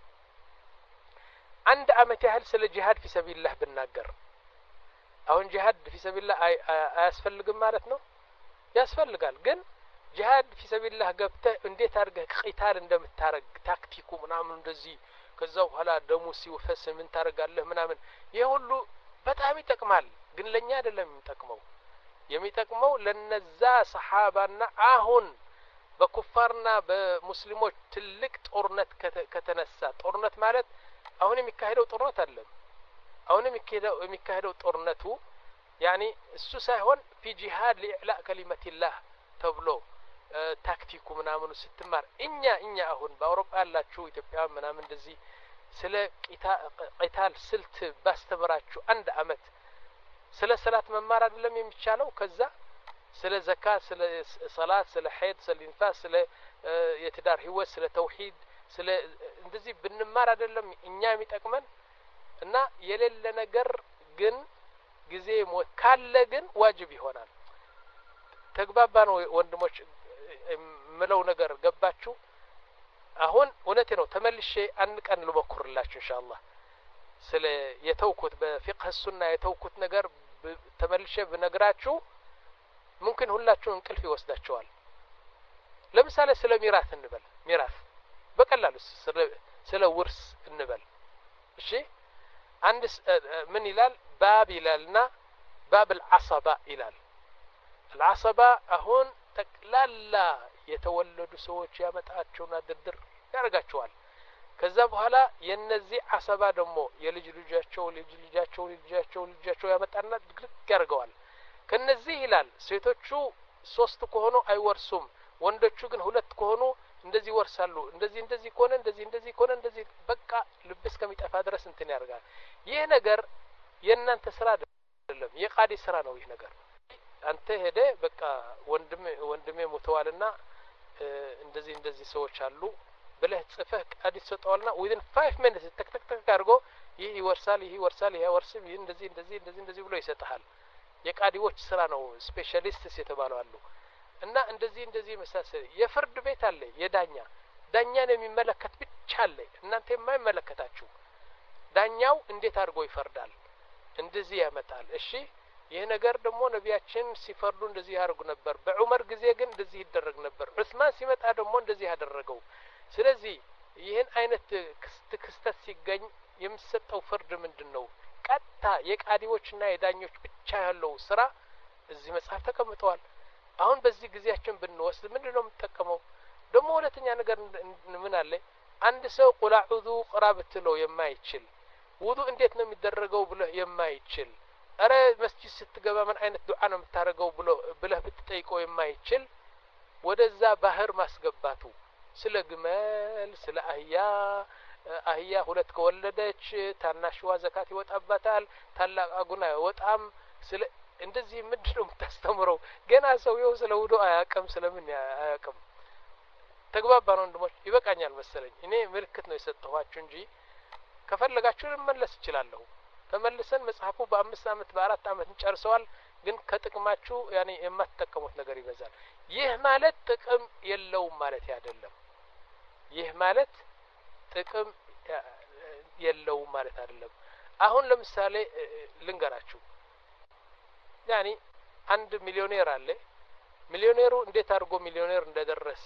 አንድ አመት ያህል ስለ ጂሃድ في سبيل الله ብናገር አሁን ጂሃድ في سبيل الله አያስፈልግም ማለት ነው? ያስፈልጋል። ግን ጂሃድ في سبيل الله ገብተህ እንዴት አድርገህ ቂታል እንደምታረግ ታክቲኩ ምናምን እንደዚህ ከዛው ኋላ ደሙ ሲወፈስ ምን ታረጋለህ ምናምን ይሄ ሁሉ በጣም ይጠቅማል። ግን ለኛ አይደለም የሚጠቅመው። የሚጠቅመው ለነዛ ሰሃባና አሁን በኩፋርና በሙስሊሞች ትልቅ ጦርነት ከተነሳ ጦርነት ማለት አሁን የሚካሄደው ጦርነት አይደለም። አሁን የሚካሄደው የሚካሄደው ጦርነቱ ያኒ እሱ ሳይሆን في جهاد لإعلاء كلمة الله ተብሎ ታክቲኩ ምናምን ስትማር እኛ እኛ አሁን በአውሮፓ ያላችሁ ኢትዮጵያ ምናምን እንደዚህ ስለ ቂታል ስልት ባስተምራችሁ አንድ አመት ስለ ሰላት መማር አይደለም የሚቻለው? ከዛ ስለ ዘካት ስለ ሰላት ስለ ሐይድ ስለ ኢንፋስ ስለ የትዳር ህይወት ስለ ተውሂድ ስለ እንደዚህ ብንማር አይደለም እኛ የሚጠቅመን? እና የሌለ ነገር ግን ጊዜ ሞት ካለ ግን ዋጅብ ይሆናል። ተግባባ ነው ወንድሞች ምለው ነገር ገባችሁ? አሁን እውነቴ ነው። ተመልሼ አንድ ቀን ልሞክርላችሁ ኢንሻአላህ ስለ የተውኩት በፊቅህ ሱና የተውኩት ነገር ተመልሼ ብነግራችሁ ممكن ሁላችሁ እንቅልፍ ይወስዳችኋል። ለምሳሌ ስለ ሚራስ እንበል። ሚራስ በቀላሉ ስለ ውርስ እንበል። እሺ አንድ ምን ይላል? ባብ ይላልና ባብ العصبة ይላል። العصبة አሁን ጠቅላላ የተወለዱ ሰዎች ያመጣቸውና ድርድር ያረጋቸዋል። ከዛ በኋላ የነዚህ አሰባ ደግሞ የልጅ ልጃቸው ልጅ ልጃቸው ልጃቸው ልጃቸው ያመጣና ድግልቅ ያርገዋል። ከነዚህ ይላል ሴቶቹ ሶስት ከሆኑ አይወርሱም፣ ወንዶቹ ግን ሁለት ከሆኑ እንደዚህ ወርሳሉ። እንደዚህ እንደዚህ ከሆነ እንደዚህ እንደዚህ ከሆነ እንደዚህ በቃ ልብስ ከሚጠፋ ድረስ እንትን ያርጋል። ይሄ ነገር የእናንተ ስራ አይደለም የቃዲ ስራ ነው ይህ ነገር አንተ ሄደ በቃ ወንድም ወንድሜ ሞተዋልና እንደዚህ እንደዚህ ሰዎች አሉ ብለህ ጽፈህ ቃዲ ሰጠዋልና within five minutes ተክ ተክ ተክ አድርጎ ይህ ይወርሳል ይህ ይወርሳል ይህ ይወርስም ይህ እንደዚህ እንደዚህ እንደዚህ እንደዚህ ብሎ ይሰጣል የቃዲዎች ስራ ነው ስፔሻሊስትስ የተባሉ አሉ እና እንደዚህ እንደዚህ መሳሰል የፍርድ ቤት አለ የዳኛ ዳኛን የሚመለከት ብቻ አለ እናንተ የማይመለከታችሁ ዳኛው እንዴት አድርጎ ይፈርዳል እንደዚህ ያመጣል እሺ ይሄ ነገር ደግሞ ነቢያችን ሲፈርዱ እንደዚህ ያደርጉ ነበር በዑመር ጊዜ ግን እንደዚህ ይደረግ ነበር ዑስማን ሲመጣ ደግሞ እንደዚህ ያደረገው ስለዚህ ይሄን አይነት ክስተት ሲገኝ የሚሰጠው ፍርድ ምንድነው ቀጥታ የቃዲዎችና የዳኞች ብቻ ያለው ስራ እዚህ መጽሐፍ ተቀምጧል አሁን በዚህ ጊዜያችን ብንወስድ ምንድነው የምንጠቀመው ደግሞ ሁለተኛ ነገር ምን አለ አንድ ሰው ቁል አዑዙ ቅራበት ነው የማይችል ውዱ እንዴት ነው የሚደረገው ብሎ የማይችል አረ መስጂድ ስትገባ ምን አይነት ዱዓ ነው የምታረገው ብሎ ብለህ ብትጠይቀው የማይችል ወደዛ ባህር ማስገባቱ ስለ ግመል ስለ አህያ አህያ ሁለት ከወለደች ታናሽዋ ዘካት ይወጣባታል ታላቅ አጉና ይወጣም ስለ እንደዚህ ምንድነው የምታስተምረው ገና ሰውየው ስለ ውዱ አያቀም ስለምን አያቀም ተግባባን ወንድሞች ይበቃኛል መሰለኝ እኔ ምልክት ነው የሰጠኋችሁ እንጂ ከፈለጋችሁ መመለስ ይችላልው ተመልሰን መጽሐፉ በአምስት አመት በአራት አመት እንጨርሰዋል ግን ከጥቅማችሁ ያኔ የማትጠቀሙት ነገር ይበዛል ይህ ማለት ጥቅም የለውም ማለት አይደለም ይህ ማለት ጥቅም የለውም ማለት አይደለም አሁን ለምሳሌ ልንገራችሁ ያኒ አንድ ሚሊዮኔር አለ ሚሊዮኔሩ እንዴት አድርጎ ሚሊዮኔር እንደደረሰ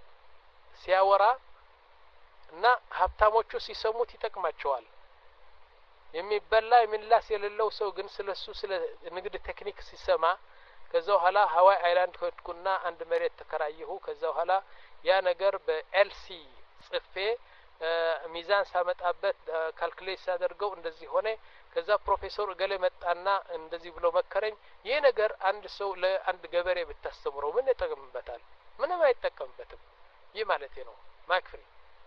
ሲያወራ እና ሀብታሞቹ ሲሰሙት ይጠቅማቸዋል የሚበላ የሚላስ የሌለው ሰው ግን ስለሱ ስለ ንግድ ቴክኒክ ሲሰማ ከዛው ኋላ ሃዋይ አይላንድ ሆድኩና አንድ መሬት ተከራየሁ ከዛው ኋላ ያ ነገር በኤልሲ ጽፌ ሚዛን ሳመጣበት ካልኩሌት ሳደርገው እንደዚህ ሆነ ከዛ ፕሮፌሰር ገለ መጣና እንደዚህ ብሎ መከረኝ ይሄ ነገር አንድ ሰው ለአንድ ገበሬ ብታስተምረው ምን ይጠቅምበታል ምንም አይጠቀምበትም ይህ ማለት ነው ማክፍሪ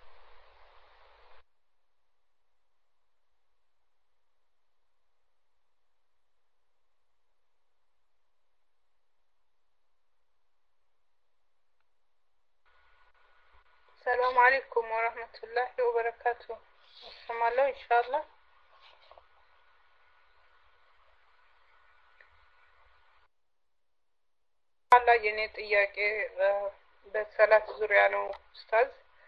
السلام عليكم ورحمة الله وبركاته اسمعوا إن شاء الله الله የኔ ጥያቄ በሰላት ዙሪያ ነው ኡስታዝ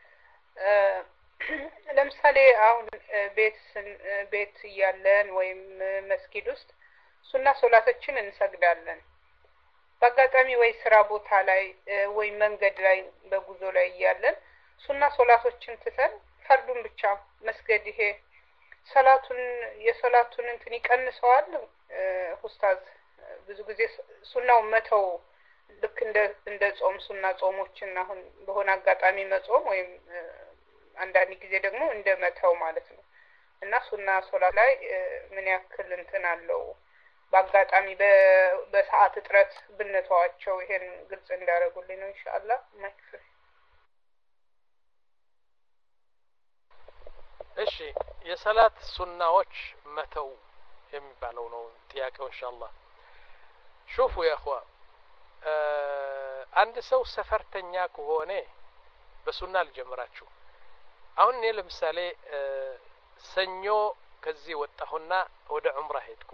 ለምሳሌ አሁን ቤት ቤት ያለን ወይም መስጊድ ውስጥ ሱና ሶላቶችን እንሰግዳለን በአጋጣሚ ወይ ስራ ቦታ ላይ ወይ መንገድ ላይ በጉዞ ላይ ያለን ሱና ሶላቶችን ትተን ፈርዱን ብቻ መስገድ ይሄ ሰላቱን የሰላቱን እንትን ይቀንሰዋል ኡስታዝ ብዙ ጊዜ ሱናው መተው ልክ እንደ እንደ ጾም ሱና ጾሞችን አሁን በሆነ አጋጣሚ መጾም ወይም አንዳንድ ጊዜ ደግሞ እንደ መተው ማለት ነው እና ሱና ሶላ ላይ ምን ያክል እንትን አለው በአጋጣሚ በሰዓት እጥረት ብንተዋቸው ይሄን ግልጽ እንዳደረጉልኝ ነው ኢንሻአላህ ማክፍር እሺ የሰላት ሱናዎች መተው የሚባለው ነው ጥያቄው ኢንሻአላህ ሹፉ ያ اخوا አንድ ሰው ሰፈርተኛ ከሆነ በሱና ልጀምራችሁ አሁን እኔ ለምሳሌ ሰኞ ከዚህ ወጣሁና ወደ ዑምራ ሄድኩ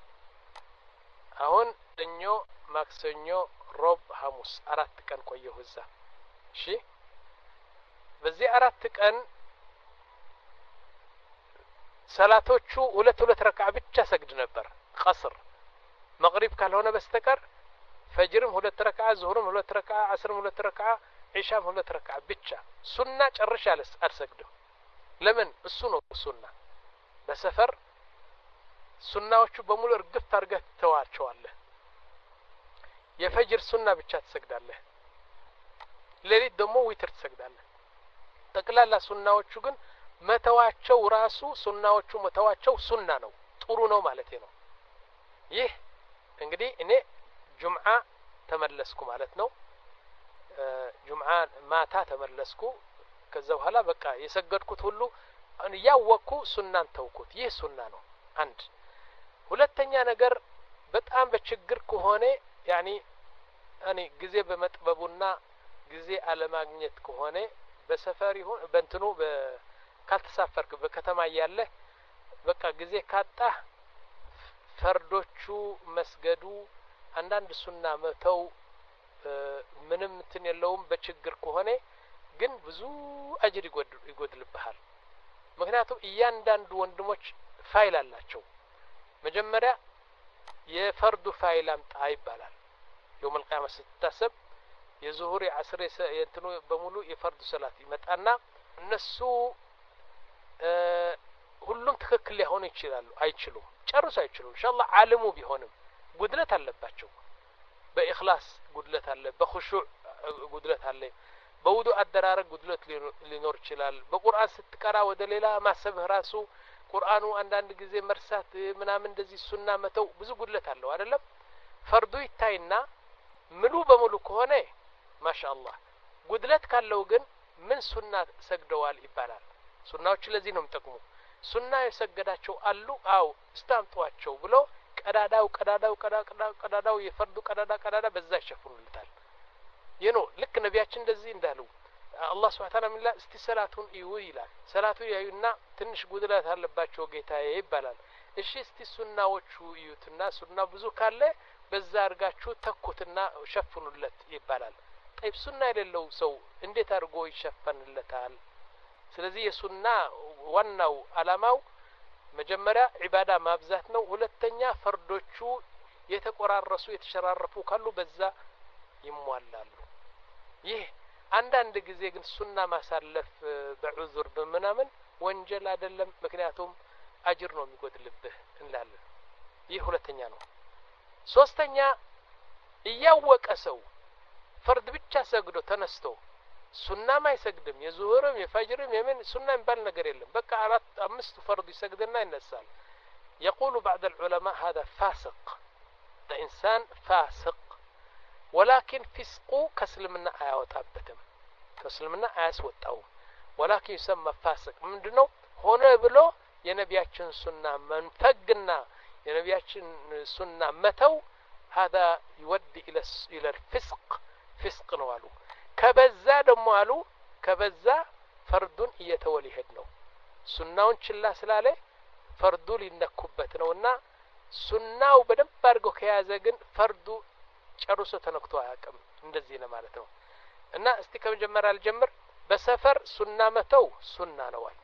አሁን ሰኞ ማክሰኞ ሮብ ሐሙስ አራት ቀን ቆየሁ እዛ እሺ በዚህ አራት ቀን ሰላቶቹ ሁለት ሁለት ረካዓ ብቻ ሰግድ ነበር ቀስር መግሪብ ካልሆነ በስተቀር ፈጅርም ሁለት ረካዓ ዙሁርም ሁለት ረካዓ አስርም ሁለት ረካዓ ዒሻም ሁለት ረካዓ ብቻ ሱና ጨርሻ አልሰግድም ለምን እሱ ነው ሱና በሰፈር ሱናዎቹ በሙሉ እርግፍ አድርገህ ተዋቸዋለህ የፈጅር ሱና ብቻ ትሰግዳለህ ሌሊት ደግሞ ዊትር ትሰግዳለህ ጠቅላላ ሱናዎቹ ግን መተዋቸው ራሱ ሱናዎቹ መተዋቸው ሱና ነው ጥሩ ነው ማለት ነው ይህ እንግዲህ እኔ ጁምዓ ተመለስኩ ማለት ነው ጁምዓ ማታ ተመለስኩ ከዛ በኋላ በቃ የሰገድኩት ሁሉ ያወቅኩ ሱናን ተውኩት ይህ ሱና ነው አንድ ሁለተኛ ነገር በጣም በችግር ከሆነ ያኒ እኔ ጊዜ በመጥበቡና ጊዜ አለማግኘት ከሆነ በሰፈር ይሁን በእንትኑ ካልተሳፈርክ በከተማ ያለ በቃ ጊዜ ካጣ ፈርዶቹ መስገዱ አንዳንድ ሱና መተው ምንም እንትን የለውም በችግር ከሆነ ግን ብዙ አጅር ይጎድልብሃል ምክንያቱም እያንዳንዱ ወንድሞች ፋይል አላቸው መጀመሪያ የፈርዱ ፋይል አምጣ ይባላል يوم القيامة ስትታሰብ የዙሁር የዓስር የእንትኑ በሙሉ የፈርዱ ሰላት ይመጣና እነሱ ሁሉም ትክክል ሊሆኑ ይችላሉ አይችሉም ጨርሶ አይችሉም ኢንሻአላህ ዓለሙ ቢሆንም ጉድለት አለባቸው በእخلاص ጉድለት አለ በኹሹዕ ጉድለት አለ በውዱ አደራረግ ጉድለት ሊኖር ይችላል በቁርአን ስትቀራ ወደ ሌላ ማሰብህ ራሱ ቁርአኑ አንዳንድ ጊዜ መርሳት ምናምን እንደዚህ ሱና መተው ብዙ ጉድለት አለው አይደለም ፈርዱ ይታይና ሙሉ በሙሉ ከሆነ ማሻአላህ ጉድለት ካለው ግን ምን ሱና ሰግደዋል ይባላል ሱናዎች ለዚህ ነው የምጠቅሙ ሱና የሰገዳቸው አሉ አው ስታምጧቸው ብሎ ቀዳዳው ቀዳዳው ቀዳዳው ቀዳዳው የፈርዱ ቀዳዳ ቀዳዳ በዛ ይሸፍኑልታል ይኖ ልክ ነቢያችን እንደዚህ እንዳሉ አላህ Subhanahu Ta'ala ሚላ እስቲ ሰላቱን እዩ ይላል ሰላቱ ያዩና ትንሽ ጉድለት አለባቸው ጌታዬ ይባላል እሺ እስቲ ሱናዎቹ እዩትና ሱና ብዙ ካለ በዛ አርጋችሁ ተኩትና ሸፍኑለት ይባላል طيب ሱና የሌለው ሰው እንዴት አድርጎ ይሸፈንለታል ስለዚህ የሱና ዋናው አላማው መጀመሪያ ዒባዳ ማብዛት ነው ሁለተኛ ፈርዶቹ የተቆራረሱ የተሸራረፉ ካሉ በዛ ይሟላሉ ይህ አንዳንድ ጊዜ ግን ሱና ማሳለፍ በዑዝር በመናምን ወንጀል አይደለም ምክንያቱም አጅር ነው የሚጎድልብህ እንላለን ይህ ሁለተኛ ነው ሶስተኛ እያወቀ ሰው ፈርድ ብቻ ሰግዶ ተነስቶ ሱና ማይሰግድም የዙሁርም የፈጅርም የምን ሱና የሚባል ነገር የለም በቃ አራት አምስት ፈርድ ይሰግድና ይነሳል يقول بعض العلماء هذا فاسق ده انسان فاسق ولكن فسقه كسلمنا አያወጣበትም ከስልምና አያስወጣው ولكن يسمى فاسق ምንድነው ሆነ ብሎ የነቢያችን ሱና መንፈግና የነቢያችን ሱና መተው هذا يودي الى الى الفسق فسق ነው አሉ ከበዛ ደግሞ አሉ ከበዛ ፈርዱን እየተወል ይሄድ ነው ሱናውን ችላ ስላለ ፈርዱ ሊነኩበት ነውና ሱናው በደንብ አድርጎ ከያዘ ግን ፈርዱ ጨርሶ ተነክቶ አያውቅም እንደዚህ ነው ማለት ነው እና እስቲ ከመጀመሪያ ልጀምር በሰፈር ሱና መተው ሱና ነው አይ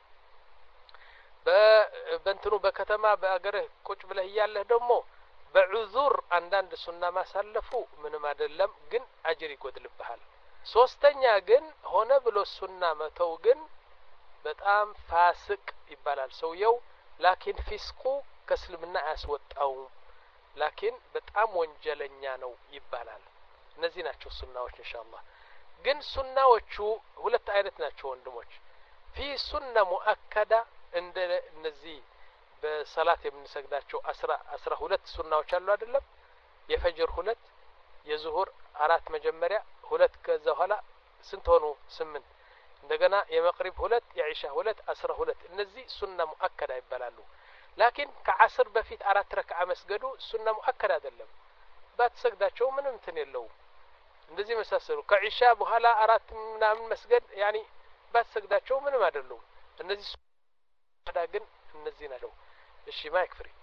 በእንትኑ በከተማ በአገር ቁጭ ብለህ ያለህ ደግሞ በዑዙር አንዳንድ ሱና ማሳለፉ ምንም አይደለም ግን አጅር ይጎድልብሃል ሶስተኛ ግን ሆነ ብሎ ሱና መተው ግን በጣም ፋስቅ ይባላል ሰውየው ላኪን ፊስቁ ከስልምና አያስወጣው ላኪን በጣም ወንጀለኛ ነው ይባላል እነዚህ ናቸው ሱናዎች ኢንሻአላህ ግን ሱናዎቹ ሁለት አይነት ናቸው ወንድሞች ፊ ሱና ሙአከዳ እንደ እነዚህ በሰላት የምንሰግዳቸው አስራ ሁለት ሱናዎች አሉ አይደለም የፈጅር ሁለት የዙሁር አራት መጀመሪያ ሁለት ከዛ ኋላ ስንት ሆኑ ስምንት እንደገና የመግሪብ ሁለት የኢሻ ሁለት አስራ ሁለት እነዚህ ሱና ሙአከዳ ይባላሉ ላኪን ከዓስር በፊት አራት ረክዓ መስገዱ ሱና ሙአከዳ አይደለም ባትሰግዳቸው ምንም እንትን የለው እንደዚህ መሳሰሉ ከኢሻ በኋላ አራት ምናምን መስገድ ያኒ ባትሰግዳቸው ምንም አይደለም እነዚህ ሱና ግን እነዚህ ናቸው እሺ ማይክ ፍሪ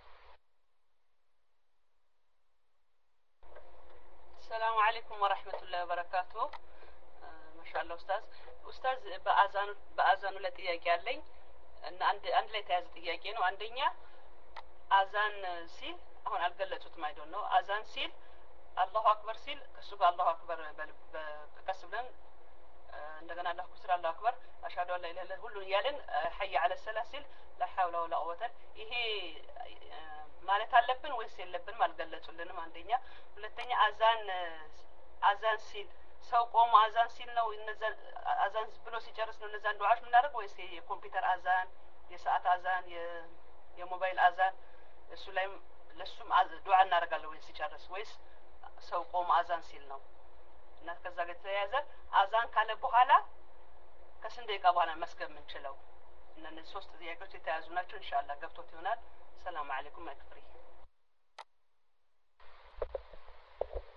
السلام عليكم ورحمة الله وبركاته ما شاء الله أستاذ أستاذ بأذان بأذان ولا تيجي علي أن عند عند لا تيجي تيجي إنه عندنا أذان سيل هون أقول شو ما يدونه أذان سيل الله أكبر سيل كسب الله أكبر بكسبنا عندنا الله كسر الله أكبر أشهد أن لا إله إلا الله كل يالن حي على السلاسل لا حول ولا قوة إيه ማለት አለብን ወይስ የለብን ማልገለጹልንም አንደኛ ሁለተኛ አዛን አዛን ሲል ሰው ቆሞ አዛን ሲል ነው እነዛ አዛን ብሎ ሲጨርስ ነው እነዛ ዱዓዎች ምናደርግ ወይስ የኮምፒውተር አዛን የሰዓት አዛን የሞባይል አዛን እሱ ላይ ለሱም ዱዓ እናደርጋለን ወይስ ሲጨርስ ወይስ ሰው ቆሞ አዛን ሲል ነው እና ከዛ ጋር ተያያዘ አዛን ካለ በኋላ ከስንት ደቂቃ በኋላ መስገድ ምንችለው እነዚህ ሶስት ጥያቄዎች የተያዙ ናቸው ኢንሻአላህ ገብቶት ይሆናል ሰላም አለይኩም ማክፍሪ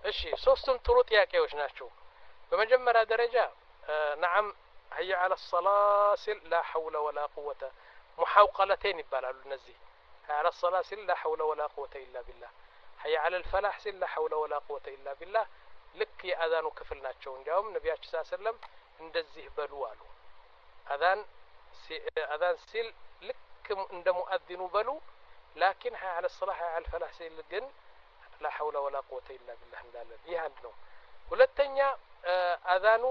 እሺ ሶስቱም ጥሩ ጥያቄዎች ናቸው። በመጀመሪያ ደረጃ ነዓም هي على الصلاة سل لا حول ولا قوة محوقلتين ይባላሉ እነዚህ هي على الصلاة سل لا حول ولا قوة إلا بالله هي على الفلاح سل لا حول ولا قوة إلا بالله ልክ የአዛኑ ክፍል ናቸው። እንዲያውም ነቢያችን ሰለላሁ ዐለይሂ ወሰለም እንደዚህ በሉ አሉ። አዛን አዛን ሲል ልክ እንደ ሙአዚኑ በሉ ላኪን هي على الصلاة هي على الفلاح ሲል ግን لا حول ولا قوة إلا بالله እንዳለን ይህ አንድ ነው። ሁለተኛ አዛኑ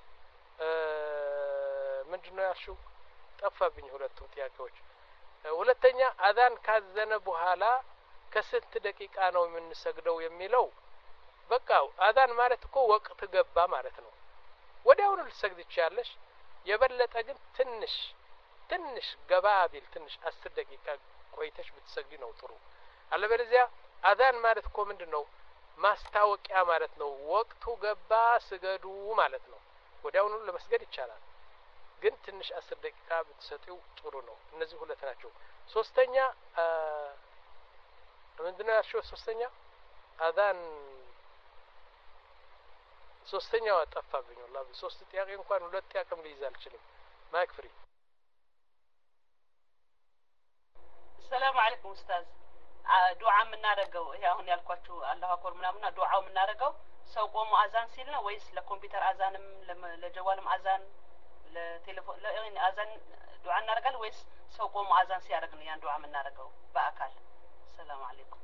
ምንድነው ያልሽው? ጠፋብኝ ሁለቱም ጥያቄዎች። ሁለተኛ አዛን ካዘነ በኋላ ከስንት ደቂቃ ነው የምንሰግደው የሚለው በቃ አዛን ማለት እኮ ወቅት ገባ ማለት ነው። ወዲያውኑ ልትሰግድ ትችያለሽ። የበለጠ ግን ትንሽ ትንሽ ገባ ቢል ትንሽ አስር ደቂቃ ቆይተሽ ብትሰግዲ ነው ጥሩ። አለበለዚያ አዛን ማለት እኮ ምንድነው ማስታወቂያ ማለት ነው። ወቅቱ ገባ ስገዱ ማለት ነው። ወዲያውኑ ለመስገድ ይቻላል፣ ግን ትንሽ አስር ደቂቃ ብትሰጪው ጥሩ ነው። እነዚህ ሁለት ናቸው። ሶስተኛ ምንድነው ያልሽው? ሶስተኛ አዛን ሶስተኛው ጠፋብኝ والله ሶስት ጥያቄ እንኳን ሁለት ጥያቄም ሊይዝ አልችልም። ማይክ ፍሪ። ሰላም አለይኩም ኡስታዝ። ዱዓ የምናደርገው ይሄ አሁን ያልኳችሁ አላሁ አክበር ምናምንና ዱዓው የምናደርገው ሰው ቆሞ አዛን ሲል ነው ወይስ ለኮምፒውተር አዛንም ለጀዋልም አዛን ለቴሌፎን ለእኔ አዛን ዱዓ እናደርጋለን ወይስ ሰው ቆሞ አዛን ሲያደርግ ነው ያን ዱዓ የምናደርገው በአካል? ሰላም አለይኩም።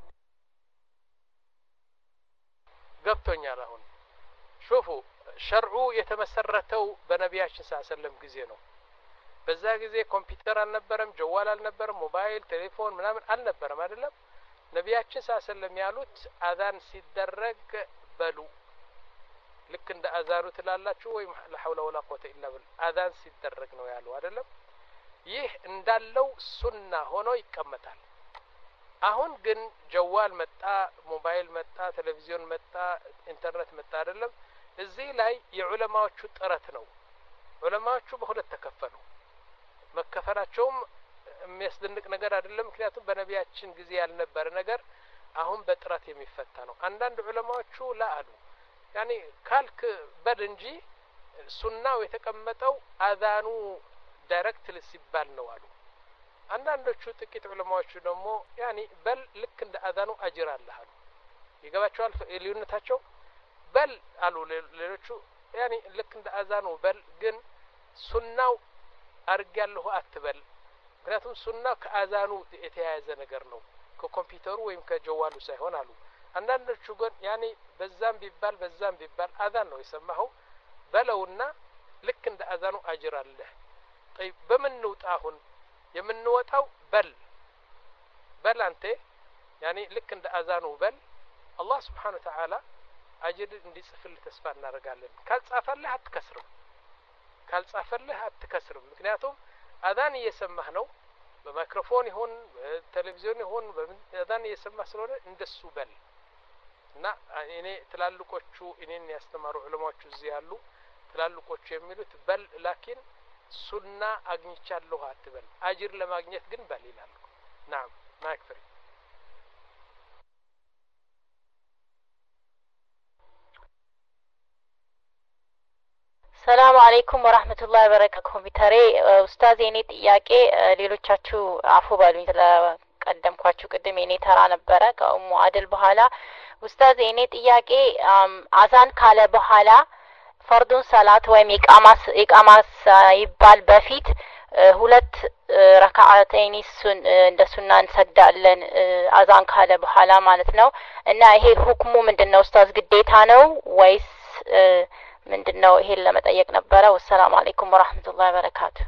ገብቶኛል አሁን ሹፉ ሸርዑ የተመሰረተው በነቢያችን ሰለላሁ ዐለይሂ ወሰለም ጊዜ ነው። በዛ ጊዜ ኮምፒውተር አልነበረም፣ ጀዋል አልነበረም፣ ሞባይል ቴሌፎን ምናምን አልነበረም አይደለም። ነቢያችን ሰለላሁ ዐለይሂ ወሰለም ያሉት አዛን ሲደረግ በሉ ልክ እንደ አዛኑ ትላላችሁ ወይ لا حول ولا قوة إلا بالله አዛን ሲደረግ ነው ያለው አይደለም። ይህ እንዳለው ሱና ሆኖ ይቀመጣል። አሁን ግን ጀዋል መጣ፣ ሞባይል መጣ፣ ቴሌቪዥን መጣ፣ ኢንተርኔት መጣ አይደለም። እዚህ ላይ የዑለማዎቹ ጥረት ነው። ዑለማዎቹ በሁለት ተከፈሉ። መከፈላቸውም የሚያስደንቅ ነገር አይደለም፣ ምክንያቱም በነቢያችን ጊዜ ያልነበረ ነገር አሁን በጥረት የሚፈታ ነው። አንዳንድ ዑለማዎቹ ላአሉ ያኒ ካልክ በል እንጂ ሱናው የተቀመጠው አዛኑ ዳይሬክት ሲባል ነው አሉ። አንዳንዶቹ ጥቂት ዑለማዎቹ ደግሞ ያኒ በል ልክ እንደ አዛኑ አጅር አለ አሉ። ይገባቸዋል ልዩነታቸው? በል አሉ ሌሎቹ ያኒ ልክ እንደ አዛኑ በል ግን ሱናው አርጋለሁ አትበል፣ ምክንያቱም ሱናው ከአዛኑ የተያያዘ ነገር ነው ከኮምፒውተሩ ወይም ከጀዋሉ ሳይሆን አሉ። አንዳንዶቹ ግን ያኒ በዛም ቢባል በዛም ቢባል አዛን ነው የሰማኸው በለውና ልክ እንደ አዛኑ አጅር አለ። طيب በምን እንውጣ? አሁን የምንወጣው በል በል አንተ ያኒ ልክ እንደ አዛኑ በል አላህ Subhanahu Wa Ta'ala አጅር እንዲጽፍልህ ተስፋ እናደርጋለን። ካልጻፈልህ አትከስርም ካልጻፈልህ አትከስርም። ምክንያቱም አዛን እየሰማህ ነው በማይክሮፎን ይሁን ቴሌቪዥን ይሁን አዛን እየሰማህ ስለሆነ እንደሱ በል እና እኔ ትላልቆቹ እኔን ያስተማሩ ዑለማዎቹ እዚህ ያሉ ትላልቆቹ የሚሉት በል ላኪን ሱና አግኝቻለሁ አትበል፣ አጅር ለማግኘት ግን በል ይላሉ። نعم ማይክ ፍሪ። ሰላም አለይኩም ወራህመቱላሂ ወበረካቱ። ኮምፒውተሬ ኡስታዝ የኔ ጥያቄ ሌሎቻችሁ አፉ ባሉኝ ስለቀደምኳችሁ ቅድም የኔ ተራ ነበረ ከኡሙ አድል በኋላ ኡስታዝ የኔ ጥያቄ አዛን ካለ በኋላ ፈርዱን ሰላት ወይም ኢቃማስ ኢቃማስ ይባል በፊት ሁለት ረካዓተይን ሱን እንደ ሱና እንሰግዳለን አዛን ካለ በኋላ ማለት ነው። እና ይሄ ሁክሙ ምንድነው ኡስታዝ? ግዴታ ነው ወይስ ምንድነው? ይሄን ለመጠየቅ ነበረ። ወሰላሙ አለይኩም ወራህመቱላሂ ወበረካቱ።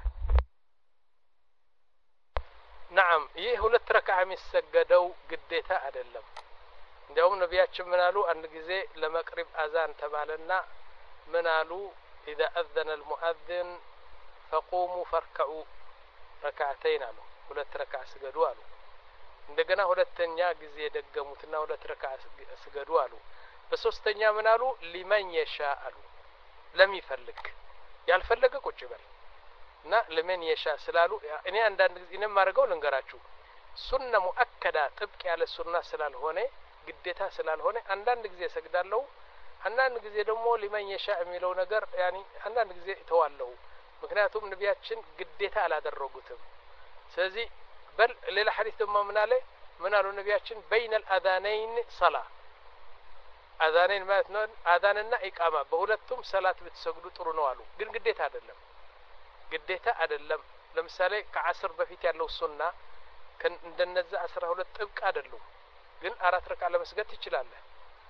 نعم ይህ ሁለት ረካዓ የሚሰገደው ግዴታ አይደለም። እንዲያውም ነቢያችን ምን አሉ? አንድ ጊዜ ለመቅሪብ አዛን ተባለና ምን አሉ? اذا اذن المؤذن فقوموا فاركعوا ركعتين አሉ። ሁለት ረካዓ ስገዱ አሉ። እንደገና ሁለተኛ ጊዜ ደገሙትና ሁለት ረካዓ ስገዱ አሉ። በሶስተኛ ምን አሉ? لمن يشاء አሉ። ለሚፈልግ ያልፈለገ ቁጭ በል እና ለምን የሻ ስላሉ እኔ አንዳንድ ጊዜ እኔም ማርገው ልንገራችሁ ሱና ሙአከዳ ጥብቅ ያለ ሱና ስላልሆነ ግዴታ ስላልሆነ አንዳንድ ጊዜ ሰግዳለሁ አንዳንድ ጊዜ ደግሞ ሊመን የሻ የሚለው ነገር ያኒ አንዳንድ ጊዜ ተዋለው ምክንያቱም ነቢያችን ግዴታ አላደረጉትም ስለዚህ በል ሌላ ሐዲስ ደግሞ ምን አለ ምን አሉ ነቢያችን بين الاذانين صلاه አዛኔን ማለት ነው አዛንና ኢቃማ በሁለቱም ሰላት ብትሰግዱ ጥሩ ነው አሉ ግን ግዴታ አይደለም ግዴታ አይደለም ለምሳሌ ከአስር በፊት ያለው ሱና እንደነዛ አስራ ሁለት ጥብቅ አይደሉም ግን አራት ረካ ለመስገድ ትችላለህ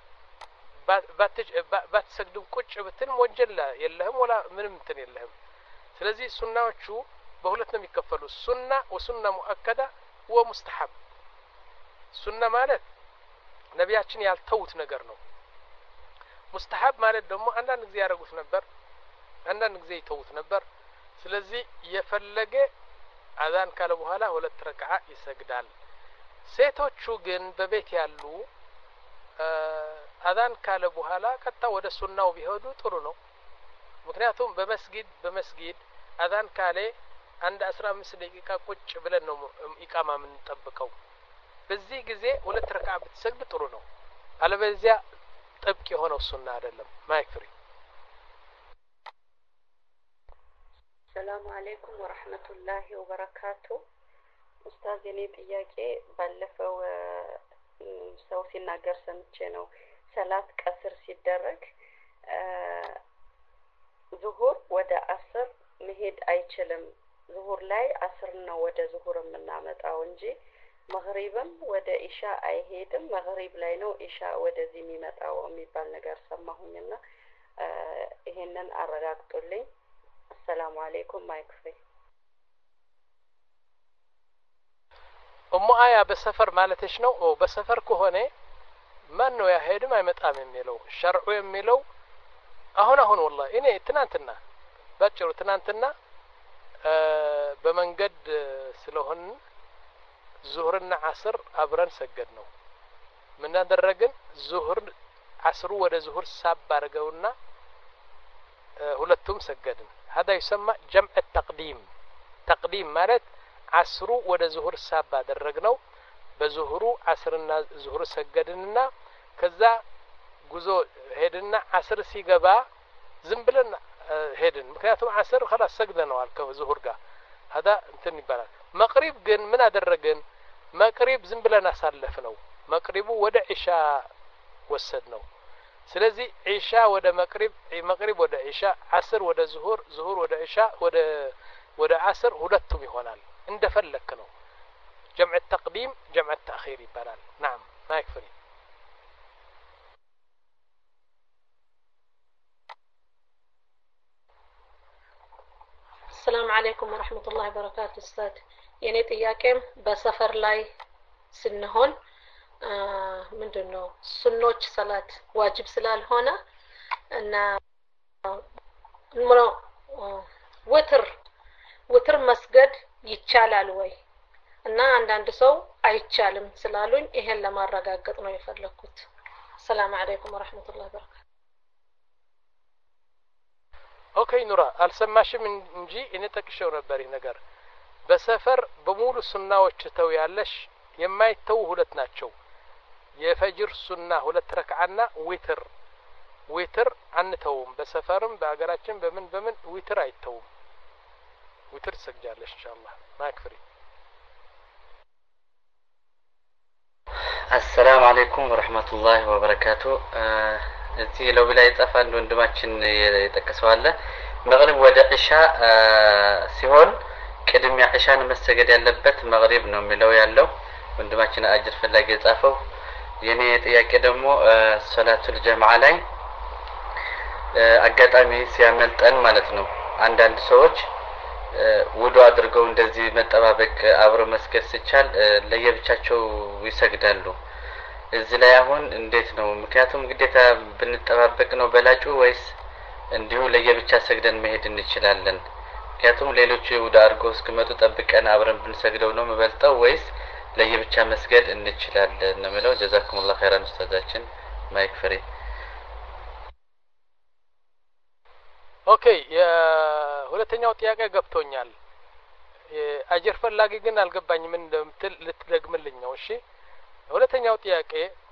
ባትሰግድም ቁጭ ብትል ወንጀል የለህም ወላ ምንም እንትን የለህም ስለዚህ ሱናዎቹ በሁለት ነው የሚከፈሉ ሱና ወሱና ሙአከዳ ወሙስተሐብ ሱና ማለት ነቢያችን ያልተውት ነገር ነው ሙስተሐብ ማለት ደግሞ አንዳንድ ጊዜ ያደርጉት ነበር አንዳንድ ጊዜ ይተውት ነበር ስለዚህ የፈለገ አዛን ካለ በኋላ ሁለት ረክዓ ይሰግዳል ሴቶቹ ግን በቤት ያሉ አዛን ካለ በኋላ ቀጥታ ወደ ሱናው ቢሄዱ ጥሩ ነው ምክንያቱም በመስጊድ በመስጊድ አዛን ካለ አንድ አስራ አምስት ደቂቃ ቁጭ ብለን ነው ኢቃማ ምን ተጠብቀው በዚህ ጊዜ ሁለት ረክዓ ብትሰግድ ጥሩ ነው አለበለዚያ ጥብቅ የሆነው ሱና አይደለም ማይክሪ ሰላም አለይኩም ወራህመቱላሂ ወበረካቱ ኡስታዝ የኔ ጥያቄ ባለፈው ሰው ሲናገር ሰምቼ ነው ሰላት ቀስር ሲደረግ ዙሁር ወደ አስር መሄድ አይችልም ዙሁር ላይ አስር ነው ወደ ዙሁር የምናመጣው እንጂ መግሪብም ወደ ኢሻ አይሄድም መግሪብ ላይ ነው ኢሻ ወደዚህ የሚመጣው የሚባል ነገር ሰማሁኝና ይሄንን አረጋግጡልኝ السلام عليكم ማይክሪ ኡሙ አያ በሰፈር ማለትሽ ነው ኦ በሰፈር ከሆነ ማን ነው ያሄድም አይመጣም የሚለው ሸርዑ የሚለው አሁን አሁን والله እኔ ትናንትና ባጭሩ ትናንትና በመንገድ ስለሆነ ዙህርና አስር አብረን ሰገድ ነው ምን አደረግን ዙህር አስሩ ወደ ዙህር ሳብ አድርገውና ሁለቱም ሰገድን هذا يسمى جمع التقديم تقديم ማለት አስሩ ወደ ዙህር ሳብ አደረግነው በዙህሩ አስርና ዙህር ሰገድንና ከዛ ጉዞ ሄድና አስር ሲገባ ዝም ብለን ሄድን ምክንያቱም አስር خلاص ሰግደናል ከዙህር ጋር هذا እንትን ይባላል መቅሪብ ግን ምን አደረግን መቅሪብ ዝም ብለን አሳለፍነው መቅሪቡ ወደ ኢሻ ወሰድነው ስለዚህ ኢሻ ወደ መቅሪብ መቅሪብ ወደ ኢሻ አስር ወደ ዙሁር ዙሁር ወደ ኢሻ ወደ ወደ አስር ሁለቱም ይሆናል እንደፈለክ ነው جمع التقديم جمع التأخير ይባላል نعم ما يكفي السلام عليكم ورحمة الله وبركاته استاذ የኔ ጥያቄም በሰፈር ላይ ስንሆን ምንድነው ሱኖች ሰላት ዋጅብ ስላልሆነ እና ምሮ ወትር ወትር መስገድ ይቻላል ወይ እና አንዳንድ ሰው አይቻልም ስላሉኝ ይሄን ለማረጋገጥ ነው የፈለኩት ሰላም አለይኩም ወራህመቱላሂ ወበረካቱ ኦኬ ኑራ አልሰማሽም እንጂ እኔ ጠቅሼው ነበር ይሄ ነገር በሰፈር በሙሉ ሱናዎች ተው ያለሽ የማይተው ሁለት ናቸው የፈጅር ሱና ሁለት ረክዓና ዊትር ዊትር አንተውም በሰፈርም በአገራችን በምን በምን ዊትር አይተውም ዊትር ሰግጃለሽ ኢንሻአላህ ማክፍሪ السلام عليكم ورحمة الله وبركاته እዚህ ለው ላይ ጻፈ አንድ ወንድማችን የጠቀሰው አለ መግሪብ ወደ ኢሻ ሲሆን ቅድሚያ ኢሻን መሰገድ ያለበት መግሪብ ነው የሚለው ያለው ወንድማችን አጅር ፈላጊ የጻፈው የኔ ጥያቄ ደግሞ ሶላቱል ጀማዓ ላይ አጋጣሚ ሲያመልጠን ማለት ነው አንዳንድ ሰዎች ውዱ አድርገው እንደዚህ መጠባበቅ አብሮ መስገድ ሲቻል ለየብቻቸው ይሰግዳሉ እዚህ ላይ አሁን እንዴት ነው ምክንያቱም ግዴታ ብንጠባበቅ ነው በላጩ ወይስ እንዲሁ ለየብቻ ሰግደን መሄድ እንችላለን ምክንያቱም ሌሎች ውዱ አድርገው እስከመጡ ጠብቀን አብረን ብንሰግደው ነው መበልጣው ወይስ ለየብቻ መስገድ እንችላለን ነው ማለት ጀዛኩሙላህ ኸይራን ኡስታዛችን ማይክ ፍሪ ኦኬ የሁለተኛው ጥያቄ ገብቶኛል አጅር ፈላጊ ግን አልገባኝም እንደምትል ልትደግምልኝ ነው እሺ ሁለተኛው ጥያቄ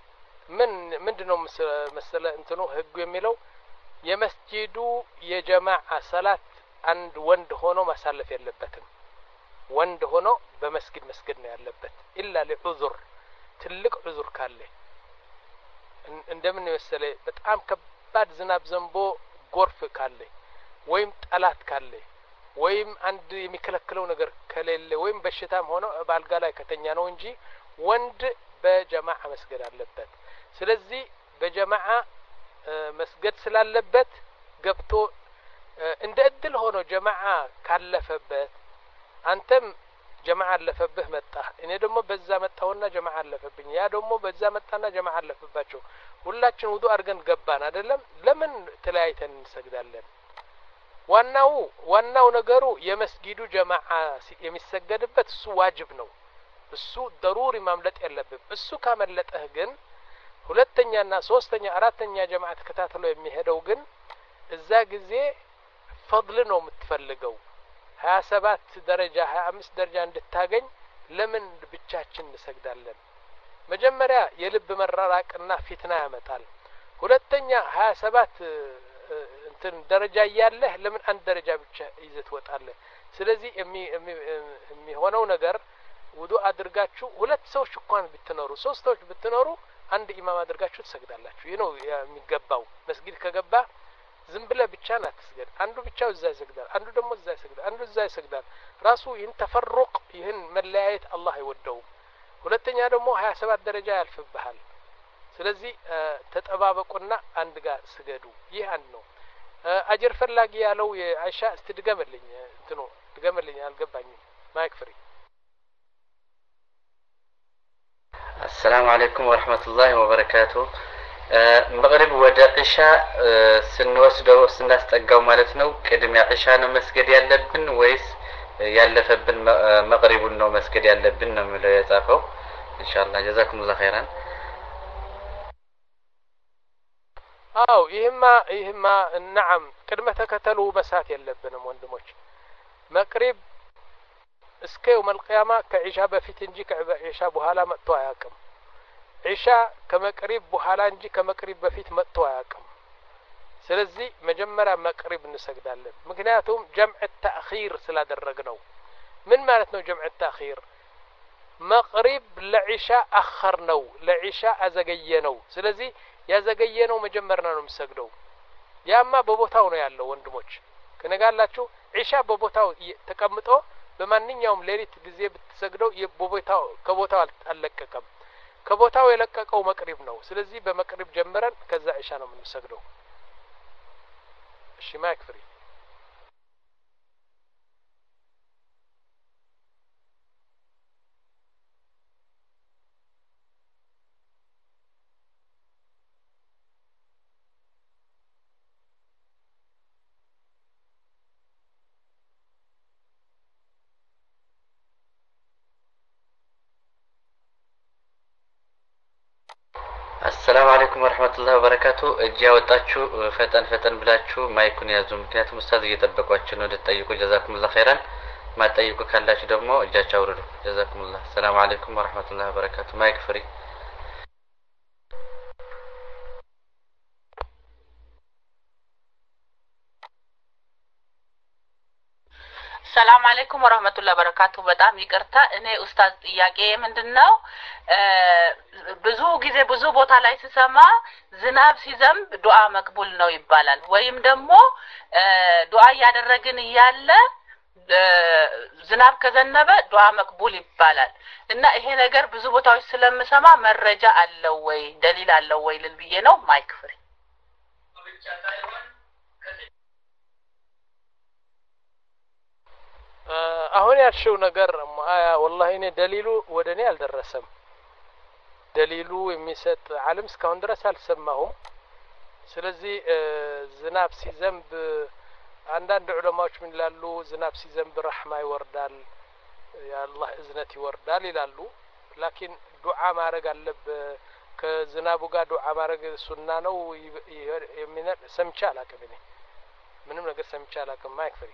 ምን ምንድነው መሰለ እንትኑ ህጉ የሚለው የመስጂዱ የጀማዓ ሰላት አንድ ወንድ ሆኖ ማሳለፍ የለበትም ወንድ ሆኖ በመስጊድ መስጊድ ነው ያለበት ኢላ ለዑذር ትልቅ ዑذር ካለ እንደምን መሰለ በጣም ከባድ ዝናብ ዘንቦ ጎርፍ ካለ ወይም ጠላት ካለ ወይም አንድ የሚከለክለው ነገር ከሌለ ወይም በሽታም ሆኖ ባልጋ ላይ ከተኛ ነው እንጂ ወንድ በጀማዓ መስገድ አለበት ስለዚህ በጀማዓ መስገድ ስላለበት ገብቶ እንደ እድል ሆኖ ጀማዓ ካለፈበት አንተም ጀማዓ አለፈብህ መጣ እኔ ደግሞ በዛ መጣውና ጀማዓ አለፈብኝ ያ ደግሞ በዛ መጣና ጀማዓ አለፈባቸው ሁላችን ውዱ አድርገን ገባን አይደለም ለምን ተለያይተን እንሰግዳለን ዋናው ዋናው ነገሩ የመስጊዱ ጀማዓ የሚሰገድበት እሱ ዋጅብ ነው እሱ ضروري ማምለጥ የለብም እሱ ካመለጠህ ግን ሁለተኛና ሶስተኛ አራተኛ ጀማዓ ተከታትሎ የሚሄደው ግን እዛ ጊዜ ፈضል ነው የምትፈልገው ሀያ ሰባት ደረጃ ሀያ አምስት ደረጃ እንድታገኝ ለምን ብቻችን እንሰግዳለን መጀመሪያ የልብ መራራቅና ፊትና ያመጣል ሁለተኛ ሀያ ሰባት እንትን ደረጃ ያያለህ ለምን አንድ ደረጃ ብቻ ይዘት ወጣለ ስለዚህ የሚሆነው ነገር ውዱ አድርጋችሁ ሁለት ሰዎች እንኳን ብትኖሩ ሶስት ሰዎች ብትኖሩ አንድ ኢማም አድርጋችሁ ትሰግዳላችሁ ይሄ ነው የሚገባው መስጊድ ከገባ ዝም ብለህ ብቻ አትስገድ አንዱ ብቻው እዛ ይሰግዳል አንዱ ደግሞ እዛ ይሰግዳል አንዱ እዛ ይሰግዳል ራሱ ይህን ተፈሩቅ ይህን መለያየት አላህ አይወደውም ሁለተኛ ደግሞ ሀያ ሰባት ደረጃ ያልፍብሃል ስለዚህ ተጠባበቁና አንድ ጋር ስገዱ ይህ አንድ ነው አጅር ፈላጊ ያለው የአይሻ እስትድገምልኝ እንትኑ ድገምልኝ አልገባኝም ማይክ ፍሪ السلام عليكم ورحمة الله وبركاته مغرب ወደ ኢሻ ስንወስደው ስናስጠጋው ማለት ነው ቅድሚያ ኢሻ ነው መስገድ ያለብን ወይስ ያለፈብን መግሪቡን ነው መስገድ ያለብን ነው የሚለው የጻፈው ኢንሻአላህ ጀዛኩሙላህ ኸይራን አው ይህማ ይህማ ነዓም ቅድመ ተከተሉ መሳት የለብንም ወንድሞች መግሪብ እስከ يوم القيامه ከኢሻ በፊት እንጂ ከኢሻ በኋላ መጥቶ አያውቅም ኢሻ ከመቅሪብ በኋላ እንጂ ከመቅሪብ በፊት መጥቶ አያውቅም ስለዚህ መጀመሪያ መቅሪብ እንሰግዳለን ምክንያቱም ጀምዕ ተአኺር ስላደረግነው ምን ማለት ነው ጀምዕ ተአኺር መቅሪብ ለኢሻ አخرነው ለኢሻ አዘገየነው ስለዚህ ያዘገየነው መጀመርና ነው የምሰግደው ያማ በቦታው ነው ያለው ወንድሞች ከነጋላችሁ ኢሻ በቦታው ተቀምጦ በማንኛውም ሌሊት ጊዜ ብትሰግደው በቦታው ከቦታው አልለቀቀም ከቦታው የለቀቀው መቅሪብ ነው ስለዚህ በመቅሪብ ጀምረን ከዛ ኢሻ ነው የምንሰግደው እሺ ማይክ ፍሪ السلام عليكم ورحمة الله وبركاته እጅ ያወጣችሁ ፈጠን ፈጠን ብላችሁ ማይኩን ያዙ ምክንያቱም ኡስታዝ እየጠበቋችሁ ነው እንድትጠይቁ ጀዛኩሙላህ ኸይራን ማጠይቁ ካላችሁ ደግሞ እጃችሁ አውርዱ ጀዛኩሙላህ السلام عليكم ورحمة الله وبركاته ማይክ ፍሪ ሰላም አለይኩም ወራህመቱላሂ ወበረካቱ በጣም ይቅርታ እኔ ኡስታዝ ጥያቄ ምንድነው ብዙ ጊዜ ብዙ ቦታ ላይ ሲሰማ ዝናብ ሲዘንብ ዱዓ መቅቡል ነው ይባላል ወይም ደግሞ ዱዓ ያደረግን ይያለ ዝናብ ከዘነበ ዱዓ መቅቡል ይባላል እና ይሄ ነገር ብዙ ቦታዎች ስለምሰማ መረጃ አለው ወይ ደሊል አለው ወይ ልልብዬ ነው ማይክ ፍሪ አሁን ያልሽው ነገር والله እኔ ደሊሉ ወደኔ አልደረሰም ደሊሉ የሚሰጥ ዓለም እስካሁን ድረስ አልሰማሁም ስለዚህ ዝናብ ሲዘንብ አንዳንድ ዑለማዎች ምን ይላሉ ዝናብ ሲዘንብ ረህማ ይወርዳል ያአላህ እዝነት ይወርዳል ይላሉ ላኪን ዱዓ ማድረግ አለበት ከዝናቡ ጋር ዱዓ ማድረግ ሱና ነው የሚነ ሰምቻ አላውቅም እኔ ምንም ነገር ሰምቻ አላውቅም ማይክ ፍሪ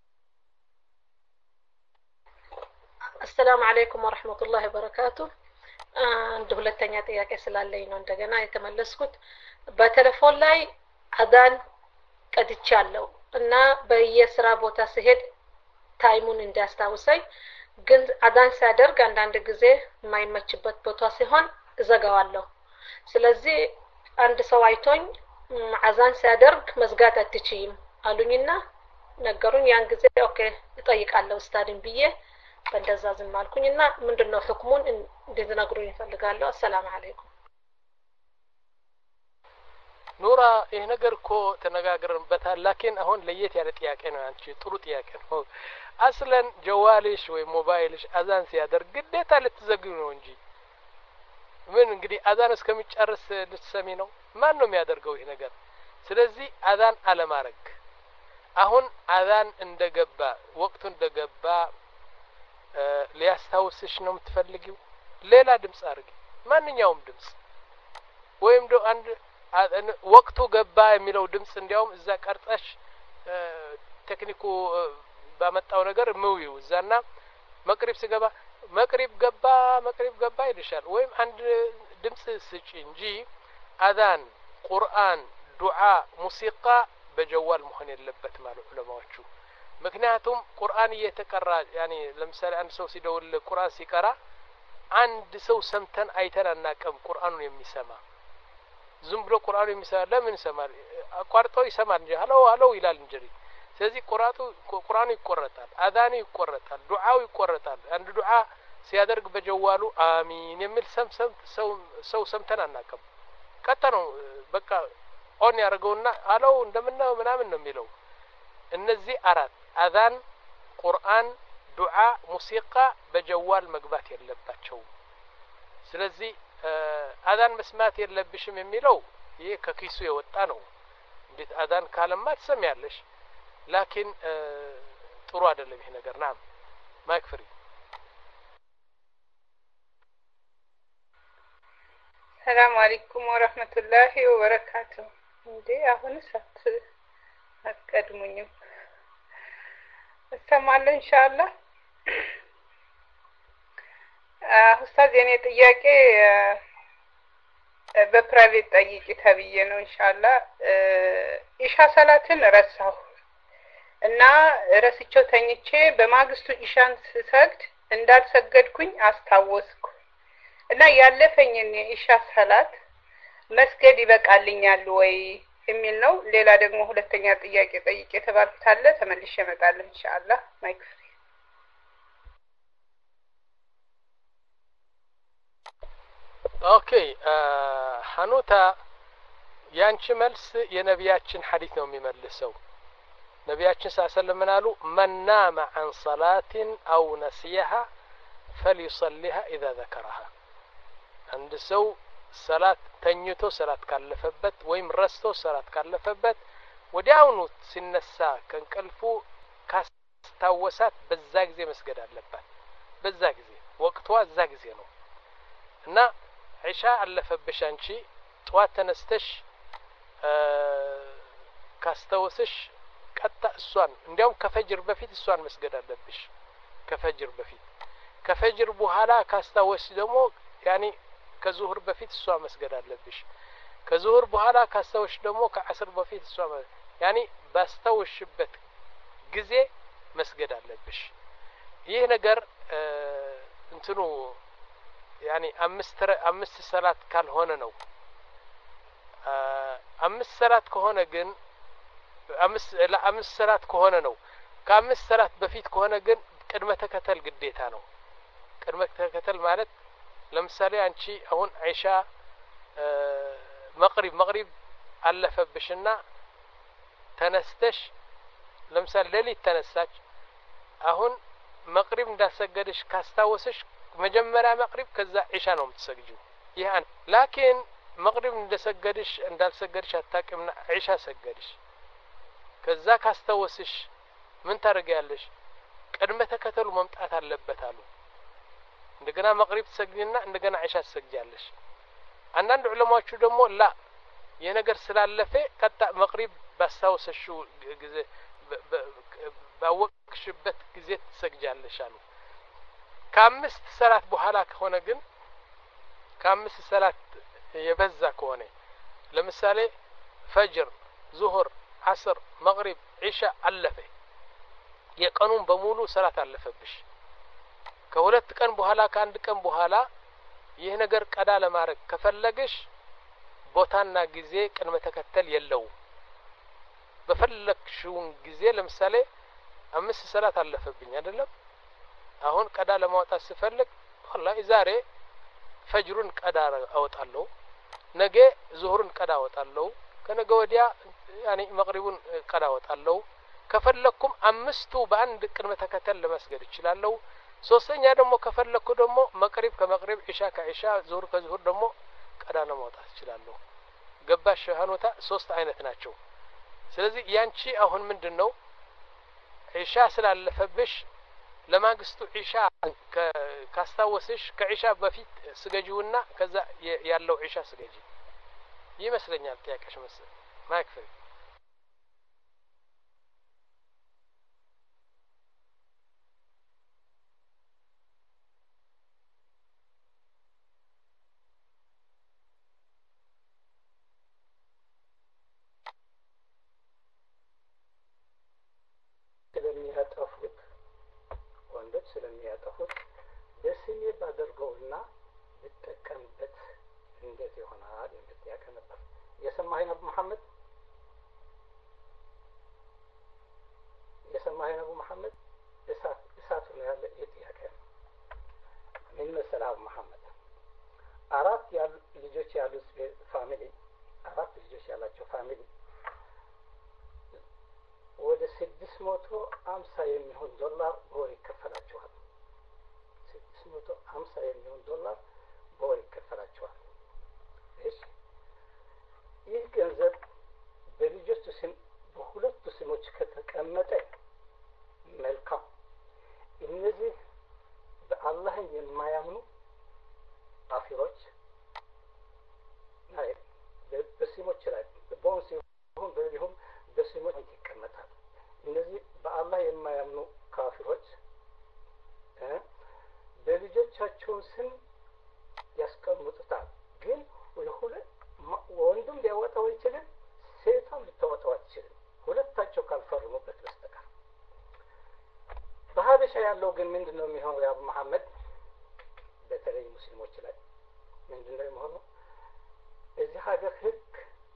السلام عليكم ورحمة الله وبركاته አንድ ሁለተኛ ጥያቄ ስላለኝ ነው እንደገና የተመለስኩት። በቴሌፎን ላይ አዛን ቀድቻለሁ እና በየስራ ቦታ ስሄድ ታይሙን እንዲያስታውሰኝ፣ ግን አዛን ሲያደርግ አንዳንድ ጊዜ የማይመችበት ቦታ ሲሆን እዘጋዋለሁ። ስለዚህ አንድ ሰው አይቶኝ አዛን ሲያደርግ መዝጋት አትችይም አሉኝና ነገሩኝ። ያን ጊዜ ኦኬ እጠይቃለሁ ኡስታድን ብዬ በእንደዛ ዝም አልኩኝና ምንድነው ህክሙን እንድትነግሩኝ እፈልጋለሁ። አሰላሙ አለይኩም። ኑራ ይሄ ነገር እኮ ተነጋግረንበታል። ላኪን አሁን ለየት ያለ ጥያቄ ነው። አንቺ ጥሩ ጥያቄ ነው። አስለን ጀዋልሽ ወይ ሞባይልሽ አዛን ሲያደርግ ግዴታ ልትዘግዩ ነው እንጂ ምን እንግዲህ አዛን እስከሚጨርስ ልትሰሚ ነው? ማን ነው የሚያደርገው ይሄ ነገር? ስለዚህ አዛን አለማረግ አሁን አዛን እንደገባ ወቅቱ እንደገባ ሊያስታውስሽ ነው የምትፈልጊው? ሌላ ድምጽ አድርጊ፣ ማንኛውም ድምጽ ወይም ዶ አንድ ወቅቱ ገባ የሚለው ድምጽ እንዲያውም እዛ ቀርጸሽ ቴክኒኩ ባመጣው ነገር ምውዩ እዛና መቅሪብ ሲገባ መቅሪብ ገባ መቅሪብ ገባ ይልሻል። ወይም አንድ ድምጽ ስጪ እንጂ አዛን፣ ቁርአን፣ ዱዓ፣ ሙሲቃ በጀዋል መሆን የለበት ማለት ዑለማዎቹ። ምክንያቱም ቁርአን እየተቀራ ያኒ ለምሳሌ አንድ ሰው ሲደውል ቁርአን ሲቀራ አንድ ሰው ሰምተን አይተን አናቀም ቁርአኑን የሚሰማ ዝም ብሎ ቁርአኑ የሚሰማ ለምን ይሰማል? አቋርጦ ይሰማል እንጂ ሀሎ ሀሎ ይላል እንጂ። ስለዚህ ቁርአቱ ቁርአኑ ይቆረጣል፣ አዛኑ ይቆረጣል፣ ዱዓው ይቆረጣል። አንድ ዱዓ ሲያደርግ በጀዋሉ አሚን የሚል ሰም ሰም ሰው ሰው ሰምተን አናቀም። ቀጣ ነው በቃ ኦን ያደርገውና ሀሎ እንደምናው ምናምን ነው የሚለው። እነዚህ አራት አዛን፣ ቁርአን፣ ዱዓ፣ ሙሲቃ በጀዋል መግባት የለባቸው። ስለዚህ አዛን መስማት የለብሽም የሚለው ይሄ ከኪሱ የወጣ ነው። እንዴት አዛን ካለማ ትሰሚያለሽ? ላኪን ጥሩ አይደለም ይሄ ነገር። ናም ማይክ ፍሪ። ሰላም አለይኩም ወራህመቱላሂ ወበረካቱ። እንዴ አሁን ሰዓት አትቀድሙኝም? እሰማለሁ ኢንሻአላህ። ኡስታዝ የኔ ጥያቄ በፕራይቬት ጠይቂ ተብዬ ነው ኢንሻአላህ። ኢሻ ሰላትን ረሳሁ እና ረስቼው ተኝቼ በማግስቱ ኢሻን ስሰግድ እንዳልሰገድኩኝ አስታወስኩ እና ያለፈኝን የኢሻ ሰላት መስገድ ይበቃልኛል ወይ የሚል ነው። ሌላ ደግሞ ሁለተኛ ጥያቄ ጠይቄ ተባልኩት አለ ተመልሼ እመጣለሁ ኢንሻአላህ። ማይክ ፍሪ። ኦኬ ሐኑታ ያንቺ መልስ የነቢያችን ሐዲስ ነው የሚመልሰው። ነቢያችን ሰለላሁ ዐለይሂ አሉ መን ናመ ዐን ሰላትን አው ነሲየሃ فليصليها اذا ذكرها። አንድ ሰው ሰላት ተኝቶ ሰላት ካለፈበት ወይም ረስቶ ሰላት ካለፈበት ወዲያውኑ ሲነሳ ከእንቅልፉ ካስታወሳት በዛ ጊዜ መስገድ አለባት። በዛ ጊዜ ወቅቷ እዛ ጊዜ ነው እና ዒሻ አለፈብሽ አንቺ ጧት ተነስተሽ ካስታወስሽ ቀጣ እሷን እንዲያውም ከፈጅር በፊት እሷን መስገድ አለብሽ። ከፈጅር በፊት ከፈጅር በኋላ ካስታወስሽ ደግሞ ያኒ ከዙሁር በፊት እሷ መስገድ አለብሽ። ከዙሁር በኋላ ካስታወስሽ ደግሞ ከዓስር በፊት እሷ ያኒ ባስታወስሽበት ጊዜ መስገድ አለብሽ። ይህ ነገር እንትኑ ያኒ አምስት አምስት ሰላት ካልሆነ ነው። አምስት ሰላት ከሆነ ግን አምስት ለአምስት ሰላት ከሆነ ነው። ከአምስት ሰላት በፊት ከሆነ ግን ቅድመ ተከተል ግዴታ ነው። ቅድመ ተከተል ማለት ለምሳሌ አንቺ አሁን ዒሻ መቅሪብ መቅሪብ አለፈብሽና ተነስተሽ ለምሳሌ ሌሊት ተነሳች። አሁን መቅሪብ እንዳሰገድሽ ካስታወስሽ መጀመሪያ መቅሪብ ከዛ ዒሻ ነው የምትሰግጂው። ይህ አንድ ላኪን መቅሪብ እንደሰገድሽ እንዳልሰገድሽ አታውቂምና ዒሻ ሰገድሽ። ከዛ ካስታወስሽ ምን ታደርጊያለሽ? ቅድመ ተከተሉ መምጣት አለበት አሉ። እንደገና መቅሪብ ትሰግጂና እንደገና ዒሻ ትሰግጃለሽ። አንዳንድ ዑለማዎቹ ደግሞ ላ የነገር ስላለፈ ቀጣ መቅሪብ ባስታወስሽው ጊዜ ባወቅሽበት ጊዜ ትሰግጃለሽ አሉ። ከአምስት ሰላት በኋላ ከሆነ ግን ከአምስት ሰላት የበዛ ከሆነ ለምሳሌ ፈጅር፣ ዙሁር፣ አስር፣ መግሪብ፣ ዒሻ አለፈ የቀኑን በሙሉ ሰላት አለፈብሽ። ከሁለት ቀን በኋላ ከአንድ ቀን በኋላ ይህ ነገር ቀዳ ለማድረግ ከፈለግሽ ቦታና ጊዜ ቅድመ ተከተል የለውም። በፈለግሽው ጊዜ ለምሳሌ አምስት ሰላት አለፈብኝ አይደለም አሁን ቀዳ ለማውጣት ስፈልግ والله ዛሬ ፈጅሩን ቀዳ አወጣለሁ ነገ ዙሁርን ቀዳ አወጣለሁ ከነገ ወዲያ ያኒ መግሪቡን ቀዳ አወጣለሁ ከፈለኩም አምስቱ በአንድ ቅድመ ተከተል ለመስገድ ይችላልው ሶስተኛ ደግሞ ከፈለኩ ደግሞ መግሪብ ከመግሪብ ዒሻ ከዒሻ ዙሁር ከዙሁር ደግሞ ቀዳ ለማውጣት ይችላልው ገባሽ ሀኖታ ሶስት አይነት ናቸው ስለዚህ ያንቺ አሁን ምንድነው ዒሻ ስላለፈብሽ ለማግስቱ ዒሻ ካስታወስሽ ከዒሻ በፊት ስገጂውና ከዛ ያለው ዒሻ ስገጂ ይመስለኛል ጥያቄሽ መሰል ማክፈል ስለሚያጠፉት ወንዶች ስለሚያጠፉት በስሜ ባደርገውና ብጠቀምበት እንዴት ይሆናል የሚል ጥያቄ ነበር። የሰማኸኝ አቡ መሐመድ የሰማኸኝ አቡ መሐመድ እሳት እሳት ነው ያለ የጥያቄ ነው። ምን መሰለህ አቡ መሐመድ አራት ያሉ ልጆች ያሉት ፋሚሊ አራት ልጆች ያላቸው ፋሚሊ ወደ ስድስት መቶ አምሳ የሚሆን ዶላር በወር ይከፈላቸዋል። ስድስት መቶ አምሳ የሚሆን ዶላር በወር ይከፈላቸዋል። እሺ ይህ ገንዘብ በልጆቹ ስም በሁለቱ ስሞች ከተቀመጠ መልካም። እነዚህ በአላህ የማያምኑ ካፊሮች ናይ በስሞች ላይ ቦንስ ይሁን በሊሁም በስሞች ይቀመጣል። እነዚህ በአላህ የማያምኑ ካፊሮች እ በልጆቻቸው ስም ያስቀምጡታል። ግን ሁለት ወንዱም ሊያወጣው ይችላል፣ ሴቷም ልታወጣው አትችልም፣ ሁለታቸው ካልፈረሙበት በስተቀር። በሀበሻ ያለው ግን ምንድነው የሚሆነው? ያ አቡ መሐመድ በተለይ ሙስሊሞች ላይ ምንድነው የሚሆነው? እዚህ ሀገር ህግ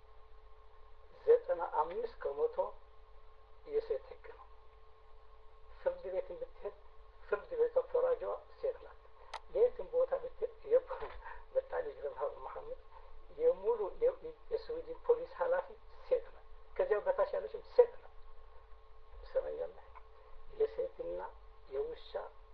ዘጠና አምስት ከመቶ የሴት ህግ ነው። ፍርድ ቤት ብትሄድ ፍርድ ቤት ፈራጇ ሴት ናት። የትም ቦታ ብትሄድ በጣም ይገርምሃል መሐመድ የሙሉ የስዊድን ፖሊስ ኃላፊ ሴት ናት። ከዚያው በታች ያለችው ሴት ናት። ሰማያለህ የሴትና የውሻ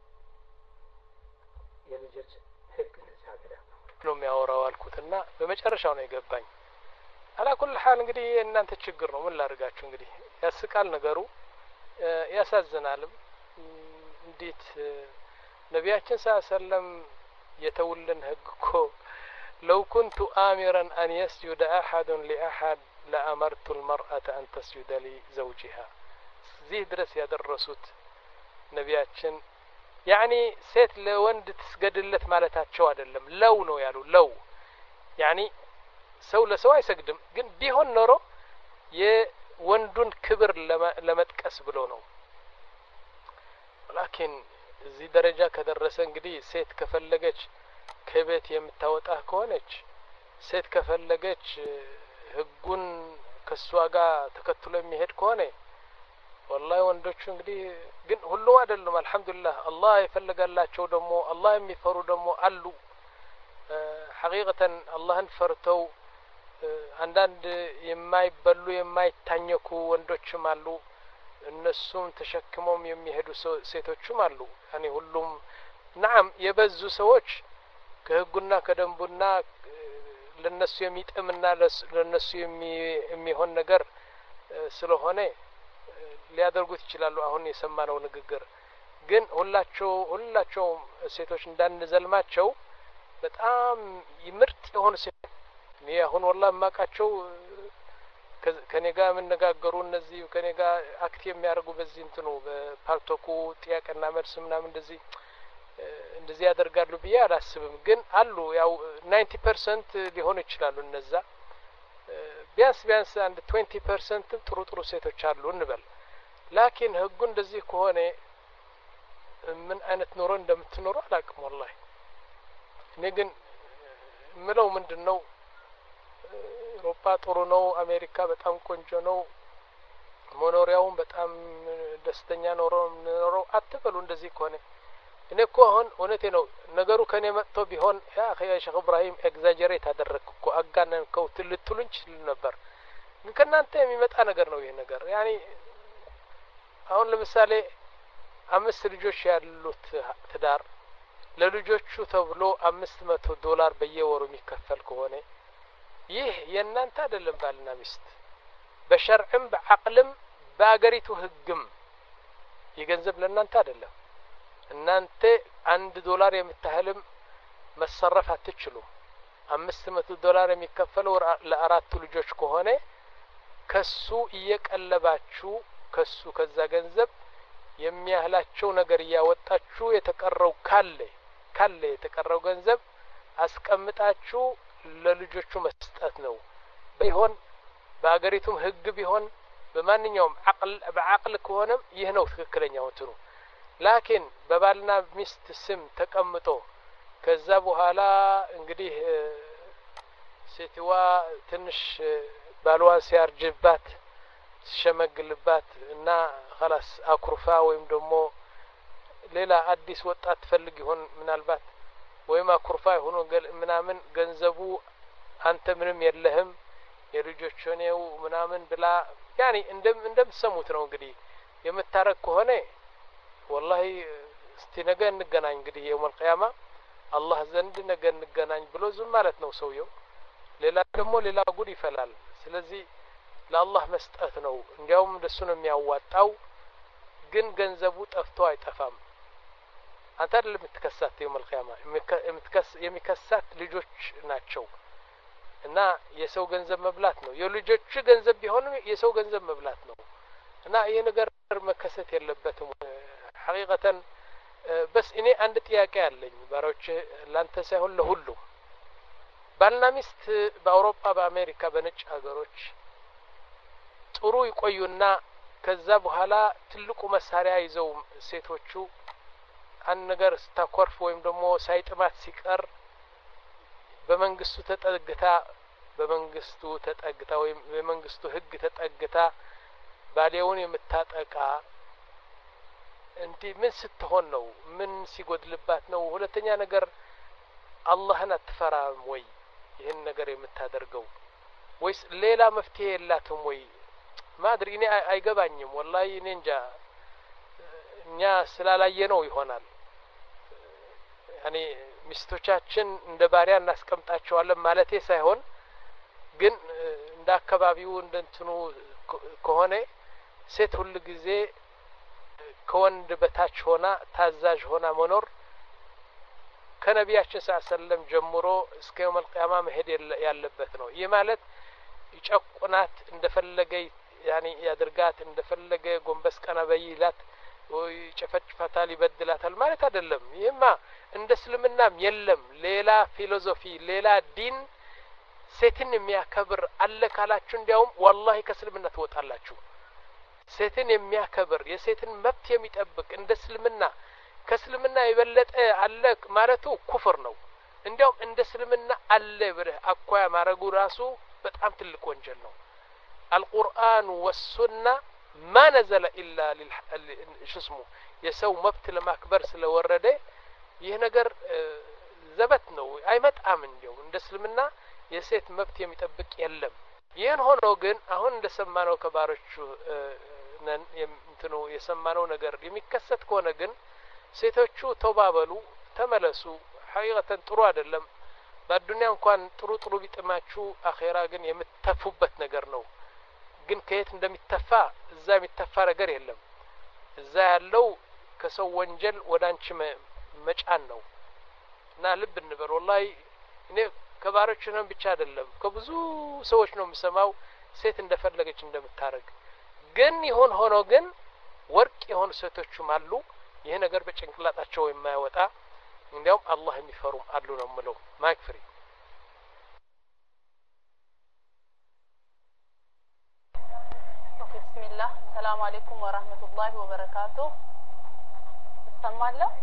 የልጆች ህግ ለዚህ ሀገር ነው የሚያወራው አልኩትና በመጨረሻው ነው የገባኝ። አላኩል ሐል እንግዲህ እናንተ ችግር ነው ምን ላድርጋችሁ እንግዲህ ያስቃል ነገሩ ያሳዝናልም። እንዴት ነቢያችን ሰለላም የተውልን ህግ እኮ لو كنت آمرا أن يسجد أحد لأحد لأمرت المرأة أن تسجد لزوجها زي درس يدرسوت ነቢያችን ያኒ ሴት ለወንድ ትስገድለት ማለታቸው አይደለም ለው ነው ያሉ ለው ያኒ ሰው ለሰው አይሰግድም ግን ቢሆን ኖሮ የወንዱን ክብር ለመጥቀስ ብሎ ነው። ولكن እዚህ ደረጃ ከደረሰ እንግዲህ ሴት ከፈለገች ከቤት የምታወጣ ከሆነች ሴት ከፈለገች ህጉን ከሷ ጋር ተከትሎ የሚሄድ ከሆነ والله ወንዶቹ እንግዲህ ግን ሁሉም አይደሉም አልহামዱሊላህ አላህ ይፈልጋላቸው ደግሞ አላህ የሚፈሩ ደግሞ አሉ ሐቂቀተን አላህን ፈርተው አንዳንድ የማይበሉ የማይታኘኩ ወንዶችም አሉ እነሱም ተሸክመው የሚሄዱ ሴቶችም አሉ ያኒ ሁሉም نعم የበዙ ሰዎች ከህጉና ከደንቡና ለነሱ የሚጥምና ለነሱ የሚሆን ነገር ስለሆነ ሊያደርጉት ይችላሉ። አሁን የሰማነው ንግግር ግን ሁላቸው ሁላቸው ሴቶች እንዳንዘልማቸው በጣም ይምርጥ የሆኑ ሴቶች እኔ አሁን والله ማቃቸው ከኔ ጋር የምነጋገሩ እነዚህ ከኔ ጋር አክቲቭ የሚያደርጉ በዚህ እንትኑ በፓልቶኩ ጥያቄና መልስ ምናምን እንደዚህ እንደዚህ ያደርጋሉ ብዬ አላስብም። ግን አሉ ያው ናይንቲ ፐርሰንት ሊሆኑ ይችላሉ እነዛ ቢያንስ ቢያንስ አንድ ትዌንቲ ፐርሰንት ጥሩ ጥሩ ሴቶች አሉ እንበል። ላኪን ህጉ እንደዚህ ከሆነ ምን አይነት ኑሮ እንደምትኖሩ አላውቅም ወላሂ። እኔ ግን ምለው ምንድነው አውሮፓ ጥሩ ነው፣ አሜሪካ በጣም ቆንጆ ነው፣ መኖሪያውም በጣም ደስተኛ ኖሮ ኖሮ አትበሉ እንደዚህ ከሆነ። እኔ እኮ አሁን እውነቴ ነው ነገሩ ከኔ መጥቶ ቢሆን ያ አኺ ሼክ ኢብራሂም ኤግዛጀሬት አደረግኩ እኮ አጋነንከው ልትሉኝ ይችላል ነበር። ግን ከናንተ የሚመጣ ነገር ነው ይሄ ነገር። ያኒ አሁን ለምሳሌ አምስት ልጆች ያሉት ትዳር ለልጆቹ ተብሎ አምስት መቶ ዶላር በየወሩ የሚከፈል ከሆነ ይህ የእናንተ አይደለም ባልና ሚስት። በሸርዕም በአቅልም በአገሪቱ ህግም የገንዘብ ለእናንተ አይደለም። እናንተ አንድ ዶላር የምታህልም መሰረፍ አትችሉም። አምስት መቶ ዶላር የሚከፈለው ለአራቱ ልጆች ከሆነ ከሱ እየቀለባችሁ ከሱ ከዛ ገንዘብ የሚያህላቸው ነገር እያወጣችሁ የተቀረው ካለ ካለ የተቀረው ገንዘብ አስቀምጣችሁ ለልጆቹ መስጠት ነው። ቢሆን በአገሪቱም ህግ ቢሆን በማንኛውም አቅል በአቅል ከሆነም ይህ ነው ትክክለኛው እንትኑ። ላኪን በባልና ሚስት ስም ተቀምጦ ከዛ በኋላ እንግዲህ ሴትዋ ትንሽ ባልዋን ሲያርጅባት ሲሸመግልባት እና خلاص አኩርፋ ወይም ደግሞ ሌላ አዲስ ወጣት ትፈልግ ይሆን ምናልባት ወይም አኩርፋ ይሆን ምናምን ገንዘቡ አንተ ምንም የለህም የልጆች ሆነው ምናምን ብላ ያኒ እንደም እንደምትሰሙት ነው እንግዲህ የምታረክ ከሆነ ወላሂ እስቲ ነገ እንገናኝ እንግዲህ የውመል ቂያማ አላህ ዘንድ ነገ እንገናኝ ብሎ ዝም ማለት ነው ሰውየው። ሌላ ደግሞ ሌላ ጉድ ይፈላል። ስለዚህ ለአላህ መስጠት ነው እንዲያውም እንደሱ ነው የሚያዋጣው። ግን ገንዘቡ ጠፍቶ አይጠፋም። አንተ አይደለም የምትከሳት የውመል ቂያማ የምትከስ የሚከሳት ልጆች ናቸው። እና የሰው ገንዘብ መብላት ነው። የልጆቹ ገንዘብ ቢሆንም የሰው ገንዘብ መብላት ነው። እና ይሄ ነገር መከሰት የለበትም ሐቂቀተን። በስ እኔ አንድ ጥያቄ አለኝ ባሮች ላንተ ሳይሆን ለሁሉም። ባልና ሚስት በአውሮፓ በአሜሪካ በነጭ ሀገሮች ጥሩ ይቆዩና ከዛ በኋላ ትልቁ መሳሪያ ይዘው ሴቶቹ አንድ ነገር ስታኮርፍ ወይም ደግሞ ሳይጥማት ሲቀር በመንግስቱ ተጠግታ በመንግስቱ ተጠግታ ወይም በመንግስቱ ህግ ተጠግታ ባሌውን የምታጠቃ እንዲ ምን ስትሆን ነው? ምን ሲጎድልባት ነው? ሁለተኛ ነገር አላህን አትፈራም ወይ ይህን ነገር የምታደርገው? ወይስ ሌላ መፍትሄ የላትም ወይ? ማድሪ እኔ አይገባኝም ወላሂ። እኔ እንጃ እኛ ስላላየ ነው ይሆናል። ያኔ ሚስቶቻችን እንደ ባሪያ እናስቀምጣቸዋለን ማለቴ ሳይሆን ግን እንደ አካባቢው እንደንትኑ ከሆነ ሴት ሁሉ ጊዜ ከወንድ በታች ሆና ታዛዥ ሆና መኖር ከነቢያችን ሰለላሁ ዐለይሂ ወሰለም ጀምሮ እስከ የውመል ቂያማ መሄድ ያለበት ነው። ይህ ማለት ይጨቁናት እንደፈለገ ያኒ ያድርጋት እንደፈለገ ጎንበስ ቀና በይላት ወይ ጨፈጭፋታል ይበድላታል ማለት አይደለም። ይሄማ እንደ እስልምናም የለም። ሌላ ፊሎሶፊ ሌላ ዲን ሴትን የሚያከብር አለ ካላችሁ እንዲያውም ወላሂ ከእስልምና ትወጣላችሁ። ሴትን የሚያከብር የሴትን መብት የሚጠብቅ እንደ እስልምና ከእስልምና የበለጠ አለ ማለቱ ኩፍር ነው። እንዲያውም እንደ እስልምና አለ ብለህ አኳያ ማረጉ ራሱ በጣም ትልቅ ወንጀል ነው። አልቁርአን ወሱና ማ ነዘለ ኢላ ለሽስሙ የሰው መብት ለማክበር ስለወረደ ይህ ነገር ዘበት ነው አይመጣም። እንዲያው እንደ እስልምና የሴት መብት የሚጠብቅ የለም። ይህን ሆኖ ግን አሁን እንደሰማነው ከባሮቹ ነን እንትኑ የሰማነው ነገር የሚከሰት ከሆነ ግን ሴቶቹ ተባበሉ ተመለሱ። ሐቂቀተን ጥሩ አይደለም። በዱንያ እንኳን ጥሩ ጥሩ ቢጥማችሁ አኺራ ግን የምትተፉበት ነገር ነው። ግን ከየት እንደሚተፋ እዛ የሚተፋ ነገር የለም። እዛ ያለው ከሰው ወንጀል ወዳንቺ መጫን ነው። እና ልብ እንበል ወላሂ እኔ ከባሮች ነን ብቻ አይደለም ከብዙ ሰዎች ነው የምሰማው ሴት እንደፈለገች እንደምታረግ። ግን ይሁን ሆኖ ግን ወርቅ የሆኑ ሴቶችም አሉ ይሄ ነገር በጭንቅላታቸው የማይወጣ እንዲያውም አላህ የሚፈሩም አሉ ነው የምለው። ማይክ ፍሪ። ኦኬ ቢስሚላህ ሰላም አለይኩም ወራህመቱላሂ ወበረካቱ። ትሰማለህ?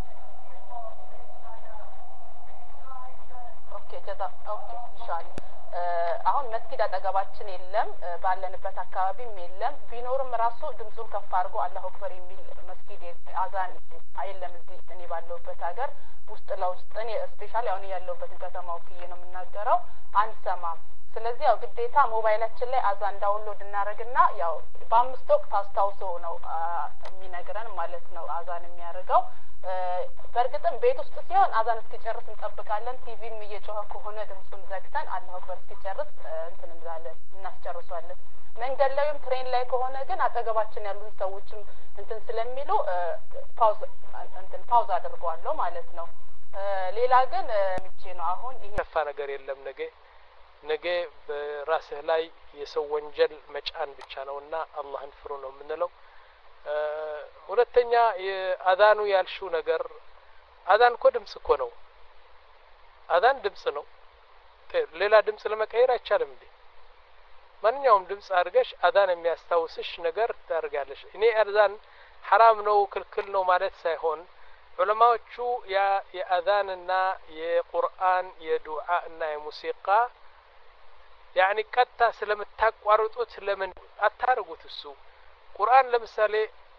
ኦኬ ጀዛ ኦኬ ኢንሻአላህ። አሁን መስጊድ አጠገባችን የለም፣ ባለንበት አካባቢም የለም። ቢኖርም ራሱ ድምጹን ከፍ አድርጎ አላሁ አክበር የሚል መስጊድ አዛን አይለም እዚህ እኔ ባለሁበት ሀገር ውስጥ ለውስጥ እኔ ስፔሻሊ አሁን ያለሁበትን ከተማ ወክዬ ነው የምናገረው፣ አንሰማም። ስለዚህ ያው ግዴታ ሞባይላችን ላይ አዛን ዳውንሎድ እናደርግና ያው በአምስት ወቅት አስታውሶ ነው የሚነግረን ማለት ነው አዛን የሚያደርገው። በእርግጥም ቤት ውስጥ ሲሆን አዛን እስኪጨርስ እንጠብቃለን። ቲቪም እየጮኸ ከሆነ ድምጹን ዘግተን አላሁ አክበር እስኪጨርስ እንትን እንላለን እናስጨርሷለን። መንገድ ላይም ትሬን ላይ ከሆነ ግን አጠገባችን ያሉን ሰዎችም እንትን ስለሚሉ ፓውዝ እንትን ፓውዝ አድርገዋለሁ ማለት ነው። ሌላ ግን ምቼ ነው አሁን ይሄ ከፋ ነገር የለም። ነገ ነገ በራስህ ላይ የሰው ወንጀል መጫን ብቻ ነውና አላህን ፍሩ ነው የምንለው። ሁለተኛ የአዛኑ ያልሽው ነገር አዛን እኮ ድምጽ እኮ ነው። አዛን ድምጽ ነው። ሌላ ድምጽ ለመቀየር አይቻልም እንዴ? ማንኛውም ድምጽ አድርገሽ አዛን የሚያስታውስሽ ነገር ታደርጋለሽ። እኔ አዛን ሐራም ነው ክልክል ነው ማለት ሳይሆን ዑለማዎቹ ያ የአዛንና የቁርአን የዱዓ እና የሙሲቃ ያኒ ቀጥታ ስለምታቋርጡት ለምን አታርጉት? እሱ ቁርአን ለምሳሌ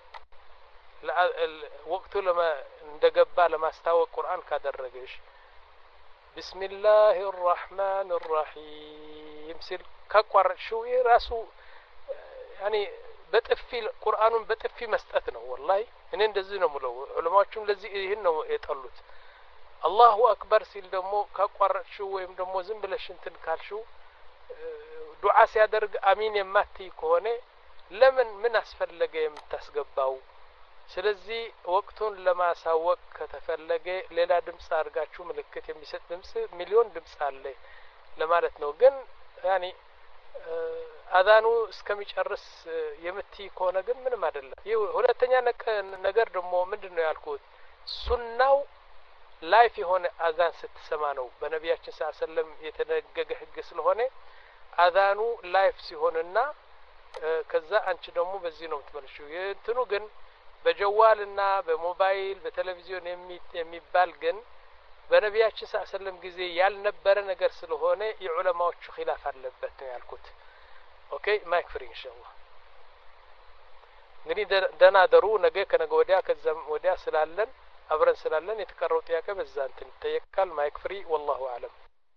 ወቅቱ ለማ እንደገባ ለማስታወቅ ቁርአን ካደረገሽ ቢስሚላሂ الرحمن الرحيم ሲል ካቋረጥሽው የራሱ ያኒ በጥፊ ቁርአኑን በጥፊ መስጠት ነው። ወላሂ እኔ እንደዚህ ነው የምለው። ዑለማዎቹም ለዚህ ይሄን ነው የጠሉት። አላሁ አክበር ሲል ደግሞ ካቋረጥሽው ወይም ደግሞ ዝም ብለሽ እንትን ካልሽው ዱዓ ሲያደርግ አሚን የማትይ ከሆነ ለምን ምን አስፈለገ የምታስገባው? ስለዚህ ወቅቱን ለማሳወቅ ከተፈለገ ሌላ ድምጽ አድርጋችሁ ምልክት የሚሰጥ ድምጽ ሚሊዮን ድምጽ አለ ለማለት ነው። ግን ያኒ አዛኑ እስከሚጨርስ የምትይ ከሆነ ግን ምንም አይደለም። ይህ ሁለተኛ ነገር ደግሞ ምንድነው ያልኩት ሱናው ላይፍ የሆነ አዛን ስትሰማ ነው። በነቢያችን ሰለላሁ ዐለይሂ ወሰለም የተደነገገ ህግ ስለሆነ አዛኑ ላይፍ ሲሆንና ከዛ አንቺ ደግሞ በዚህ ነው የምትመልሺው። የእንትኑ ግን በጀዋልና በሞባይል በቴሌቪዥን የሚባል ግን በነቢያችን ሰለላሁ ዐለይሂ ወሰለም ጊዜ ያልነበረ ነገር ስለሆነ የዑለማዎቹ ኺላፍ አለበት ነው ያልኩት። ኦኬ ማይክ ፍሪ ኢንሻአላህ። እንግዲህ ደህና ደሩ። ነገ ከነገ ወዲያ ከዛም ወዲያ ስላለን አብረን ስላለን የተቀረው ጥያቄ በዛ እንትን ይጠየቃል። ማይክ ፍሪ ወላሁ አለም።